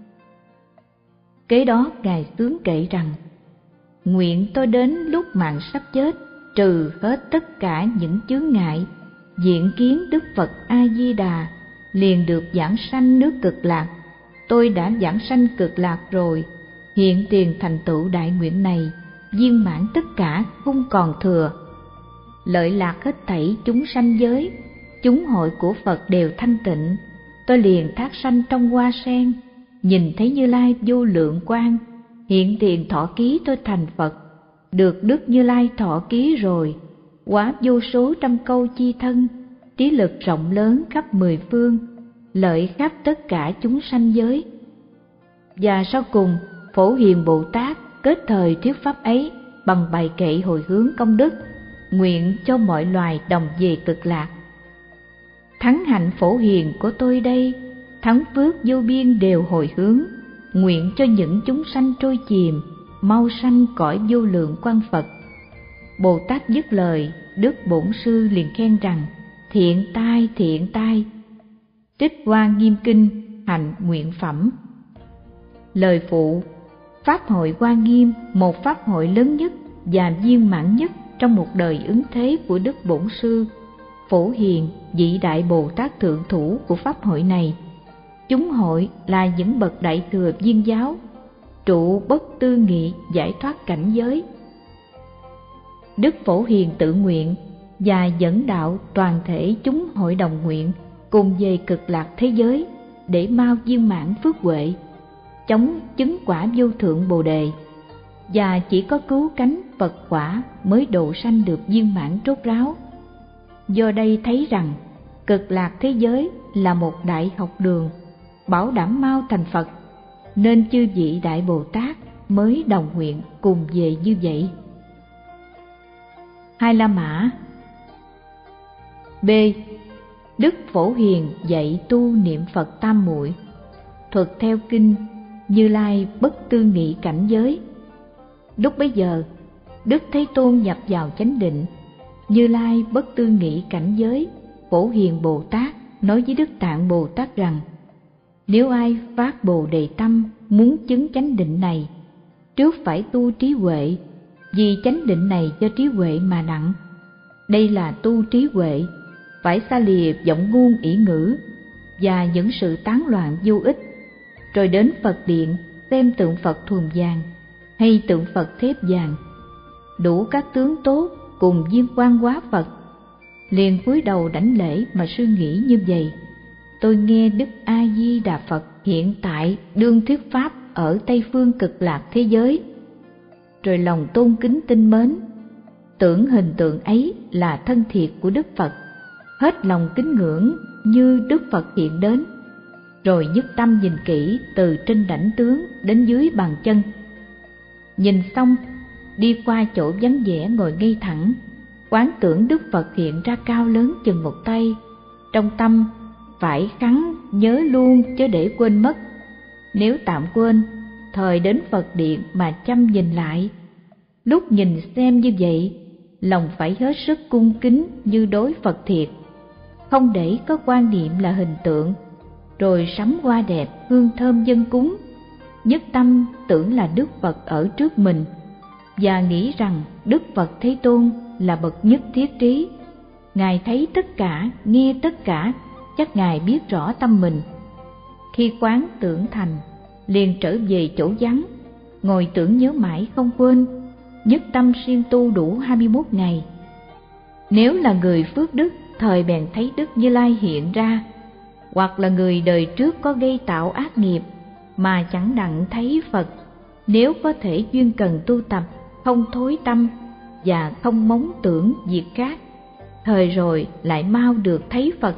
Kế đó Ngài tướng kệ rằng: Nguyện tôi đến lúc mạng sắp chết, trừ hết tất cả những chướng ngại, diện kiến Đức Phật A Di Đà, liền được giảng sanh nước cực lạc. Tôi đã giảng sanh cực lạc rồi, hiện tiền thành tựu đại nguyện này, viên mãn tất cả không còn thừa. Lợi lạc hết thảy chúng sanh giới, chúng hội của Phật đều thanh tịnh. Tôi liền thác sanh trong hoa sen, nhìn thấy Như Lai vô lượng quang, hiện tiền thọ ký tôi thành Phật, được Đức Như Lai thọ ký rồi, quá vô số trăm câu chi thân, trí lực rộng lớn khắp 10 phương, lợi khắp tất cả chúng sanh giới. Và sau cùng, Phổ Hiền Bồ Tát kết thời thuyết pháp ấy bằng bài kệ hồi hướng công đức, nguyện cho mọi loài đồng về cực lạc. Thắng hạnh phổ hiền của tôi đây, thắng phước vô biên đều hồi hướng, nguyện cho những chúng sanh trôi chìm, mau sanh cõi vô lượng quang Phật. Bồ Tát dứt lời, Đức Bổn Sư liền khen rằng: Thiện tai, thiện tai. Trích Hoa Nghiêm Kinh, hạnh nguyện phẩm. Lời phụ: Pháp hội Hoa Nghiêm, một pháp hội lớn nhất và viên mãn nhất trong một đời ứng thế của Đức Bổn Sư Phổ Hiền, vị Đại Bồ Tát thượng thủ của pháp hội này. Chúng hội là những bậc đại thừa viên giáo, trụ bất tư nghị giải thoát cảnh giới. Đức Phổ Hiền tự nguyện và dẫn đạo toàn thể chúng hội đồng nguyện cùng về cực lạc thế giới để mau viên mãn phước huệ, chống chứng quả vô thượng Bồ Đề, và chỉ có cứu cánh Phật quả mới độ sanh được viên mãn rốt ráo. Do đây thấy rằng cực lạc thế giới là một đại học đường, bảo đảm mau thành Phật, nên chư vị Đại Bồ Tát mới đồng nguyện cùng về như vậy. Hai La Mã. B. Đức Phổ Hiền dạy tu niệm Phật tam muội. Thuật theo kinh Như Lai bất tư nghị cảnh giới. Lúc bấy giờ, Đức Thế Tôn nhập vào chánh định. Như Lai bất tư nghị cảnh giới. Phổ Hiền Bồ Tát nói với Đức Tạng Bồ Tát rằng: Nếu ai phát Bồ Đề tâm muốn chứng chánh định này, trước phải tu trí huệ, Vì chánh định này do trí huệ mà đặng. Đây là tu trí huệ, phải xa lìa vọng ngôn ỷ ngữ và những sự tán loạn vô ích, rồi đến Phật điện xem tượng Phật thuần vàng hay tượng Phật thép vàng, đủ các tướng tốt cùng viên quan hóa Phật, liền cúi đầu đảnh lễ mà suy nghĩ như vậy: tôi nghe Đức A Di Đà Phật hiện tại đương thuyết pháp ở Tây phương Cực Lạc thế giới, rồi lòng tôn kính tinh mến, tưởng hình tượng ấy là thân thiệt của Đức Phật, hết lòng kính ngưỡng như Đức Phật hiện đến, rồi nhất tâm nhìn kỹ từ trên đảnh tướng đến dưới bàn chân. Nhìn xong, đi qua chỗ vắng vẻ ngồi ngay thẳng, quán tưởng Đức Phật hiện ra cao lớn chừng một tay, trong tâm phải khắn nhớ luôn chớ để quên mất. Nếu tạm quên, thời đến Phật điện mà chăm nhìn lại. Lúc nhìn xem như vậy, lòng phải hết sức cung kính như đối Phật thiệt, không để có quan niệm là hình tượng, rồi sắm hoa đẹp hương thơm dâng cúng, nhất tâm tưởng là Đức Phật ở trước mình, và nghĩ rằng Đức Phật Thế Tôn là bậc nhất thiết trí. Ngài thấy tất cả, nghe tất cả, chắc Ngài biết rõ tâm mình. Khi quán tưởng thành, liền trở về chỗ vắng, ngồi tưởng nhớ mãi không quên, nhất tâm siêng tu đủ 21 ngày. Nếu là người phước đức, thời bèn thấy Đức Như Lai hiện ra, hoặc là người đời trước có gây tạo ác nghiệp mà chẳng đặng thấy Phật, nếu có thể duyên cần tu tập, không thối tâm và không móng tưởng việc khác, thời rồi lại mau được thấy Phật.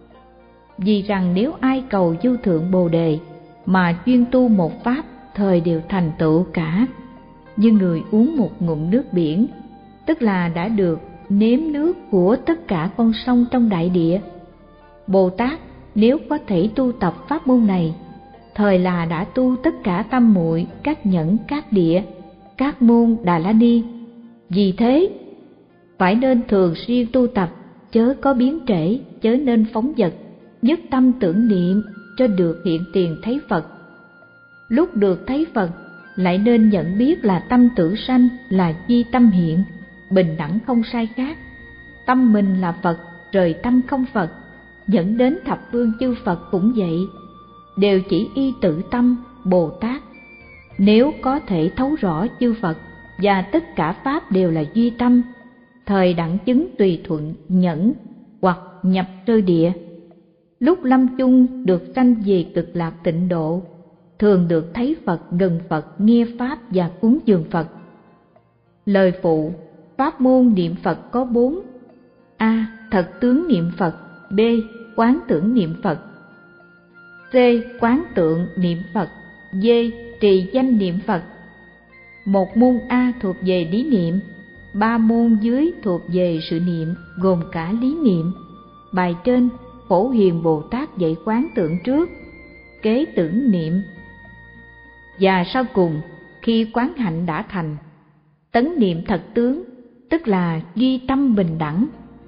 Vì rằng nếu ai cầu vô thượng Bồ Đề mà chuyên tu một pháp, thời đều thành tựu cả, như người uống một ngụm nước biển, tức là đã được nếm nước của tất cả con sông trong đại địa. Bồ Tát nếu có thể tu tập pháp môn này, thời là đã tu tất cả tam muội, các nhẫn, các địa, các môn Đà La Ni. Vì thế phải nên thường xuyên tu tập, chớ có biến trễ, chớ nên phóng dật, nhất tâm tưởng niệm cho được hiện tiền thấy Phật. Lúc được thấy Phật, lại nên nhận biết là tâm tử sanh là duy tâm hiện, bình đẳng không sai khác. Tâm mình là Phật, rời tâm không Phật, dẫn đến thập phương chư Phật cũng vậy, đều chỉ y tự tâm Bồ Tát. Nếu có thể thấu rõ chư Phật và tất cả pháp đều là duy tâm, thời đặng chứng tùy thuận nhẫn hoặc nhập sơ địa. Lúc lâm chung được sanh về Cực Lạc tịnh độ, thường được thấy Phật, gần Phật, nghe pháp và cúng dường Phật. Lời phụ: pháp môn niệm Phật có 4: A. Thật tướng niệm Phật. B. Quán tưởng niệm Phật. C. Quán tượng niệm Phật. D. Trì danh niệm Phật. Một môn A thuộc về lý niệm, 3 môn dưới thuộc về sự niệm, gồm cả lý niệm. Bài trên Phổ Hiền Bồ Tát dạy quán tượng trước, kế tưởng niệm, và sau cùng khi quán hạnh đã thành, tấn niệm thật tướng, tức là duy tâm bình đẳng.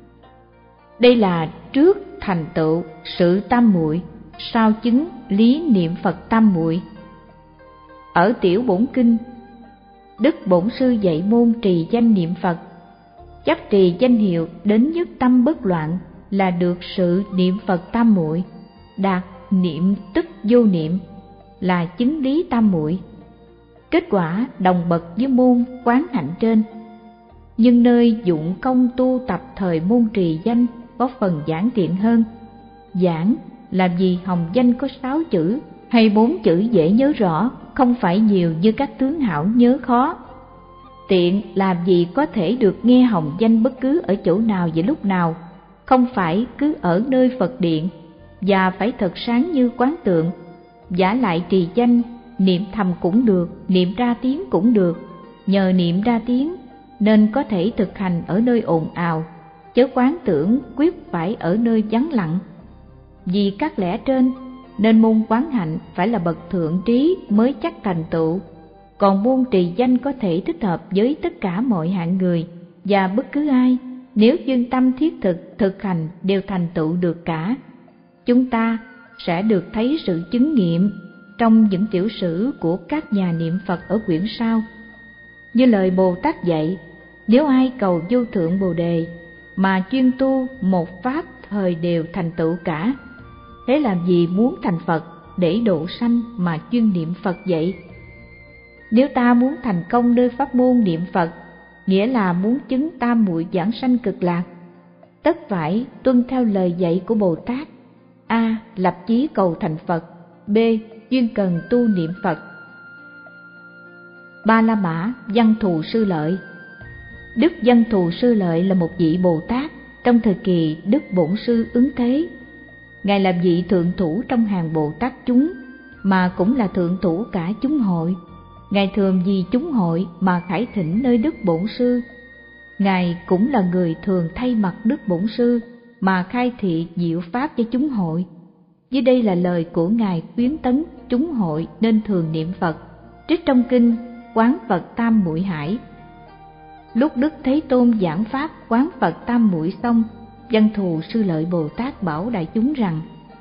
Đây là trước thành tựu sự tam muội, sau chứng lý niệm Phật tam muội. Ở tiểu bổn kinh, Đức Bổn Sư dạy môn trì danh niệm Phật. Chấp trì danh hiệu đến nhất tâm bất loạn là được sự niệm Phật tam muội, đạt niệm tức vô niệm là chứng lý tam muội. Kết quả đồng bậc với môn quán hạnh trên. Nhưng nơi dụng công tu tập thời môn trì danh có phần giản tiện hơn. Giản là vì hồng danh có 6 chữ hay 4 chữ dễ nhớ rõ, không phải nhiều như các tướng hảo nhớ khó. Tiện là vì có thể được nghe hồng danh bất cứ ở chỗ nào và lúc nào, không phải cứ ở nơi Phật điện, và phải thật sáng như quán tượng. Vả lại trì danh, niệm thầm cũng được, niệm ra tiếng cũng được. Nhờ niệm ra tiếng nên có thể thực hành ở nơi ồn ào, chớ quán tưởng quyết phải ở nơi vắng lặng. Vì các lẽ trên nên môn quán hạnh phải là bậc thượng trí mới chắc thành tựu, còn môn trì danh có thể thích hợp với tất cả mọi hạng người, và bất cứ ai nếu chuyên tâm thiết thực hành đều thành tựu được cả. Chúng ta sẽ được thấy sự chứng nghiệm trong những tiểu sử của các nhà niệm Phật ở quyển sau. Như lời Bồ Tát dạy, nếu ai cầu vô thượng Bồ đề mà chuyên tu một pháp thời đều thành tựu cả, thế làm gì muốn thành Phật để độ sanh mà chuyên niệm Phật vậy? Nếu ta muốn thành công nơi pháp môn niệm Phật, nghĩa là muốn chứng tam muội vãng sanh cực lạc, tất phải tuân theo lời dạy của Bồ Tát. A. Lập chí cầu thành Phật. B. Chuyên cần tu niệm Phật. Ba La Mã Văn Thù Sư Lợi. Đức Văn Thù Sư Lợi là một vị Bồ Tát trong thời kỳ Đức Bổn Sư ứng thế. Ngài là vị thượng thủ trong hàng Bồ Tát chúng, mà cũng là thượng thủ cả chúng hội. Ngài thường vì chúng hội mà khải thỉnh nơi Đức Bổn Sư. Ngài cũng là người thường thay mặt Đức Bổn Sư mà khai thị diệu pháp cho chúng hội. Dưới đây là lời của Ngài khuyến tấn chúng hội nên thường niệm Phật, trích trong kinh Quán Phật Tam Muội Hải. Lúc Đức Thế Tôn giảng pháp Quán Phật Tam Muội xong, Văn Thù Sư Lợi Bồ Tát bảo đại chúng rằng: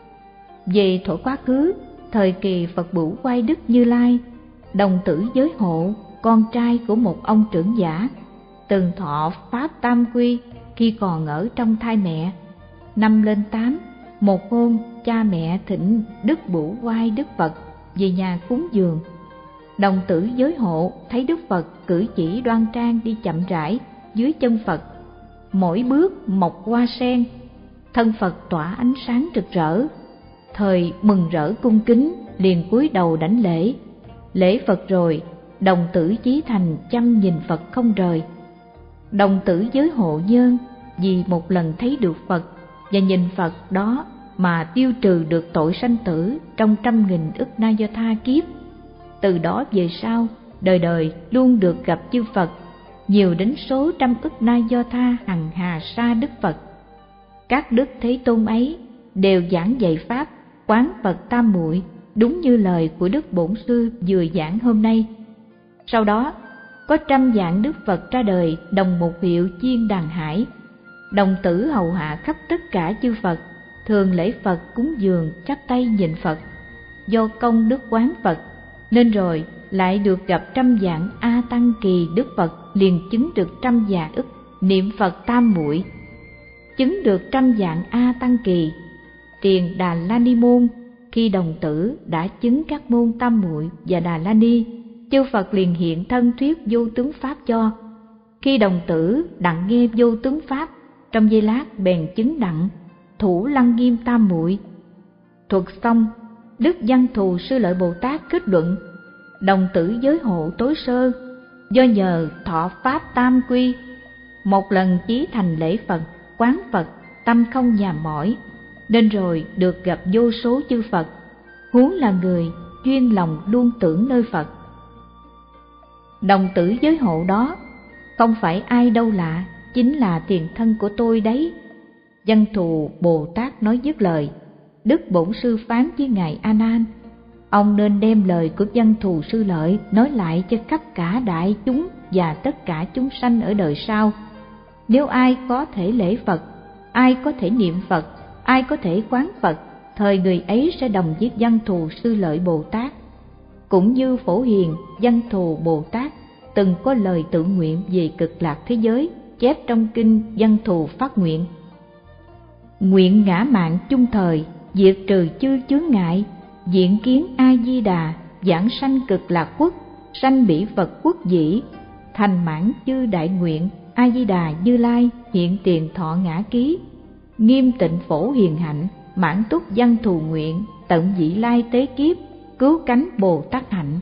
về thuở quá khứ, thời kỳ Phật Bửu Quay Đức Như Lai, đồng tử Giới Hộ, con trai của một ông trưởng giả, từng thọ pháp tam quy khi còn ở trong thai mẹ. Năm lên 8, một hôm cha mẹ thỉnh Đức Bửu Quay Đức Phật về nhà cúng dường. Đồng tử Giới Hộ thấy Đức Phật cử chỉ đoan trang đi chậm rãi dưới chân Phật, mỗi bước mọc hoa sen, thân Phật tỏa ánh sáng rực rỡ. Thời mừng rỡ cung kính, liền cúi đầu đảnh lễ. Lễ Phật rồi, đồng tử chí thành chăm nhìn Phật không rời. Đồng tử Giới Hộ nhơn vì một lần thấy được Phật và nhìn Phật đó mà tiêu trừ được tội sanh tử trong 100.000 ức na do tha kiếp. Từ đó về sau, đời đời luôn được gặp chư Phật, nhiều đến số 100 ức na do tha hằng hà sa Đức Phật. Các Đức Thế Tôn ấy đều giảng dạy pháp Quán Phật Tam Muội đúng như lời của Đức Bổn Sư vừa giảng hôm nay. Sau đó, có 100 vạn Đức Phật ra đời đồng một hiệu chiên đàn hải. Đồng tử hầu hạ khắp tất cả chư Phật, thường lễ Phật cúng dường chắp tay nhìn Phật. Do công đức quán Phật nên rồi lại được gặp 100 vạn A Tăng Kỳ Đức Phật, liền chứng được 100 vạn ức niệm Phật Tam Muội. Chứng được 100 vạn A Tăng Kỳ, Tiền Đà La Ni Môn, khi đồng tử đã chứng các môn Tam Muội và Đà La Ni, chư Phật liền hiện thân thuyết vô tướng pháp cho. Khi đồng tử đặng nghe vô tướng pháp, trong giây lát bèn chứng đặng thủ Lăng Nghiêm Tam Muội. Thuật xong, Đức Văn Thù Sư Lợi Bồ Tát kết luận: đồng tử Giới Hộ tối sơ, do nhờ thọ pháp tam quy, một lần chí thành lễ Phật, quán Phật, tâm không nhàm mỏi, nên rồi được gặp vô số chư Phật, huống là người chuyên lòng luôn tưởng nơi Phật. Đồng tử Giới Hộ đó không phải ai đâu lạ, chính là tiền thân của tôi đấy. Văn Thù Bồ Tát nói dứt lời, Đức Bổn Sư phán với Ngài A Nan: ông nên đem lời của Văn Thù Sư Lợi nói lại cho khắp cả đại chúng và tất cả chúng sanh ở đời sau. Nếu ai có thể lễ Phật, ai có thể niệm Phật, ai có thể quán Phật, thời người ấy sẽ đồng với Văn Thù Sư Lợi Bồ Tát. Cũng như Phổ Hiền Văn Thù Bồ Tát từng có lời tự nguyện về cực lạc thế giới, chép trong kinh Văn Thù phát nguyện: nguyện ngã mạng chung thời, diệt trừ chư chướng ngại, diện kiến A Di Đà, giảng sanh cực lạc quốc, sanh bỉ Phật quốc dĩ, thành mãn chư đại nguyện, A Di Đà Như Lai hiện tiền thọ ngã ký, nghiêm tịnh Phổ Hiền hạnh, mãn túc Văn Thù nguyện, tận vị lai tế kiếp, cứu cánh Bồ Tát hạnh.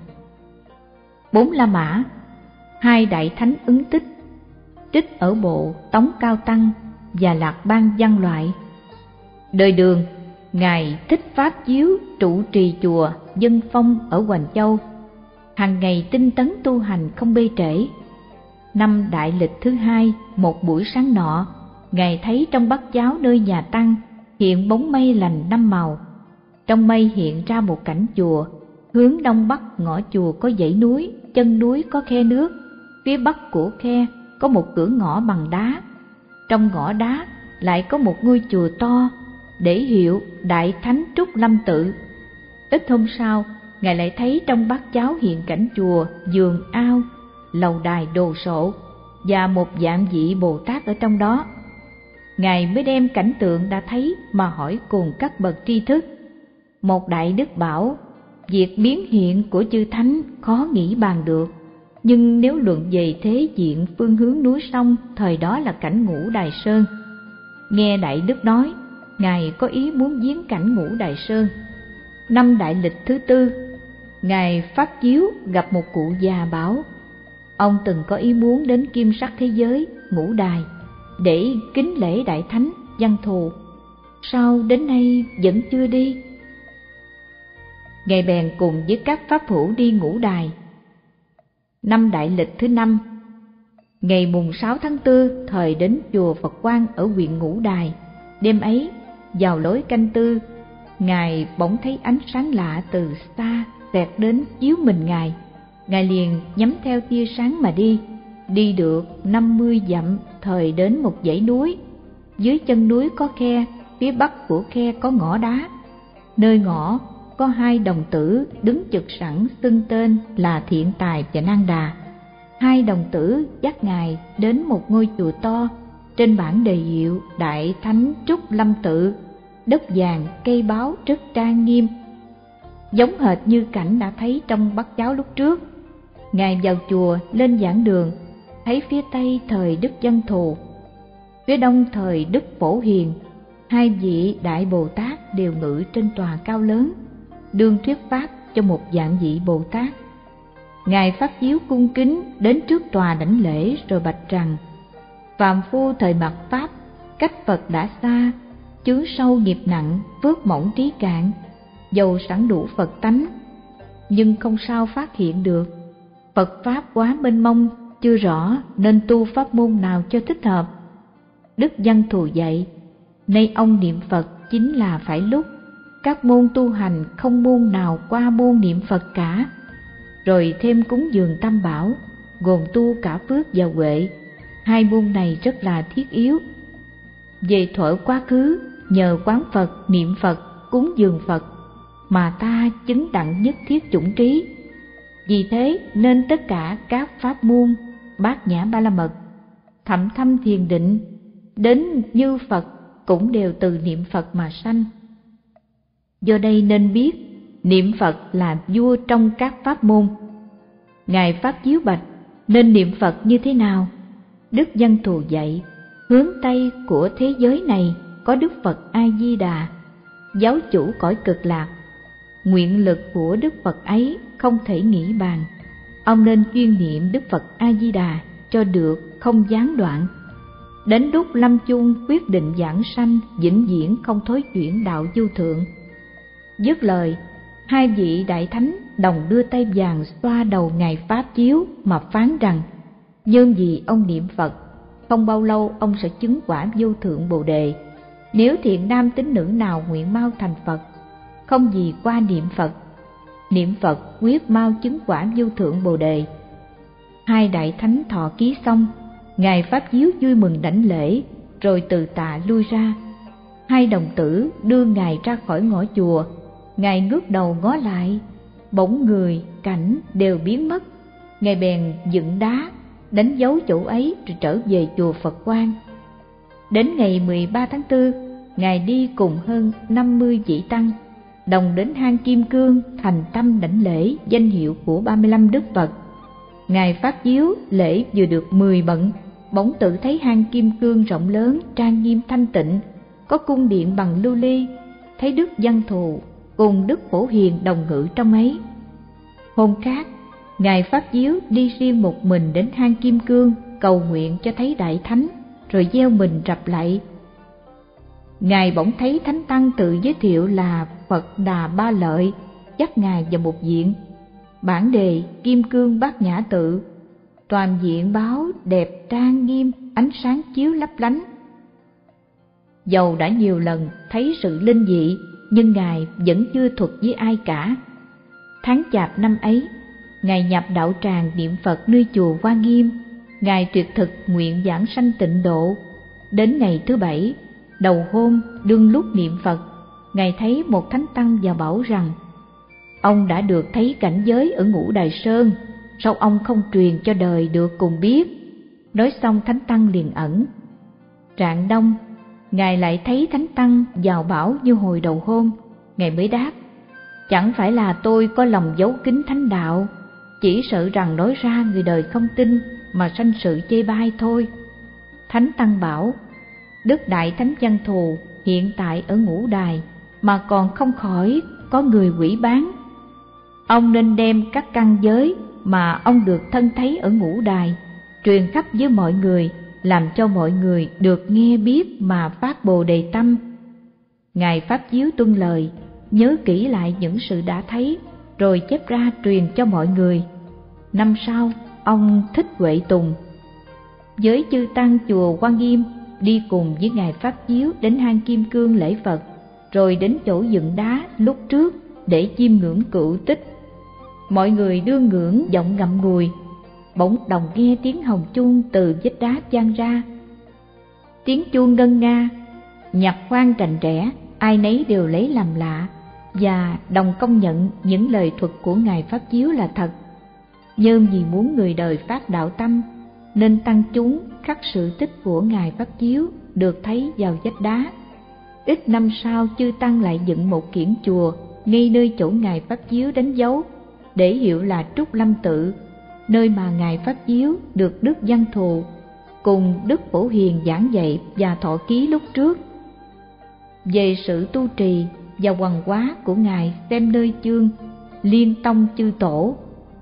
4 La Mã, 2 đại thánh ứng tích, trích ở bộ Tống Cao Tăng và Lạc Bang Văn Loại. Đời Đường, Ngài Thích Pháp Chiếu trụ trì chùa Dân Phong ở Hoành Châu, hàng ngày tinh tấn tu hành không bê trễ. Năm đại lịch thứ 2, một buổi sáng nọ, Ngài thấy trong bát cháo nơi nhà tăng hiện bóng mây lành 5 màu. Trong mây hiện ra một cảnh chùa, hướng đông bắc ngõ chùa có dãy núi, chân núi có khe nước, phía bắc của khe có một cửa ngõ bằng đá. Trong ngõ đá lại có một ngôi chùa to, để hiệu Đại Thánh Trúc Lâm Tự. Ít hôm sau, Ngài lại thấy trong bát cháo hiện cảnh chùa, vườn ao, lầu đài đồ sộ và một vạn vị Bồ Tát ở trong đó. Ngài mới đem cảnh tượng đã thấy mà hỏi cùng các bậc tri thức. Một đại đức bảo, việc biến hiện của chư thánh khó nghĩ bàn được, nhưng nếu luận về thế diện phương hướng núi sông, thời đó là cảnh Ngũ Đài Sơn. Nghe đại đức nói, Ngài có ý muốn viếng cảnh Ngũ Đài Sơn. Năm đại lịch thứ tư, Ngài phát chiếu gặp một cụ già bảo, ông từng có ý muốn đến kim sắc thế giới Ngũ Đài để kính lễ đại thánh Văn Thù, sao đến nay vẫn chưa đi? Ngài bèn cùng với các pháp hữu đi Ngũ Đài. Năm đại lịch thứ năm, ngày mùng 6 tháng 4 thời đến chùa Phật Quang ở huyện Ngũ Đài. Đêm ấy, vào lối canh tư, Ngài bỗng thấy ánh sáng lạ từ xa xẹt đến chiếu mình Ngài. Ngài liền nhắm theo tia sáng mà đi. Đi được 50 dặm thời đến một dãy núi. Dưới chân núi có khe, phía bắc của khe có ngõ đá. Nơi ngõ có hai đồng tử đứng chực sẵn xưng tên là Thiện Tài và Nan Đà. Hai đồng tử dắt Ngài đến một ngôi chùa to, trên bảng đề hiệu Đại Thánh Trúc Lâm Tự, đất vàng cây báo rất trang nghiêm, giống hệt như cảnh đã thấy trong Bát Cháo lúc trước. Ngài vào chùa lên giảng đường, thấy phía tây thời Đức Văn Thù, phía đông thời Đức Phổ Hiền, hai vị đại Bồ Tát đều ngự trên tòa cao lớn, đương thuyết pháp cho một vạn vị Bồ Tát. Ngài phát chiếu cung kính đến trước tòa đảnh lễ rồi bạch rằng: phàm phu thời mạt pháp, cách Phật đã xa, chướng sâu nghiệp nặng, phước mỏng trí cạn, dầu sẵn đủ Phật tánh, nhưng không sao phát hiện được. Phật pháp quá mênh mông, chưa rõ nên tu pháp môn nào cho thích hợp. Đức Văn Thù dạy, nay ông niệm Phật chính là phải lúc, các môn tu hành không môn nào qua môn niệm Phật cả. Rồi thêm cúng dường Tam Bảo, gồm tu cả phước và huệ, hai môn này rất là thiết yếu. Về thuở quá khứ, nhờ quán Phật, niệm Phật, cúng dường Phật mà ta chứng đặng nhất thiết chủng trí. Vì thế nên tất cả các pháp môn Bát Nhã Ba La Mật, Thậm Thâm Thiền Định đến như Phật cũng đều từ niệm Phật mà sanh. Do đây nên biết niệm Phật là vua trong các pháp môn. Ngài phát chiếu bạch nên niệm Phật như thế nào? Đức Văn Thù dạy, hướng Tây của thế giới này có Đức Phật A Di Đà, giáo chủ cõi Cực Lạc. Nguyện lực của Đức Phật ấy không thể nghĩ bàn. Ông nên chuyên niệm Đức Phật A Di Đà cho được, không gián đoạn. Đến lúc lâm chung quyết định giảng sanh, vĩnh viễn không thối chuyển đạo vô thượng. Dứt lời, hai vị đại thánh đồng đưa tay vàng xoa đầu Ngài pháp chiếu mà phán rằng: nhân vì ông niệm Phật, không bao lâu ông sẽ chứng quả vô thượng Bồ Đề. Nếu thiện nam tín nữ nào nguyện mau thành Phật, không gì qua niệm Phật quyết mau chứng quả vô thượng Bồ Đề. Hai đại thánh thọ ký xong, Ngài pháp chiếu vui mừng đảnh lễ, rồi từ tạ lui ra. Hai đồng tử đưa Ngài ra khỏi ngõ chùa. Ngài ngước đầu ngó lại, bỗng người cảnh đều biến mất. Ngài bèn dựng đá đánh dấu chỗ ấy rồi trở về chùa Phật Quang. Đến ngày 13 tháng 4, Ngài đi cùng hơn 50 vị tăng đồng đến hang Kim Cương thành tâm đảnh lễ danh hiệu của 35 Đức Phật. Ngài phát chiếu lễ vừa được 10 bận, bỗng tự thấy hang Kim Cương rộng lớn, trang nghiêm thanh tịnh, có cung điện bằng lưu ly, thấy Đức Văn Thù cùng Đức Phổ Hiền đồng ngự trong ấy. Hôm khác, Ngài pháp chiếu đi riêng một mình đến hang Kim Cương cầu nguyện cho thấy đại thánh, rồi gieo mình rập lạy. Ngài bỗng thấy thánh tăng tự giới thiệu là Phật Đà Ba Lợi, dắt Ngài vào một viện. Bản đề Kim Cương Bát Nhã Tự, toàn diện báo đẹp trang nghiêm, ánh sáng chiếu lấp lánh. Dầu đã nhiều lần thấy sự linh dị, nhưng Ngài vẫn chưa thuật với ai cả. Tháng Chạp năm ấy, Ngài nhập đạo tràng niệm Phật nơi chùa Hoa Nghiêm. Ngài tuyệt thực nguyện giảng sanh tịnh độ. Đến ngày thứ 7, đầu hôm đương lúc niệm Phật, Ngài thấy một thánh tăng và bảo rằng: ông đã được thấy cảnh giới ở Ngũ Đài Sơn, sao ông không truyền cho đời được cùng biết? Nói xong Thánh Tăng liền ẩn. Rạng đông, Ngài lại thấy Thánh Tăng vào bảo như hồi đầu hôm. Ngài mới đáp: chẳng phải là tôi có lòng giấu kín thánh đạo, chỉ sợ rằng nói ra người đời không tin mà sanh sự chê bai thôi. Thánh Tăng bảo: Đức Đại Thánh Văn Thù hiện tại ở Ngũ Đài mà còn không khỏi có người quỷ bán. Ông nên đem các căn giới mà ông được thân thấy ở Ngũ Đài truyền khắp với mọi người, làm cho mọi người được nghe biết mà phát Bồ Đề tâm. Ngài Pháp Chiếu tuân lời, nhớ kỹ lại những sự đã thấy, rồi chép ra truyền cho mọi người. Năm sau, ông Thích Huệ Tùng với chư tăng chùa Quan Nghiêm đi cùng với Ngài Pháp Chiếu đến hang Kim Cương lễ Phật, rồi đến chỗ dựng đá lúc trước để chiêm ngưỡng cựu tích. Mọi người đương ngưỡng giọng ngậm ngùi, bỗng đồng nghe tiếng hồng chuông từ vách đá vang ra. Tiếng chuông ngân nga, nhạc khoan rành rẽ, ai nấy đều lấy làm lạ và đồng công nhận những lời thuật của Ngài Pháp Chiếu là thật. Nhưng vì muốn người đời phát đạo tâm, nên tăng chúng khắc sự tích của Ngài Pháp Chiếu được thấy vào vách đá. Ít năm sau, chư tăng lại dựng một kiển chùa ngay nơi chỗ Ngài Pháp Chiếu đánh dấu, để hiệu là Trúc Lâm Tự, nơi mà Ngài Pháp Chiếu được Đức Văn Thù cùng Đức Phổ Hiền giảng dạy và thọ ký lúc trước. Về sự tu trì và hoằng hóa của Ngài xem nơi chương Liên Tông Chư Tổ.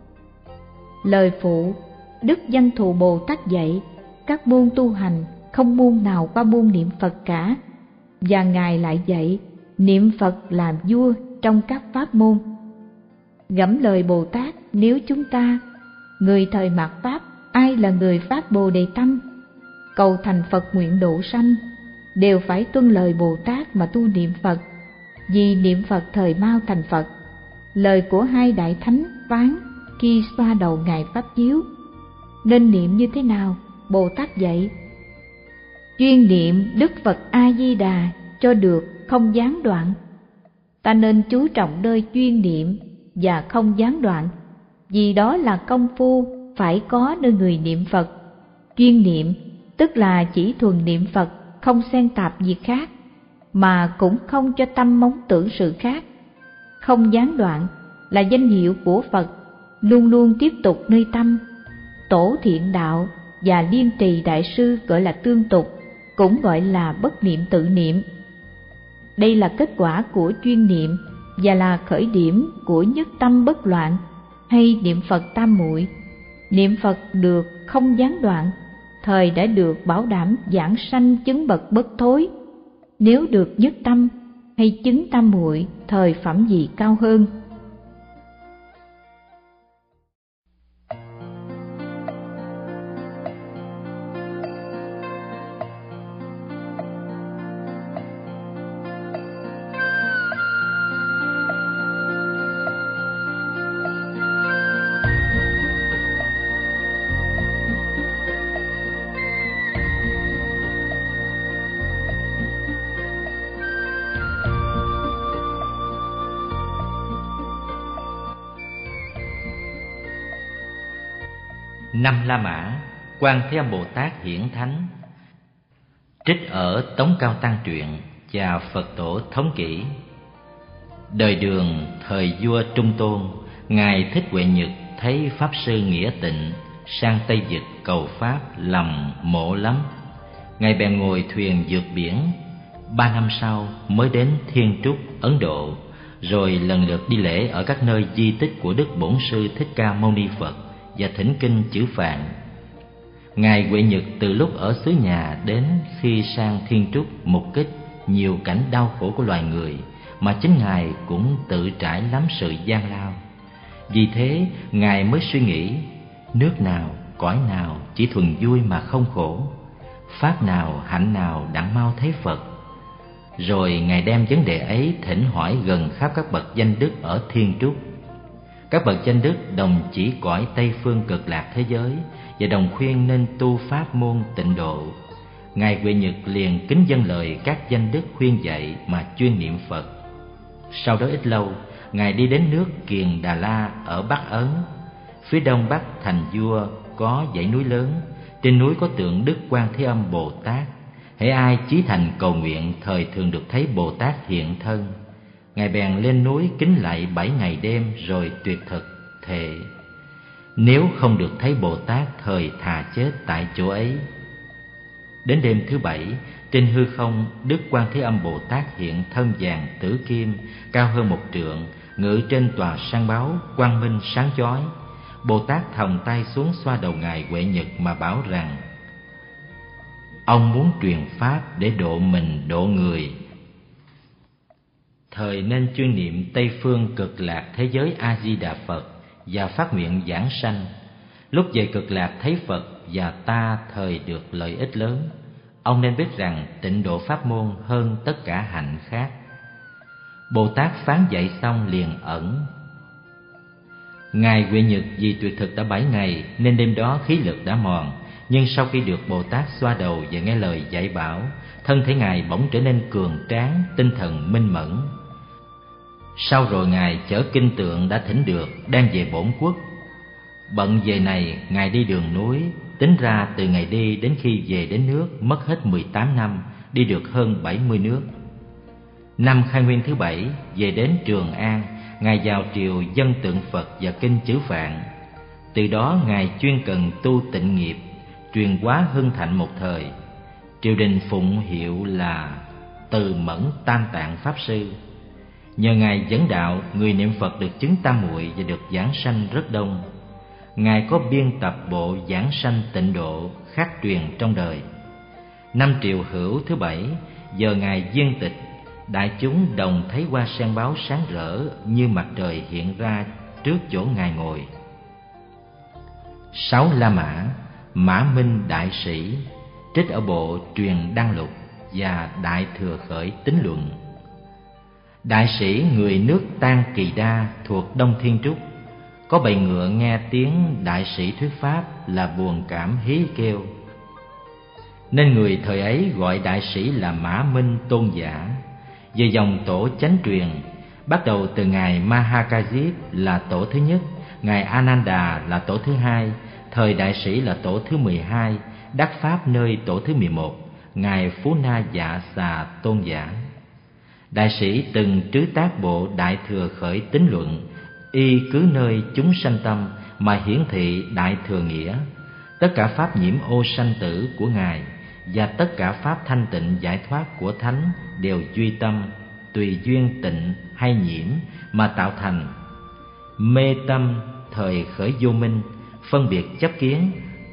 Lời phụ, Đức Văn Thù Bồ Tát dạy các môn tu hành không môn nào qua môn niệm Phật cả, và Ngài lại dạy niệm Phật làm vua trong các pháp môn. Gẫm lời Bồ Tát, nếu chúng ta, người thời mạt Pháp, ai là người phát Bồ Đề tâm, cầu thành Phật nguyện độ sanh, đều phải tuân lời Bồ Tát mà tu niệm Phật, vì niệm Phật thời mau thành Phật. Lời của hai đại thánh phán khi xoa đầu Ngài Pháp Chiếu. Nên niệm như thế nào? Bồ Tát dạy: chuyên niệm Đức Phật A Di Đà cho được, không gián đoạn. Ta nên chú trọng nơi chuyên niệm và không gián đoạn, vì đó là công phu phải có nơi người niệm Phật. Chuyên niệm tức là chỉ thuần niệm Phật, không xen tạp việc khác, mà cũng không cho tâm móng tưởng sự khác. Không gián đoạn là danh hiệu của Phật, luôn luôn tiếp tục nơi tâm. Tổ Thiện Đạo và Liên Trì Đại Sư gọi là tương tục, cũng gọi là bất niệm tự niệm. Đây là kết quả của chuyên niệm và là khởi điểm của nhất tâm bất loạn hay niệm Phật tam muội. Niệm Phật được không gián đoạn, thời đã được bảo đảm giảng sanh chứng bậc bất thối. Nếu được nhất tâm hay chứng tam muội, thời phẩm gì cao hơn. Năm La Mã, Quan Thế Âm Bồ Tát hiển thánh. Trích ở Tống Cao Tăng truyện và Phật Tổ thống kỷ. Đời Đường thời vua Trung Tôn, Ngài Thích Huệ Nhật thấy Pháp Sư Nghĩa Tịnh sang Tây Vực cầu Pháp lòng mộ lắm. Ngài bèn ngồi thuyền vượt biển. 3 năm sau mới đến Thiên Trúc, Ấn Độ, rồi lần lượt đi lễ ở các nơi di tích của Đức Bổn Sư Thích Ca Mâu Ni Phật và thỉnh kinh chữ Phạn. Ngài Huệ Nhật từ lúc ở xứ nhà đến khi sang Thiên Trúc mục kích nhiều cảnh đau khổ của loài người, mà chính Ngài cũng tự trải lắm sự gian lao. Vì thế Ngài mới suy nghĩ, nước nào, cõi nào chỉ thuần vui mà không khổ, pháp nào, hạnh nào đặng mau thấy Phật. Rồi Ngài đem vấn đề ấy thỉnh hỏi gần khắp các bậc danh đức ở Thiên Trúc. Các bậc danh đức đồng chỉ cõi Tây phương Cực Lạc thế giới và đồng khuyên nên tu pháp môn Tịnh Độ. Ngài Huệ Nhật liền kính dâng lời các danh đức khuyên dạy mà chuyên niệm Phật. Sau đó ít lâu, Ngài đi đến nước Kiền Đà La ở Bắc Ấn. Phía đông bắc thành vua có dãy núi lớn, trên núi có tượng Đức Quan Thế Âm Bồ Tát. Hễ ai chí thành cầu nguyện, thời thường được thấy Bồ Tát hiện thân. Ngài bèn lên núi kính lạy 7 ngày đêm, rồi tuyệt thực thệ: nếu không được thấy Bồ Tát, thời thà chết tại chỗ ấy. Đến đêm thứ 7, trên hư không, Đức Quan Thế Âm Bồ Tát hiện thân vàng tử kim, cao hơn 1 trượng, ngự trên tòa san báo, quang minh sáng chói. Bồ Tát thòng tay xuống xoa đầu ngài Huệ Nhật mà bảo rằng: ông muốn truyền pháp để độ mình độ người, thời nên chuyên niệm Tây phương Cực Lạc thế giới A Di Đà Phật và phát nguyện giảng sanh. Lúc về Cực Lạc thấy Phật và ta thời được lợi ích lớn. Ông nên biết rằng tịnh độ pháp môn hơn tất cả hạnh khác. Bồ Tát phán dạy xong liền ẩn. Ngài Huệ Nhật vì tuyệt thực đã 7 ngày nên đêm đó khí lực đã mòn, nhưng sau khi được Bồ Tát xoa đầu và nghe lời dạy bảo, thân thể ngài bỗng trở nên cường tráng, tinh thần minh mẫn. Sau rồi ngài chở kinh tượng đã thỉnh được, đem về bổn quốc. Bận về này, ngài đi đường núi, tính ra từ ngày đi đến khi về đến nước mất hết 18 năm, đi được hơn 70 nước. Năm khai nguyên thứ 7, về đến Trường An, ngài vào triều dâng tượng Phật và kinh chữ Phạn. Từ đó ngài chuyên cần tu tịnh nghiệp, truyền hóa hưng thạnh một thời. Triều đình phụng hiệu là Từ Mẫn Tam Tạng Pháp Sư. Nhờ ngài dẫn đạo, người niệm Phật được chứng tam muội và được giảng sanh rất đông. Ngài có biên tập bộ giảng sanh tịnh độ khắc truyền trong đời. Năm Triều Hữu thứ 7, giờ ngài viên tịch, đại chúng đồng thấy hoa sen báo sáng rỡ như mặt trời hiện ra trước chỗ ngài ngồi. 6 La Mã, Mã Minh Đại Sĩ, trích ở bộ Truyền Đăng Lục và Đại Thừa Khởi Tín Luận. Đại sĩ người nước Tan Kỳ Đa thuộc Đông Thiên Trúc, có bầy ngựa nghe tiếng đại sĩ thuyết pháp là buồn cảm hí kêu, nên người thời ấy gọi đại sĩ là Mã Minh Tôn Giả. Về dòng tổ chánh truyền, bắt đầu từ ngài Mahakajip là tổ thứ nhất, ngài Ananda là tổ thứ hai, thời đại sĩ là tổ thứ 12, đắc pháp nơi tổ thứ 11, ngài Phú Na Dạ Xà Tôn Giả. Đại sĩ từng trứ tác bộ Đại Thừa Khởi Tín Luận, y cứ nơi chúng sanh tâm mà hiển thị đại thừa nghĩa. Tất cả pháp nhiễm ô sanh tử của ngài và tất cả pháp thanh tịnh giải thoát của thánh đều duy tâm, tùy duyên tịnh hay nhiễm mà tạo thành. Mê tâm thời khởi vô minh, phân biệt chấp kiến,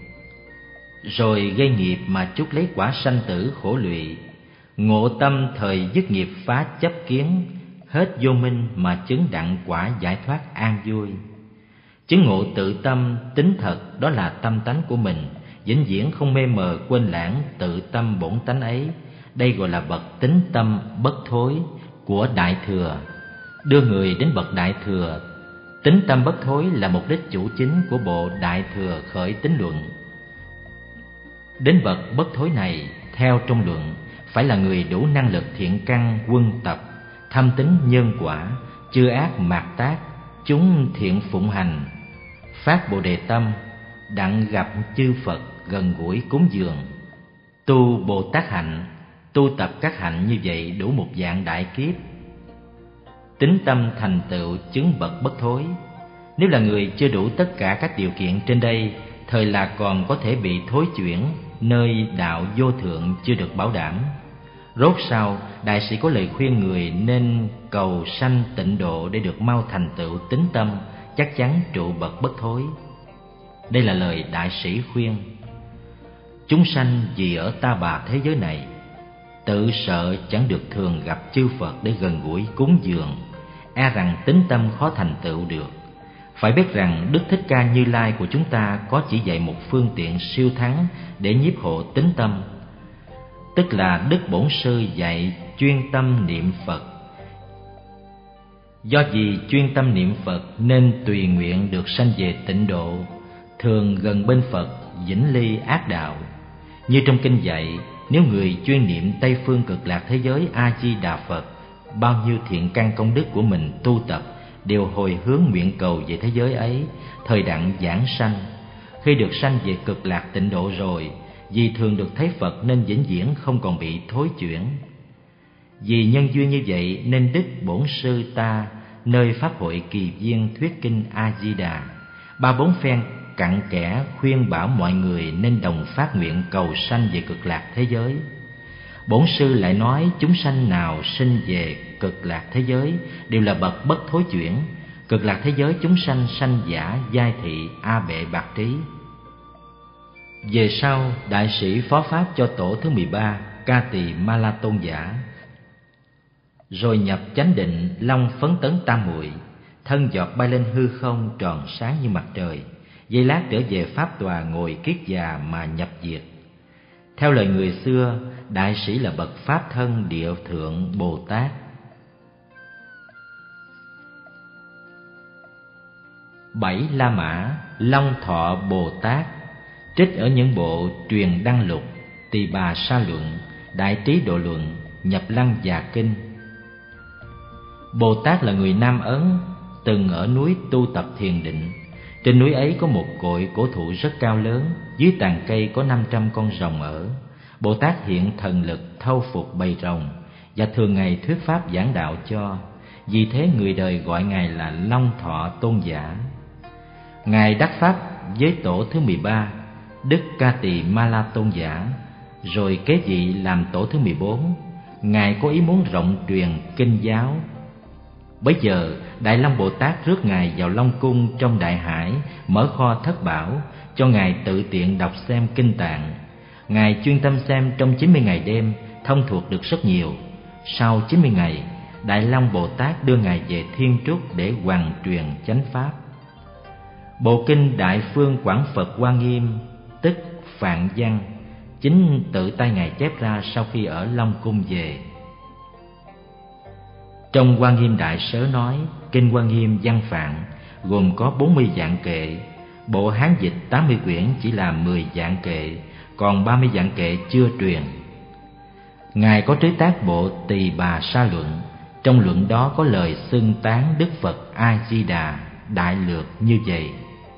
rồi gây nghiệp mà chuốc lấy quả sanh tử khổ lụy. Ngộ tâm thời dứt nghiệp phá chấp kiến, hết vô minh mà chứng đặng quả giải thoát an vui. Chứng ngộ tự tâm tính thật, đó là tâm tánh của mình, vĩnh viễn không mê mờ quên lãng tự tâm bổn tánh ấy. Đây gọi là bậc tính tâm bất thối của Đại Thừa. Đưa người đến bậc Đại Thừa, tính tâm bất thối là mục đích chủ chính của bộ Đại Thừa Khởi Tín Luận. Đến bậc bất thối này, theo trong luận, phải là người đủ năng lực thiện căn quân tập, thâm tín nhân quả, chư ác mạt tác, chúng thiện phụng hành, phát bồ đề tâm, đặng gặp chư Phật gần gũi cúng dường, tu Bồ Tát hạnh, tu tập các hạnh như vậy đủ một dạng đại kiếp. Tín tâm thành tựu chứng bậc bất thối. Nếu là người chưa đủ tất cả các điều kiện trên đây, thời là còn có thể bị thối chuyển, nơi đạo vô thượng chưa được bảo đảm. Rốt sau, đại sĩ có lời khuyên người nên cầu sanh tịnh độ để được mau thành tựu tín tâm, chắc chắn trụ bậc bất thối. Đây là lời đại sĩ khuyên. Chúng sanh vì ở ta bà thế giới này, tự sợ chẳng được thường gặp chư Phật để gần gũi cúng dường, e rằng tín tâm khó thành tựu được. Phải biết rằng Đức Thích Ca Như Lai của chúng ta có chỉ dạy một phương tiện siêu thắng để nhiếp hộ tín tâm, tức là Đức Bổn Sư dạy chuyên tâm niệm Phật. Do vì chuyên tâm niệm Phật nên tùy nguyện được sanh về tịnh độ, thường gần bên Phật, vĩnh ly ác đạo. Như trong kinh dạy, nếu người chuyên niệm Tây phương Cực Lạc thế giới A Di Đà Phật, bao nhiêu thiện căn công đức của mình tu tập đều hồi hướng nguyện cầu về thế giới ấy, thời đặng giảng sanh. Khi được sanh về cực lạc tịnh độ rồi, vì thường được thấy Phật nên vĩnh viễn không còn bị thối chuyển. Vì nhân duyên như vậy nên Đức Bổn Sư ta nơi Pháp hội Kỳ Viên thuyết kinh A Di Đà, 3-4 phen cặn kẽ khuyên bảo mọi người nên đồng phát nguyện cầu sanh về cực lạc thế giới. Bổn Sư lại nói chúng sanh nào sinh về cực lạc thế giới đều là bậc bất thối chuyển. Cực lạc thế giới chúng sanh sanh giả giai thị A Bệ Bạc Trí. Về sau, đại sĩ phó pháp cho tổ thứ 13 Ca Tỳ Ma La Tôn giả, rồi nhập chánh định long phấn tấn tam muội, thân giọt bay lên hư không tròn sáng như mặt trời, giây lát trở về pháp tòa ngồi kiết già mà nhập diệt. Theo lời người xưa, đại sĩ là bậc pháp thân địa thượng Bồ Tát. Bảy La Mã Long Thọ Bồ Tát trích ở những bộ Truyền Đăng Lục, Tỳ Bà Sa Luận, Đại Trí Độ Luận, Nhập Lăng Già Kinh. Bồ Tát là người Nam Ấn, từng ở núi tu tập thiền định. Trên núi ấy có một cội cổ thụ rất cao lớn, dưới tàn cây có 500 con rồng ở. Bồ Tát hiện thần lực thâu phục bầy rồng và thường ngày thuyết pháp giảng đạo cho. Vì thế người đời gọi Ngài là Long Thọ Tôn giả. Ngài đắc pháp với tổ thứ 13 Đức Ca Tỳ Ma La Tôn giả, rồi kế vị làm tổ thứ 14. Ngài có ý muốn rộng truyền kinh giáo. Bấy giờ Đại Long Bồ Tát rước Ngài vào Long Cung trong Đại Hải, mở kho thất bảo cho Ngài tự tiện đọc xem kinh tạng. Ngài chuyên tâm xem trong 90 ngày đêm, thông thuộc được rất nhiều. Sau 90 ngày, Đại Long Bồ Tát đưa Ngài về Thiên Trúc để hoàn truyền chánh pháp. Bộ kinh Đại Phương Quảng Phật Hoa Nghiêm, tức Phạn Văn, chính tự tay Ngài chép ra sau khi ở Long Cung về. Trong Hoa Nghiêm Đại Sớ nói, kinh Hoa Nghiêm văn Phạn gồm có 40 dạng kệ, bộ Hán dịch 80 quyển chỉ là 10 dạng kệ, còn 30 dạng kệ chưa truyền. Ngài có chế tác bộ Tỳ Bà Sa Luận, trong luận đó có lời xưng tán Đức Phật A Di Đà đại lược như vậy: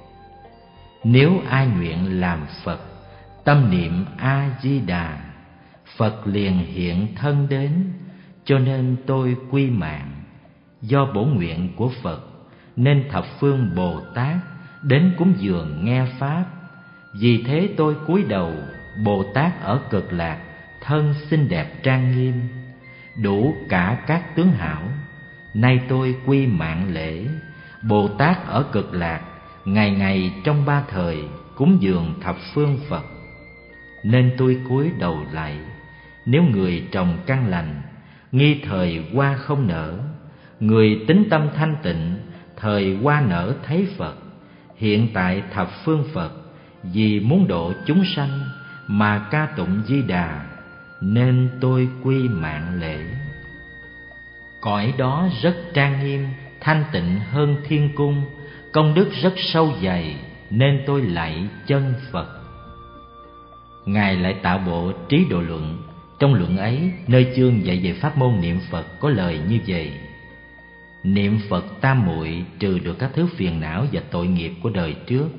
nếu ai nguyện làm Phật, tâm niệm A Di Đà, Phật liền hiện thân đến, cho nên tôi quy mạng. Do bổn nguyện của Phật nên thập phương Bồ Tát đến cúng dường nghe pháp. Vì thế tôi cúi đầu, Bồ Tát ở cực lạc thân xinh đẹp trang nghiêm, đủ cả các tướng hảo. Nay tôi quy mạng lễ, Bồ Tát ở cực lạc ngày ngày trong 3 thời cúng dường thập phương Phật. Nên tôi cúi đầu lạy. Nếu người trồng căn lành, nghi thời hoa không nở, người tín tâm thanh tịnh, thời hoa nở thấy Phật. Hiện tại thập phương Phật, vì muốn độ chúng sanh mà ca tụng Di Đà, nên tôi quy mạng lễ. Cõi đó rất trang nghiêm, thanh tịnh hơn thiên cung, công đức rất sâu dày, nên tôi lạy chân Phật. Ngài lại tạo bộ Trí Độ Luận. Trong luận ấy, nơi chương dạy về pháp môn niệm Phật có lời như vậy: niệm Phật tam muội trừ được các thứ phiền não và tội nghiệp của đời trước.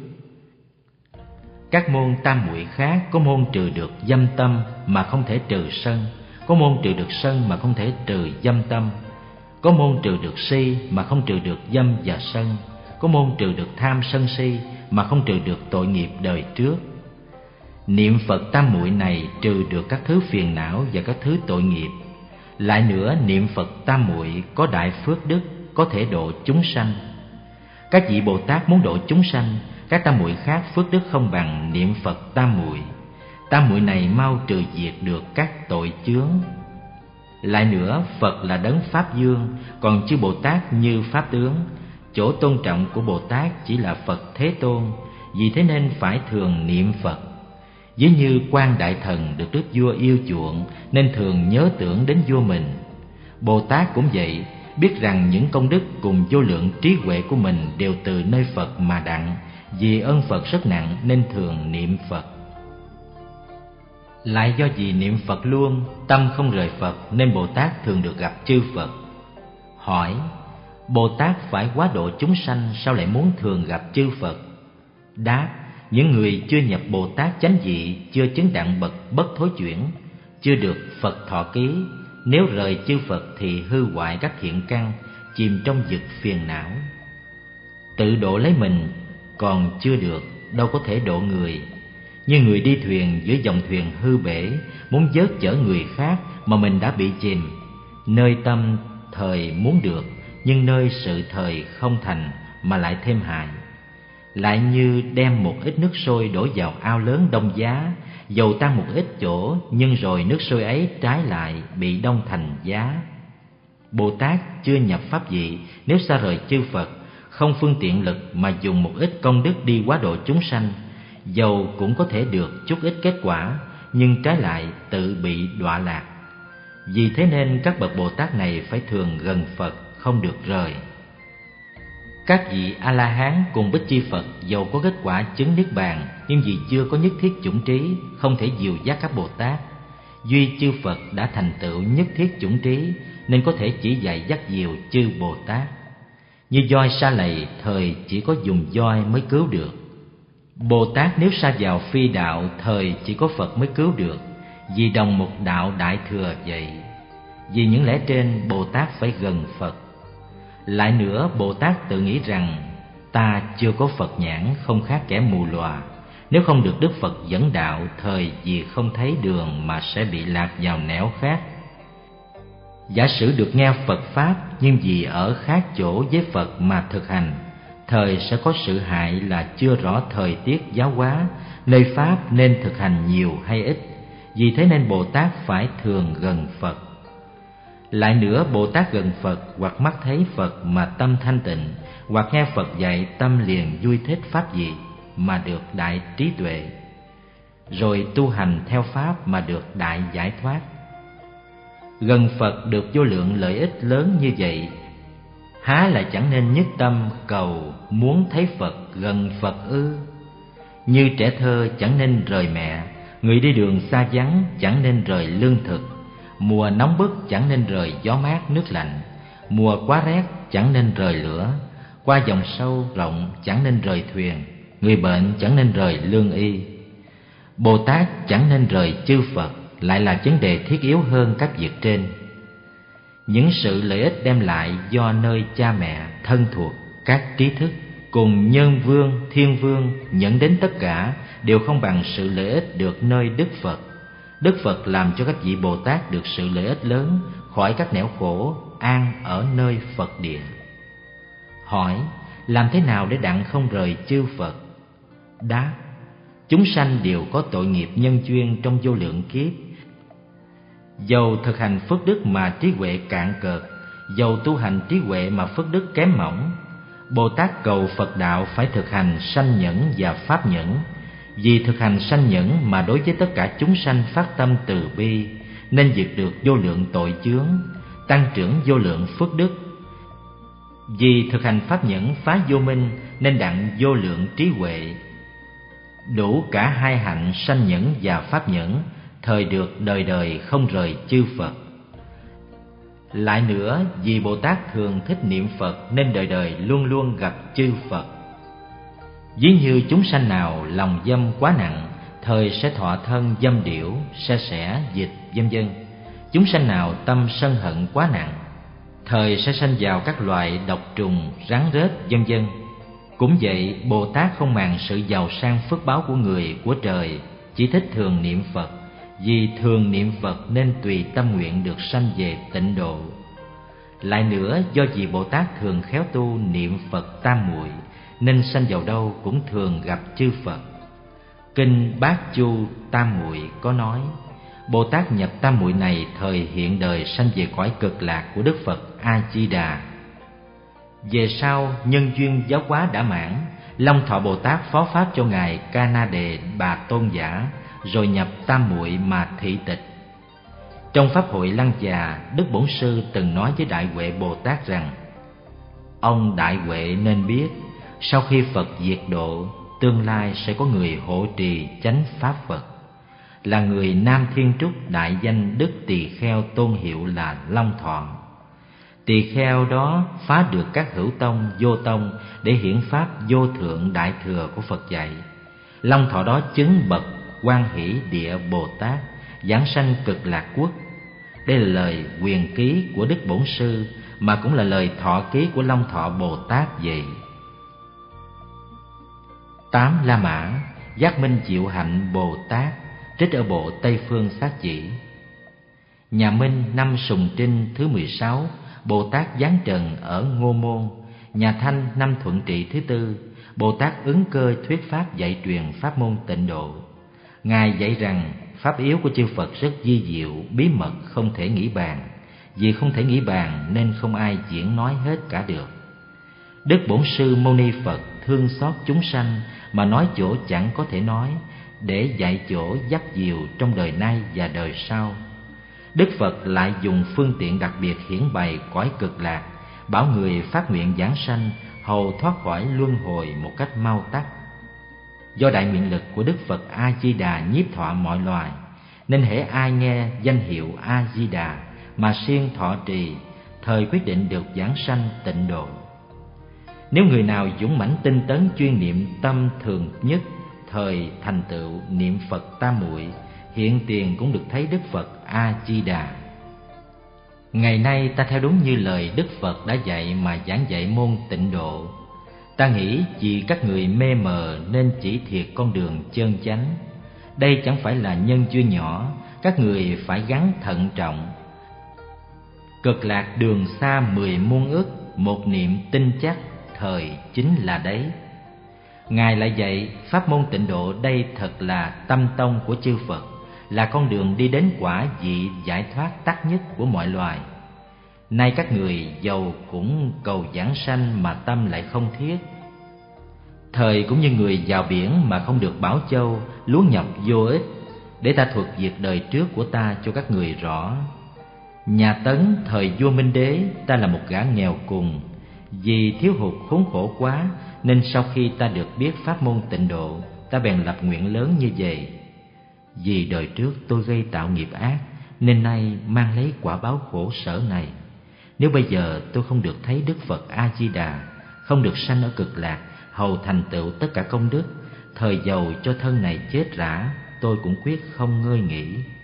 Các môn tam muội khác có môn trừ được dâm tâm mà không thể trừ sân, có môn trừ được sân mà không thể trừ dâm tâm, có môn trừ được si mà không trừ được dâm và sân, có môn trừ được tham sân si mà không trừ được tội nghiệp đời trước. Niệm Phật tam muội này trừ được các thứ phiền não và các thứ tội nghiệp. Lại nữa, niệm Phật tam muội có đại phước đức, có thể độ chúng sanh. Các vị Bồ Tát muốn độ chúng sanh, các tam muội khác phước đức không bằng niệm Phật tam muội. Tam muội này mau trừ diệt được các tội chướng. Lại nữa, Phật là đấng Pháp Dương, còn chư Bồ Tát như Pháp tướng. Chỗ tôn trọng của Bồ Tát chỉ là Phật Thế Tôn, vì thế nên phải thường niệm Phật. Ví như Quan Đại Thần được đức vua yêu chuộng nên thường nhớ tưởng đến vua mình. Bồ Tát cũng vậy, biết rằng những công đức cùng vô lượng trí huệ của mình đều từ nơi Phật mà đặng, vì ơn Phật rất nặng nên thường niệm Phật. Lại do vì niệm Phật luôn, tâm không rời Phật nên Bồ Tát thường được gặp chư Phật. Hỏi: Bồ Tát phải hóa độ chúng sanh, sao lại muốn thường gặp chư Phật? Đáp: những người chưa nhập Bồ Tát chánh vị, chưa chứng đặng bậc bất thối chuyển, chưa được Phật thọ ký, nếu rời chư Phật thì hư hoại các thiện căn, chìm trong vực phiền não. Tự độ lấy mình còn chưa được, đâu có thể độ người. Như người đi thuyền giữa dòng thuyền hư bể, muốn vớt chở người khác mà mình đã bị chìm. Nơi tâm thời muốn được, nhưng nơi sự thời không thành mà lại thêm hại. Lại như đem một ít nước sôi đổ vào ao lớn đông giá, dầu tan một ít chỗ, nhưng rồi nước sôi ấy trái lại bị đông thành giá. Bồ Tát chưa nhập pháp vị, nếu xa rời chư Phật, không phương tiện lực mà dùng một ít công đức đi hóa độ chúng sanh, dầu cũng có thể được chút ít kết quả, nhưng trái lại tự bị đọa lạc. Vì thế nên các bậc Bồ Tát này phải thường gần Phật, không được rời. Các vị A-la-hán cùng Bích Chi Phật dầu có kết quả chứng Niết Bàn, nhưng vì chưa có nhất thiết chủng trí, không thể dìu dắt các Bồ Tát. Duy chư Phật đã thành tựu nhất thiết chủng trí, nên có thể chỉ dạy dắt dìu chư Bồ Tát. Như voi sa lầy, thời chỉ có dùng voi mới cứu được. Bồ Tát nếu sa vào phi đạo, thời chỉ có Phật mới cứu được. Vì đồng một đạo đại thừa vậy. Vì những lẽ trên, Bồ Tát phải gần Phật. Lại nữa, Bồ Tát tự nghĩ rằng ta chưa có Phật nhãn, không khác kẻ mù lòa. Nếu không được Đức Phật dẫn đạo, thời vì không thấy đường mà sẽ bị lạc vào nẻo khác. Giả sử được nghe Phật Pháp, nhưng vì ở khác chỗ với Phật mà thực hành, thời sẽ có sự hại là chưa rõ thời tiết giáo hóa, nơi Pháp nên thực hành nhiều hay ít. Vì thế nên Bồ Tát phải thường gần Phật. Lại nữa, Bồ Tát gần Phật, hoặc mắt thấy Phật mà tâm thanh tịnh, hoặc nghe Phật dạy tâm liền vui thích pháp gì mà được đại trí tuệ, rồi tu hành theo Pháp mà được đại giải thoát. Gần Phật được vô lượng lợi ích lớn như vậy, há lại chẳng nên nhất tâm cầu muốn thấy Phật gần Phật ư? Như trẻ thơ chẳng nên rời mẹ, người đi đường xa vắng chẳng nên rời lương thực, mùa nóng bức chẳng nên rời gió mát nước lạnh, mùa quá rét chẳng nên rời lửa, qua dòng sâu rộng chẳng nên rời thuyền, người bệnh chẳng nên rời lương y. Bồ Tát chẳng nên rời chư Phật lại là vấn đề thiết yếu hơn các việc trên. Những sự lợi ích đem lại do nơi cha mẹ, thân thuộc, các trí thức cùng nhân vương, thiên vương nhận đến tất cả đều không bằng sự lợi ích được nơi Đức Phật. Đức Phật làm cho các vị Bồ Tát được sự lợi ích lớn, khỏi các nẻo khổ, an ở nơi Phật địa. Hỏi: làm thế nào để đặng không rời chư Phật? Đáp: chúng sanh đều có tội nghiệp nhân duyên trong vô lượng kiếp. Dầu thực hành phước đức mà trí huệ cạn cợt, dầu tu hành trí huệ mà phước đức kém mỏng, Bồ Tát cầu Phật đạo phải thực hành sanh nhẫn và pháp nhẫn. Vì thực hành sanh nhẫn mà đối với tất cả chúng sanh phát tâm từ bi, nên diệt được vô lượng tội chướng, tăng trưởng vô lượng phước đức. Vì thực hành pháp nhẫn phá vô minh, nên đặng vô lượng trí huệ. Đủ cả hai hạnh sanh nhẫn và pháp nhẫn, thời được đời đời không rời chư Phật. Lại nữa, vì Bồ Tát thường thích niệm Phật, nên đời đời luôn luôn gặp chư Phật. Ví như chúng sanh nào lòng dâm quá nặng, thời sẽ thọ thân dâm điểu, sa sẻ, dịch, vân vân. Chúng sanh nào tâm sân hận quá nặng, thời sẽ sanh vào các loài độc trùng, rắn rết, vân vân. Cũng vậy, Bồ Tát không màng sự giàu sang phước báo của người, của trời, chỉ thích thường niệm Phật. Vì thường niệm Phật nên tùy tâm nguyện được sanh về tịnh độ. Lại nữa, do vì Bồ Tát thường khéo tu niệm Phật tam muội, nên sanh vào đâu cũng thường gặp chư Phật. Kinh Bát Chu Tam Muội có nói: Bồ Tát nhập tam muội này thời hiện đời sanh về cõi cực lạc của Đức Phật A Di Đà. Về sau nhân duyên giáo hóa đã mãn, Long Thọ Bồ Tát phó pháp cho ngài Ca Na Đề Bà Tôn Giả, rồi nhập tam muội mà thị tịch. Trong pháp hội Lăng Già, Đức Bổn Sư từng nói với Đại Huệ Bồ Tát rằng: ông Đại Huệ nên biết, sau khi Phật diệt độ, tương lai sẽ có người hộ trì chánh pháp Phật, là người Nam Thiên Trúc, đại danh Đức Tỳ Kheo, tôn hiệu là Long Thọ. Tỳ kheo đó phá được các hữu tông, vô tông để hiển pháp vô thượng đại thừa của Phật dạy. Long thọ đó chứng bậc Quan Hỷ Địa Bồ Tát, giảng sanh Cực Lạc Quốc. Đây là lời quyền ký của Đức Bổn Sư, mà cũng là lời thọ ký của Long Thọ Bồ Tát vậy. 8. La Mã Giác Minh Diệu Hạnh Bồ Tát, trích ở bộ Tây Phương Sát Chỉ. Nhà Minh năm Sùng Trinh thứ 16, Bồ Tát giáng trần ở Ngô Môn. Nhà Thanh năm Thuận Trị thứ 4, Bồ Tát ứng cơ thuyết pháp dạy truyền pháp môn Tịnh Độ. Ngài dạy rằng pháp yếu của chư Phật rất vi diệu, bí mật không thể nghĩ bàn. Vì không thể nghĩ bàn nên không ai diễn nói hết cả được. Đức Bổn Sư Mâu Ni Phật thương xót chúng sanh mà nói chỗ chẳng có thể nói, để dạy chỗ dắt dìu trong đời nay và đời sau. Đức Phật lại dùng phương tiện đặc biệt hiển bày cõi Cực Lạc, bảo người phát nguyện giảng sanh hầu thoát khỏi luân hồi một cách mau tắt. Do đại nguyện lực của Đức Phật A Di Đà nhiếp thọ mọi loài, nên hễ ai nghe danh hiệu A Di Đà mà siêng thọ trì, thời quyết định được giảng sanh tịnh độ. Nếu người nào dũng mãnh tinh tấn chuyên niệm tâm thường nhất, thời thành tựu niệm Phật tam muội, hiện tiền cũng được thấy Đức Phật A Di Đà. Ngày nay ta theo đúng như lời Đức Phật đã dạy mà giảng dạy môn tịnh độ. Ta nghĩ vì các người mê mờ nên chỉ thiệt con đường chân chánh. Đây chẳng phải là nhân duyên nhỏ, các người phải gắng thận trọng. Cực lạc đường xa 10 muôn ức, một niệm tin chắc, thời chính là đấy. Ngài lại dạy pháp môn tịnh độ đây thật là tâm tông của chư Phật, là con đường đi đến quả vị giải thoát tắt nhất của mọi loài. Nay các người giàu cũng cầu giảng sanh mà tâm lại không thiết. Thời cũng như người vào biển mà không được bảo châu, lúa nhập vô ích. Để ta thuật việc đời trước của ta cho các người rõ. Nhà Tấn thời vua Minh Đế, ta là một gã nghèo cùng. Vì thiếu hụt khốn khổ quá, nên sau khi ta được biết pháp môn tịnh độ, ta bèn lập nguyện lớn như vậy. Vì đời trước tôi gây tạo nghiệp ác, nên nay mang lấy quả báo khổ sở này. Nếu bây giờ tôi không được thấy Đức Phật A Di Đà, không được sanh ở Cực Lạc, hầu thành tựu tất cả công đức, thời giàu cho thân này chết rã, tôi cũng quyết không ngơi nghỉ.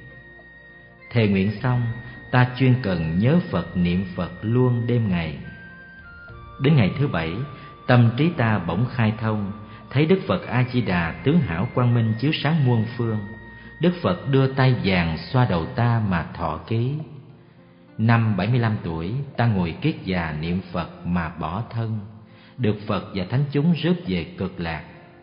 Thề nguyện xong, ta chuyên cần nhớ Phật niệm Phật luôn đêm ngày. Đến ngày thứ 7, tâm trí ta bỗng khai thông, thấy Đức Phật A Di Đà tướng hảo quang minh chiếu sáng muôn phương. Đức Phật đưa tay vàng xoa đầu ta mà thọ ký. Năm 75 tuổi, ta ngồi kiết già niệm Phật mà bỏ thân, được Phật và thánh chúng rước về Cực Lạc.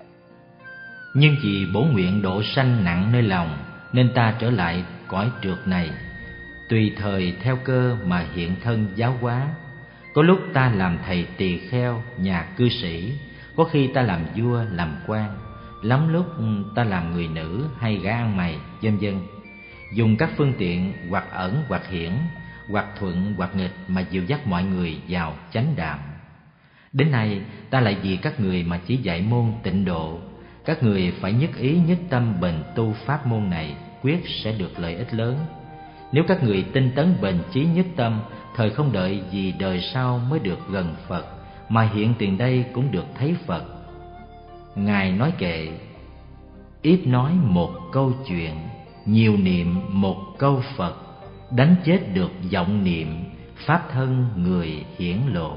Nhưng vì bổ nguyện độ sanh nặng nơi lòng, nên ta trở lại cõi trượt này, tùy thời theo cơ mà hiện thân giáo hóa. Có lúc ta làm thầy tỳ kheo, nhà cư sĩ, có khi ta làm vua, làm quan, lắm lúc ta làm người nữ hay gã ăn mày, vân vân. Dùng các phương tiện hoặc ẩn hoặc hiển, hoặc thuận hoặc nghịch mà dìu dắt mọi người vào chánh đạo. Đến nay ta lại vì các người mà chỉ dạy môn tịnh độ. Các người phải nhất ý nhất tâm bền tu pháp môn này, quyết sẽ được lợi ích lớn. Nếu các người tinh tấn bền chí nhất tâm, thời không đợi gì đời sau mới được gần Phật, mà hiện tiền đây cũng được thấy Phật. Ngài nói kệ: ít nói một câu chuyện, nhiều niệm một câu Phật, đánh chết được vọng niệm, pháp thân người hiển lộ.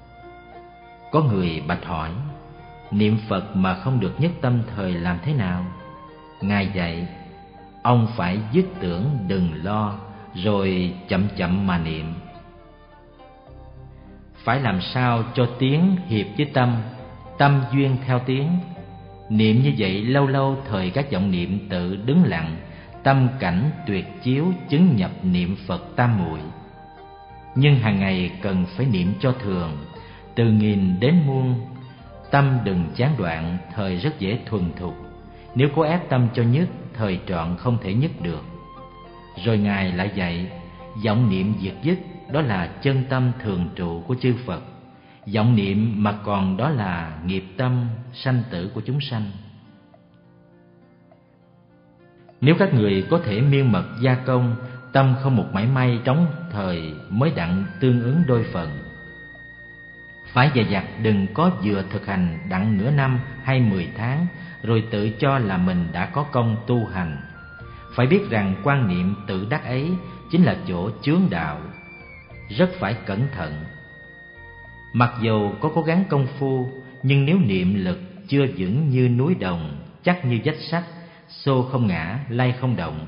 Có người bạch hỏi: niệm Phật mà không được nhất tâm thời làm thế nào? Ngài dạy: ông phải dứt tưởng đừng lo, rồi chậm chậm mà niệm. Phải làm sao cho tiếng hiệp với tâm, tâm duyên theo tiếng. Niệm như vậy lâu lâu thời các vọng niệm tự đứng lặng, tâm cảnh tuyệt chiếu chứng nhập niệm Phật tam muội. Nhưng hàng ngày cần phải niệm cho thường, từ nghìn đến muôn. Tâm đừng gián đoạn, thời rất dễ thuần thục. Nếu cố ép tâm cho nhất, thời trọn không thể nhất được. Rồi Ngài lại dạy: vọng niệm diệt dứt, đó là chân tâm thường trụ của chư Phật. Vọng niệm mà còn đó là nghiệp tâm sanh tử của chúng sanh. Nếu các người có thể miên mật gia công, tâm không một mảy may trống thời mới đặng tương ứng đôi phần. Phải dè dặt đừng có vừa thực hành đặng nửa năm hay 10 tháng rồi tự cho là mình đã có công tu hành. Phải biết rằng quan niệm tự đắc ấy chính là chỗ chướng đạo, rất phải cẩn thận. Mặc dù có cố gắng công phu, nhưng nếu niệm lực chưa vững như núi đồng, chắc như vách sắt, xô không ngã, lay không động,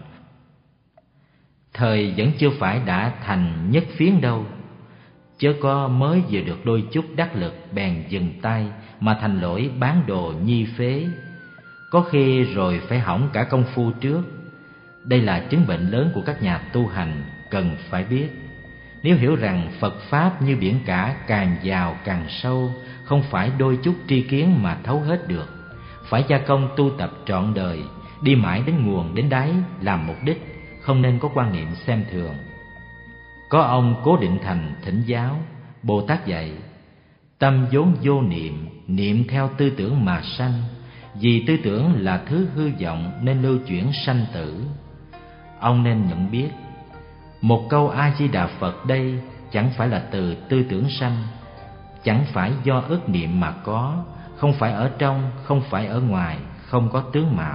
thời vẫn chưa phải đã thành nhất phiến đâu. Chớ có mới vừa được đôi chút đắc lực bèn dừng tay mà thành lỗi bán đồ nhi phế, có khi rồi phải hỏng cả công phu trước. Đây là chứng bệnh lớn của các nhà tu hành cần phải biết. Nếu hiểu rằng Phật Pháp như biển cả, càng vào càng sâu, không phải đôi chút tri kiến mà thấu hết được, phải gia công tu tập trọn đời, đi mãi đến nguồn đến đáy làm mục đích, không nên có quan niệm xem thường. Có ông Cố Định Thành thỉnh giáo, Bồ Tát dạy: tâm vốn vô niệm, niệm theo tư tưởng mà sanh, vì tư tưởng là thứ hư vọng nên lưu chuyển sanh tử. Ông nên nhận biết, một câu A Di Đà Phật đây chẳng phải là từ tư tưởng sanh, chẳng phải do ức niệm mà có, không phải ở trong, không phải ở ngoài, không có tướng mạo.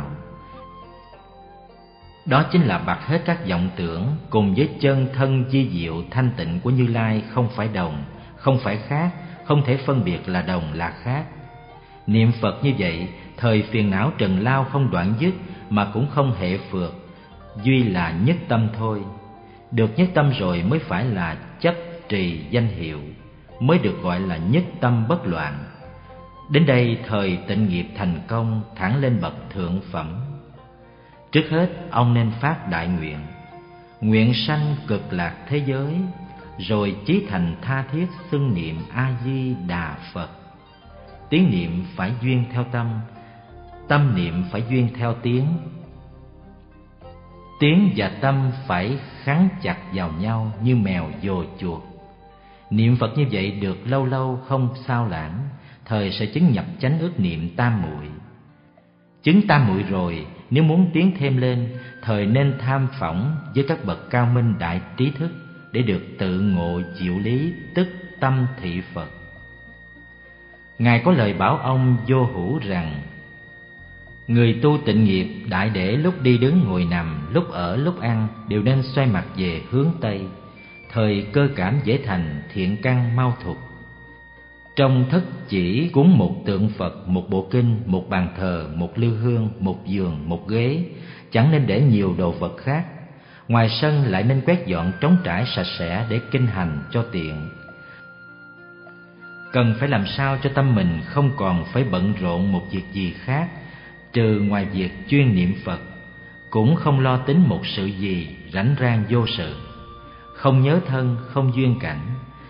Đó chính là bạc hết các vọng tưởng, cùng với chân thân di diệu thanh tịnh của Như Lai không phải đồng, không phải khác, không thể phân biệt là đồng là khác. Niệm Phật như vậy, thời phiền não trần lao không đoạn dứt mà cũng không hệ phượt, duy là nhất tâm thôi. Được nhất tâm rồi mới phải là chấp trì danh hiệu, mới được gọi là nhất tâm bất loạn. Đến đây thời tịnh nghiệp thành công, thẳng lên bậc thượng phẩm. Trước hết ông nên phát đại nguyện, nguyện sanh cực lạc thế giới, rồi chí thành tha thiết xưng niệm A Di Đà Phật. Tiếng niệm phải duyên theo tâm, tâm niệm phải duyên theo tiếng. Tiếng và tâm phải khắng chặt vào nhau như mèo vồ chuột. Niệm Phật như vậy được lâu lâu không sao lãng, thời sẽ chứng nhập chánh ước niệm tam muội. Chứng tam muội rồi, nếu muốn tiến thêm lên, thời nên tham phỏng với các bậc cao minh đại trí thức để được tự ngộ diệu lý, tức tâm thị Phật. Ngài có lời bảo ông Vô Hữu rằng: người tu tịnh nghiệp đại để lúc đi đứng ngồi nằm, lúc ở lúc ăn đều nên xoay mặt về hướng Tây, thời cơ cảm dễ thành, thiện căn mau thục. Trong thất chỉ cúng một tượng Phật, một bộ kinh, một bàn thờ, một lư hương, một giường, một ghế, chẳng nên để nhiều đồ vật khác. Ngoài sân lại nên quét dọn trống trải sạch sẽ để kinh hành cho tiện. Cần phải làm sao cho tâm mình không còn phải bận rộn một việc gì khác, trừ ngoài việc chuyên niệm Phật, cũng không lo tính một sự gì rảnh rang vô sự, không nhớ thân, không duyên cảnh.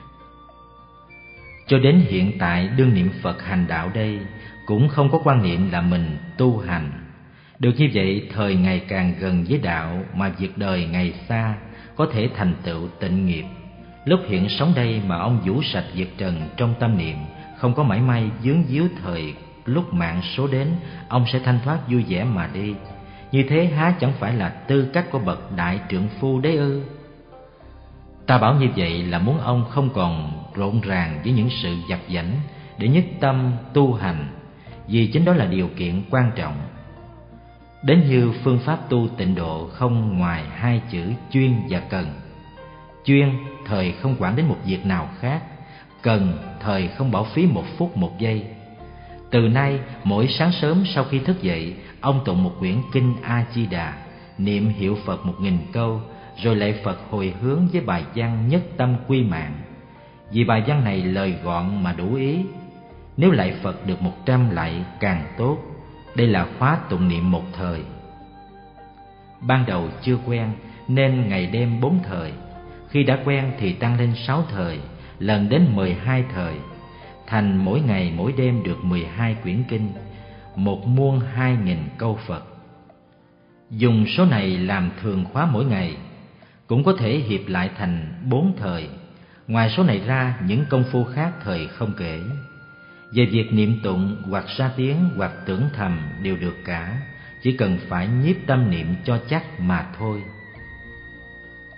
Cho đến hiện tại đương niệm Phật hành đạo đây, cũng không có quan niệm là mình tu hành. Được như vậy, thời ngày càng gần với đạo mà việc đời ngày xa, có thể thành tựu tịnh nghiệp. Lúc hiện sống đây mà ông vũ sạch việc trần trong tâm niệm, không có mảy may vướng víu, thời lúc mạng số đến, ông sẽ thanh thoát vui vẻ mà đi. Như thế há chẳng phải là tư cách của bậc đại trượng phu đấy ư? Ta bảo như vậy là muốn ông không còn rộn ràng với những sự vặt vãnh để nhất tâm tu hành, vì chính đó là điều kiện quan trọng. Đến như phương pháp tu tịnh độ không ngoài hai chữ chuyên và cần. Chuyên thời không quản đến một việc nào khác, cần thời không bỏ phí một phút một giây. Từ nay mỗi sáng sớm sau khi thức dậy, ông tụng một quyển kinh A Di Đà, niệm hiệu Phật 1000 câu, rồi lạy Phật hồi hướng với bài văn nhất tâm quy mạng. Vì bài văn này lời gọn mà đủ ý. Nếu lạy Phật được 100 lạy càng tốt. Đây là khóa tụng niệm một thời. Ban đầu chưa quen nên ngày đêm 4 thời. Khi đã quen thì tăng lên 6 thời, lần đến 12 thời. Thành mỗi ngày mỗi đêm được 12 quyển kinh, 1.000.000 câu Phật. Dùng số này làm thường khóa mỗi ngày, cũng có thể hiệp lại thành 4 thời. Ngoài số này ra, những công phu khác thời không kể. Về việc niệm tụng hoặc ra tiếng hoặc tưởng thầm đều được cả, chỉ cần phải nhiếp tâm niệm cho chắc mà thôi.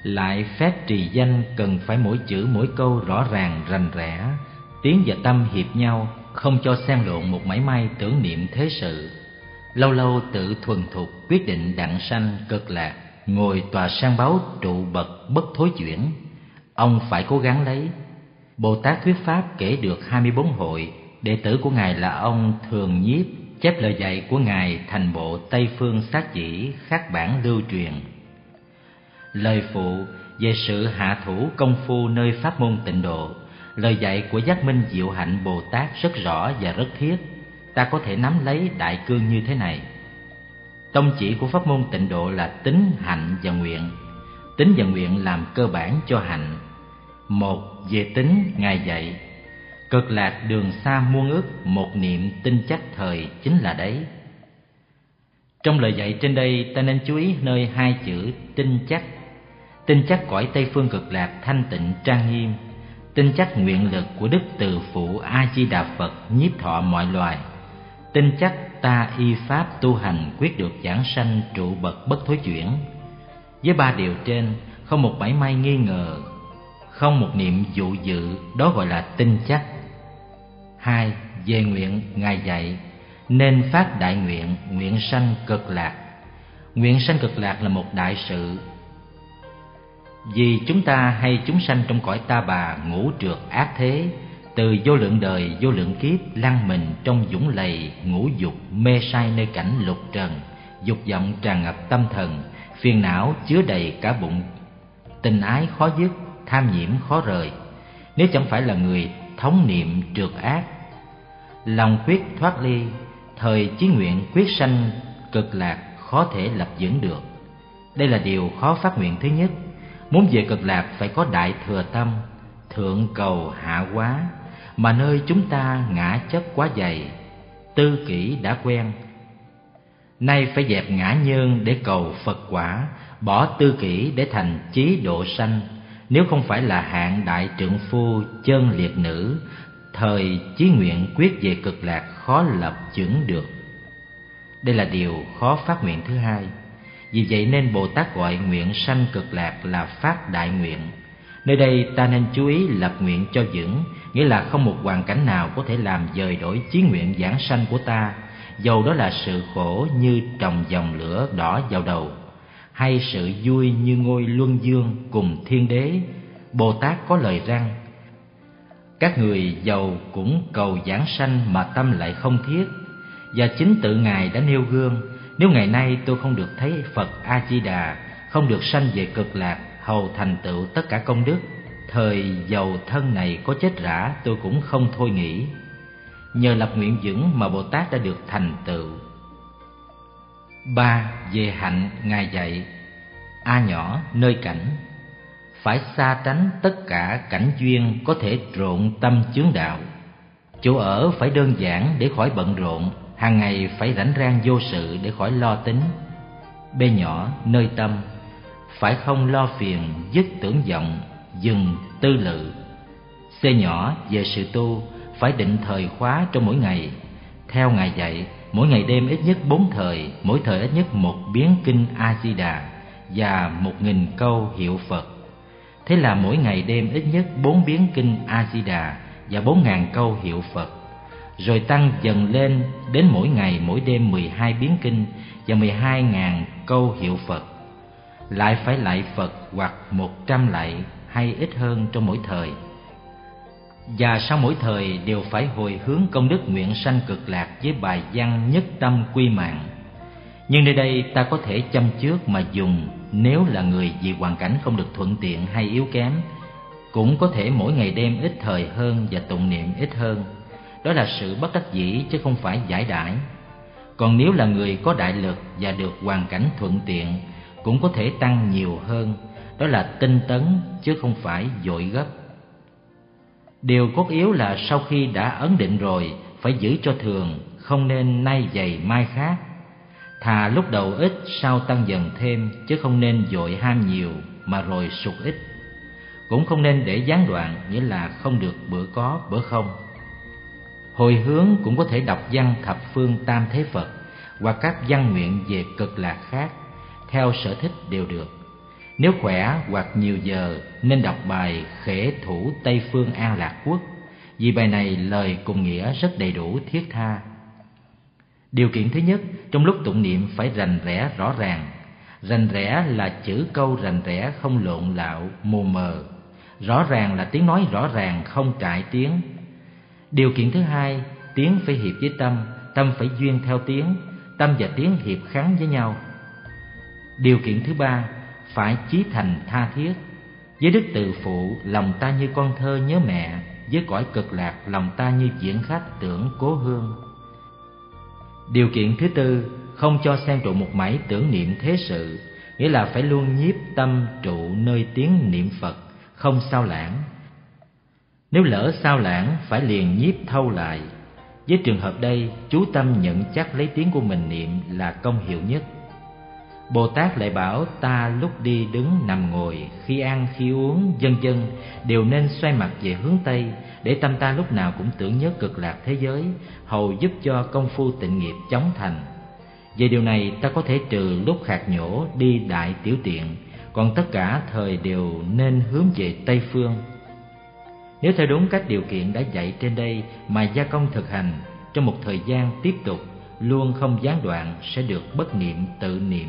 Lại phép trì danh cần phải mỗi chữ mỗi câu rõ ràng rành rẽ, tiếng và tâm hiệp nhau, không cho xen lộn một mảy may tưởng niệm thế sự. Lâu lâu tự thuần thục quyết định đặng sanh cực lạc, ngồi tòa sang báu trụ bậc bất thối chuyển. Ông phải cố gắng lấy. Bồ Tát thuyết pháp kể được 24 hội, đệ tử của Ngài là ông Thường Nhiếp chép lời dạy của Ngài thành bộ Tây Phương Sát Chỉ khắc bản lưu truyền. Lời phụ về sự hạ thủ công phu nơi pháp môn tịnh độ, lời dạy của Giác Minh Diệu Hạnh Bồ Tát rất rõ và rất thiết. Ta có thể nắm lấy đại cương như thế này. Tông chỉ của pháp môn tịnh độ là tín, hạnh và nguyện. Tín và nguyện làm cơ bản cho hạnh. Một, về tín, Ngài dạy cực lạc đường xa muôn ức, một niệm tin chắc thời chính là đấy. Trong lời dạy trên đây, ta nên chú ý nơi hai chữ tin chắc. Tin chắc cõi Tây Phương cực lạc thanh tịnh trang nghiêm, tin chắc nguyện lực của Đức Từ Phụ A Di Đà Phật nhiếp thọ mọi loài, tin chắc ta y pháp tu hành quyết được giảng sanh trụ bậc bất thối chuyển. Với ba điều trên, không một mảy may nghi ngờ, không một niệm dụ dự, đó gọi là tin chắc. Hai, về nguyện, Ngài dạy nên phát đại nguyện, nguyện sanh cực lạc. Nguyện sanh cực lạc là một đại sự. Vì chúng ta hay chúng sanh trong cõi ta bà ngũ trượt ác thế, từ vô lượng đời vô lượng kiếp lăn mình trong dũng lầy ngũ dục, mê say nơi cảnh lục trần, dục vọng tràn ngập tâm thần, phiền não chứa đầy cả bụng, tình ái khó dứt, tham nhiễm khó rời. Nếu chẳng phải là người thống niệm trượt ác, lòng quyết thoát ly, thời chí nguyện quyết sanh cực lạc khó thể lập vững được. Đây là điều khó phát nguyện thứ nhất. Muốn về cực lạc phải có đại thừa tâm, thượng cầu hạ quá, mà nơi chúng ta ngã chấp quá dày, tư kỷ đã quen. Nay phải dẹp ngã nhơn để cầu Phật quả, bỏ tư kỷ để thành chí độ sanh. Nếu không phải là hạng đại trượng phu chân liệt nữ, thời chí nguyện quyết về cực lạc khó lập vững được. Đây là điều khó phát nguyện thứ hai. Vì vậy nên Bồ Tát gọi nguyện sanh cực lạc là phát đại nguyện. Nơi đây ta nên chú ý lập nguyện cho vững, nghĩa là không một hoàn cảnh nào có thể làm dời đổi chí nguyện giảng sanh của ta, dầu đó là sự khổ như trồng dòng lửa đỏ vào đầu, hay sự vui như ngôi luân dương cùng thiên đế. Bồ Tát có lời răng: các người giàu cũng cầu giảng sanh mà tâm lại không thiết. Và chính tự Ngài đã nêu gương: nếu ngày nay tôi không được thấy Phật A Di Đà, không được sanh về cực lạc hầu thành tựu tất cả công đức, thời dầu thân này có chết rã tôi cũng không thôi nghĩ. Nhờ lập nguyện vững mà Bồ Tát đã được thành tựu. Ba, về hạnh, Ngài dạy A nhỏ nơi cảnh, phải xa tránh tất cả cảnh duyên có thể rộn tâm chướng đạo. Chỗ ở phải đơn giản để khỏi bận rộn, hàng ngày phải rảnh rang vô sự để khỏi lo tính. B nhỏ nơi tâm, phải không lo phiền, dứt tưởng vọng, dừng tư lự. C nhỏ về sự tu, phải định thời khóa trong mỗi ngày. Theo Ngài dạy, mỗi ngày đêm ít nhất 4 thời, mỗi thời ít nhất 1 biến kinh A Di Đà và 1000 câu hiệu Phật. Thế là mỗi ngày đêm ít nhất 4 biến kinh A Di Đà và 4000 câu hiệu Phật. Rồi tăng dần lên đến mỗi ngày mỗi đêm 12 biến kinh và 12.000 câu hiệu Phật. Lại phải lạy Phật hoặc 100 lạy hay ít hơn trong mỗi thời. Và sau mỗi thời đều phải hồi hướng công đức nguyện sanh cực lạc với bài văn nhất tâm quy mạng. Nhưng nơi đây ta có thể châm chước mà dùng nếu là người vì hoàn cảnh không được thuận tiện hay yếu kém, cũng có thể mỗi ngày đêm ít thời hơn và tụng niệm ít hơn. Đó là sự bất đắc dĩ chứ không phải giải đãi. Còn nếu là người có đại lực và được hoàn cảnh thuận tiện, cũng có thể tăng nhiều hơn. Đó là tinh tấn chứ không phải vội gấp. Điều cốt yếu là sau khi đã ấn định rồi phải giữ cho thường, không nên nay dày mai khác. Thà lúc đầu ít sau tăng dần thêm, chứ không nên vội ham nhiều mà rồi sụt ít. Cũng không nên để gián đoạn, nghĩa là không được bữa có bữa không. Hồi hướng cũng có thể đọc văn thập phương tam thế Phật hoặc các văn nguyện về cực lạc khác, theo sở thích đều được. Nếu khỏe hoặc nhiều giờ nên đọc bài Khể Thủ Tây Phương An Lạc Quốc, vì bài này lời cùng nghĩa rất đầy đủ thiết tha. Điều kiện thứ nhất, trong lúc tụng niệm phải rành rẽ rõ ràng. Rành rẽ là chữ câu rành rẽ, không lộn lạo, mù mờ. Rõ ràng là tiếng nói rõ ràng, không trại tiếng. Điều kiện thứ hai, tiếng phải hiệp với tâm, tâm phải duyên theo tiếng, tâm và tiếng hiệp khắng với nhau. Điều kiện thứ ba, phải chí thành tha thiết. Với đức từ phụ, lòng ta như con thơ nhớ mẹ; với cõi cực lạc, lòng ta như diễn khách tưởng cố hương. Điều kiện thứ tư, không cho xen trụ một mảy tưởng niệm thế sự, nghĩa là phải luôn nhiếp tâm trụ nơi tiếng niệm Phật, không sao lãng. Nếu lỡ sao lãng, phải liền nhiếp thâu lại. Với trường hợp đây, chú tâm nhận chắc lấy tiếng của mình niệm là công hiệu nhất. Bồ Tát lại bảo ta lúc đi đứng nằm ngồi, khi ăn khi uống vân vân đều nên xoay mặt về hướng Tây, để tâm ta lúc nào cũng tưởng nhớ cực lạc thế giới, hầu giúp cho công phu tịnh nghiệp chóng thành. Về điều này ta có thể trừ lúc khạc nhổ đi đại tiểu tiện, còn tất cả thời đều nên hướng về Tây phương. Nếu theo đúng các điều kiện đã dạy trên đây mà gia công thực hành, trong một thời gian tiếp tục luôn không gián đoạn, sẽ được bất niệm tự niệm.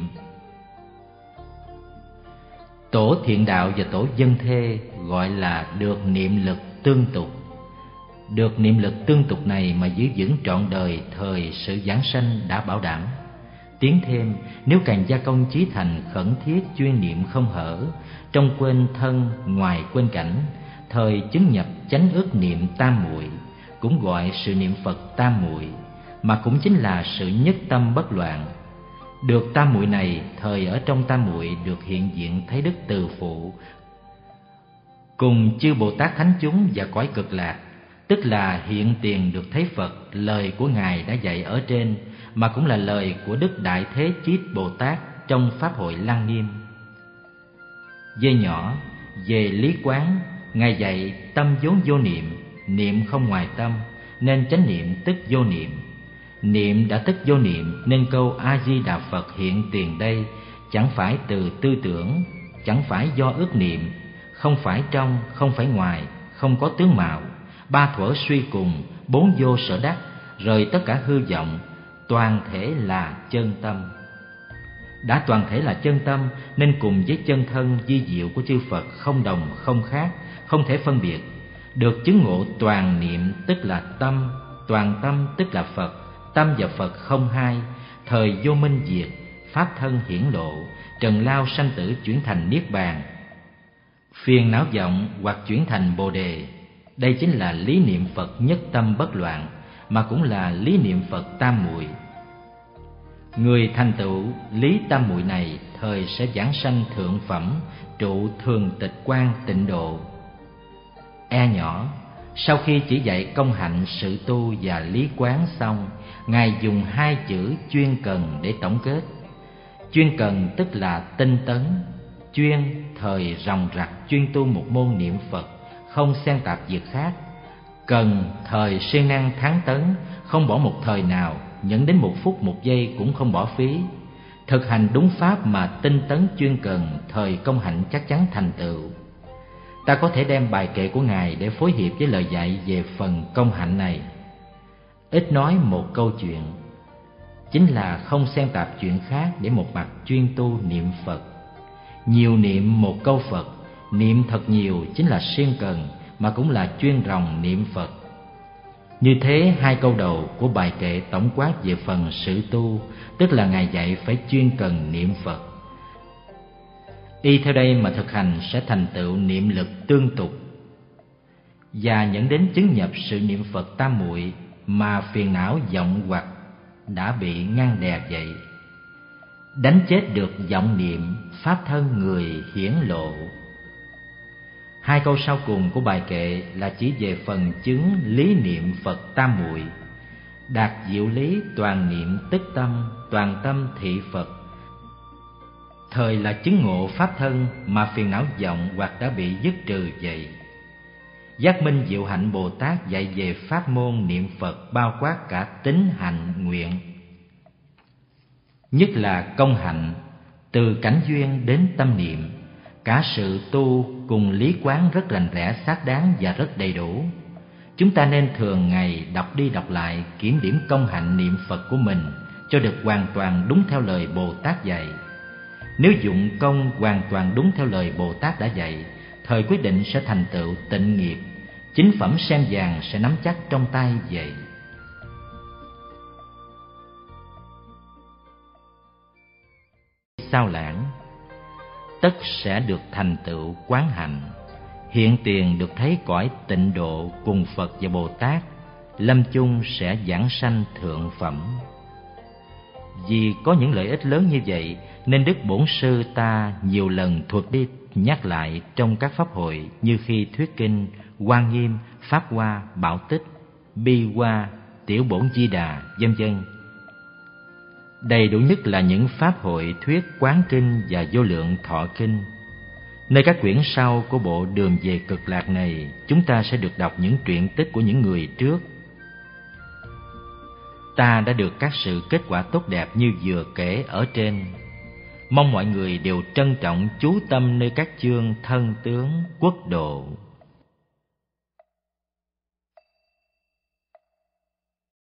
Tổ thiện đạo và tổ dân thê gọi là được niệm lực tương tục. Được niệm lực tương tục này mà giữ vững trọn đời thời sự giảng sanh đã bảo đảm. Tiến thêm, nếu càng gia công chí thành khẩn thiết chuyên niệm không hở, trong quên thân ngoài quên cảnh, thời chứng nhập chánh ức niệm tam muội, cũng gọi sự niệm Phật tam muội, mà cũng chính là sự nhất tâm bất loạn. Được tam muội này, thời ở trong tam muội được hiện diện thấy đức từ phụ cùng chư Bồ Tát thánh chúng và cõi cực lạc, tức là hiện tiền được thấy Phật, lời của Ngài đã dạy ở trên, mà cũng là lời của Đức Đại Thế Chí Bồ Tát trong Pháp hội Lăng Nghiêm. Dây nhỏ, về lý quán, Ngài dạy tâm vốn vô niệm, niệm không ngoài tâm, nên chánh niệm tức vô niệm. Niệm đã tức vô niệm, nên câu A-di-đà Phật hiện tiền đây chẳng phải từ tư tưởng, chẳng phải do ước niệm, không phải trong, không phải ngoài, không có tướng mạo, ba thuở suy cùng, bốn vô sở đắc, rời tất cả hư vọng, toàn thể là chân tâm. Đã toàn thể là chân tâm, nên cùng với chân thân vi diệu của chư Phật không đồng không khác, không thể phân biệt, được chứng ngộ toàn niệm tức là tâm, toàn tâm tức là Phật, tâm và Phật không hai, thời vô minh diệt, pháp thân hiển lộ, trần lao sanh tử chuyển thành niết bàn, phiền não vọng hoặc chuyển thành bồ đề. Đây chính là lý niệm Phật nhất tâm bất loạn, mà cũng là lý niệm Phật tam muội. Người thành tựu lý tam muội này, thời sẽ giảng sanh thượng phẩm, trụ thường tịch quan tịnh độ. E nhỏ, sau khi chỉ dạy công hạnh sự tu và lý quán xong, Ngài dùng hai chữ chuyên cần để tổng kết. Chuyên cần tức là tinh tấn, chuyên thời ròng rạc chuyên tu một môn niệm Phật, không xen tạp việc khác. Cần thời siêng năng thắng tấn, không bỏ một thời nào, nhẫn đến một phút một giây cũng không bỏ phí. Thực hành đúng pháp mà tinh tấn chuyên cần, thời công hạnh chắc chắn thành tựu. Ta có thể đem bài kệ của Ngài để phối hợp với lời dạy về phần công hạnh này. Ít nói một câu chuyện, chính là không xen tạp chuyện khác để một mặt chuyên tu niệm Phật. Nhiều niệm một câu Phật, niệm thật nhiều chính là siêng cần, mà cũng là chuyên ròng niệm Phật. Như thế hai câu đầu của bài kệ tổng quát về phần sự tu, tức là Ngài dạy phải chuyên cần niệm Phật. Y theo đây mà thực hành sẽ thành tựu niệm lực tương tục và dẫn đến chứng nhập sự niệm Phật tam muội mà phiền não vọng hoặc đã bị ngăn đè vậy. Đánh chết được vọng niệm, pháp thân người hiển lộ. Hai câu sau cùng của bài kệ là chỉ về phần chứng lý niệm Phật tam muội. Đạt diệu lý toàn niệm tức tâm, toàn tâm thị Phật. Thời là chứng ngộ pháp thân mà phiền não vọng hoặc đã bị dứt trừ vậy. Giác minh diệu hạnh Bồ Tát dạy về pháp môn niệm Phật bao quát cả tính hạnh nguyện. Nhất là công hạnh, từ cảnh duyên đến tâm niệm, Cả sự tu cùng lý quán rất rành rẽ, xác đáng và rất đầy đủ. Chúng ta nên thường ngày đọc đi đọc lại, kiểm điểm công hạnh niệm Phật của mình cho được hoàn toàn đúng theo lời Bồ Tát dạy. Nếu dụng công hoàn toàn đúng theo lời Bồ Tát đã dạy, thời quyết định sẽ thành tựu tịnh nghiệp, chính phẩm sen vàng sẽ nắm chắc trong tay vậy. Sao lãng, tất sẽ được thành tựu quán hạnh, hiện tiền được thấy cõi tịnh độ cùng Phật và Bồ Tát, lâm chung sẽ giảng sanh thượng phẩm. Vì có những lợi ích lớn như vậy nên Đức Bổn Sư ta nhiều lần thuật đi nhắc lại trong các pháp hội, như khi thuyết kinh Hoa Nghiêm, Pháp Hoa, Bảo Tích, Bi Hoa, Tiểu Bổn Di Đà, vân vân. Đầy đủ nhất là những pháp hội thuyết Quán Kinh và Vô Lượng Thọ Kinh. Nơi các quyển sau của bộ Đường về Cực Lạc này, chúng ta sẽ được đọc những truyện tích của những người trước. Ta đã được các sự kết quả tốt đẹp như vừa kể ở trên. Mong mọi người đều trân trọng chú tâm nơi các chương thân tướng quốc độ.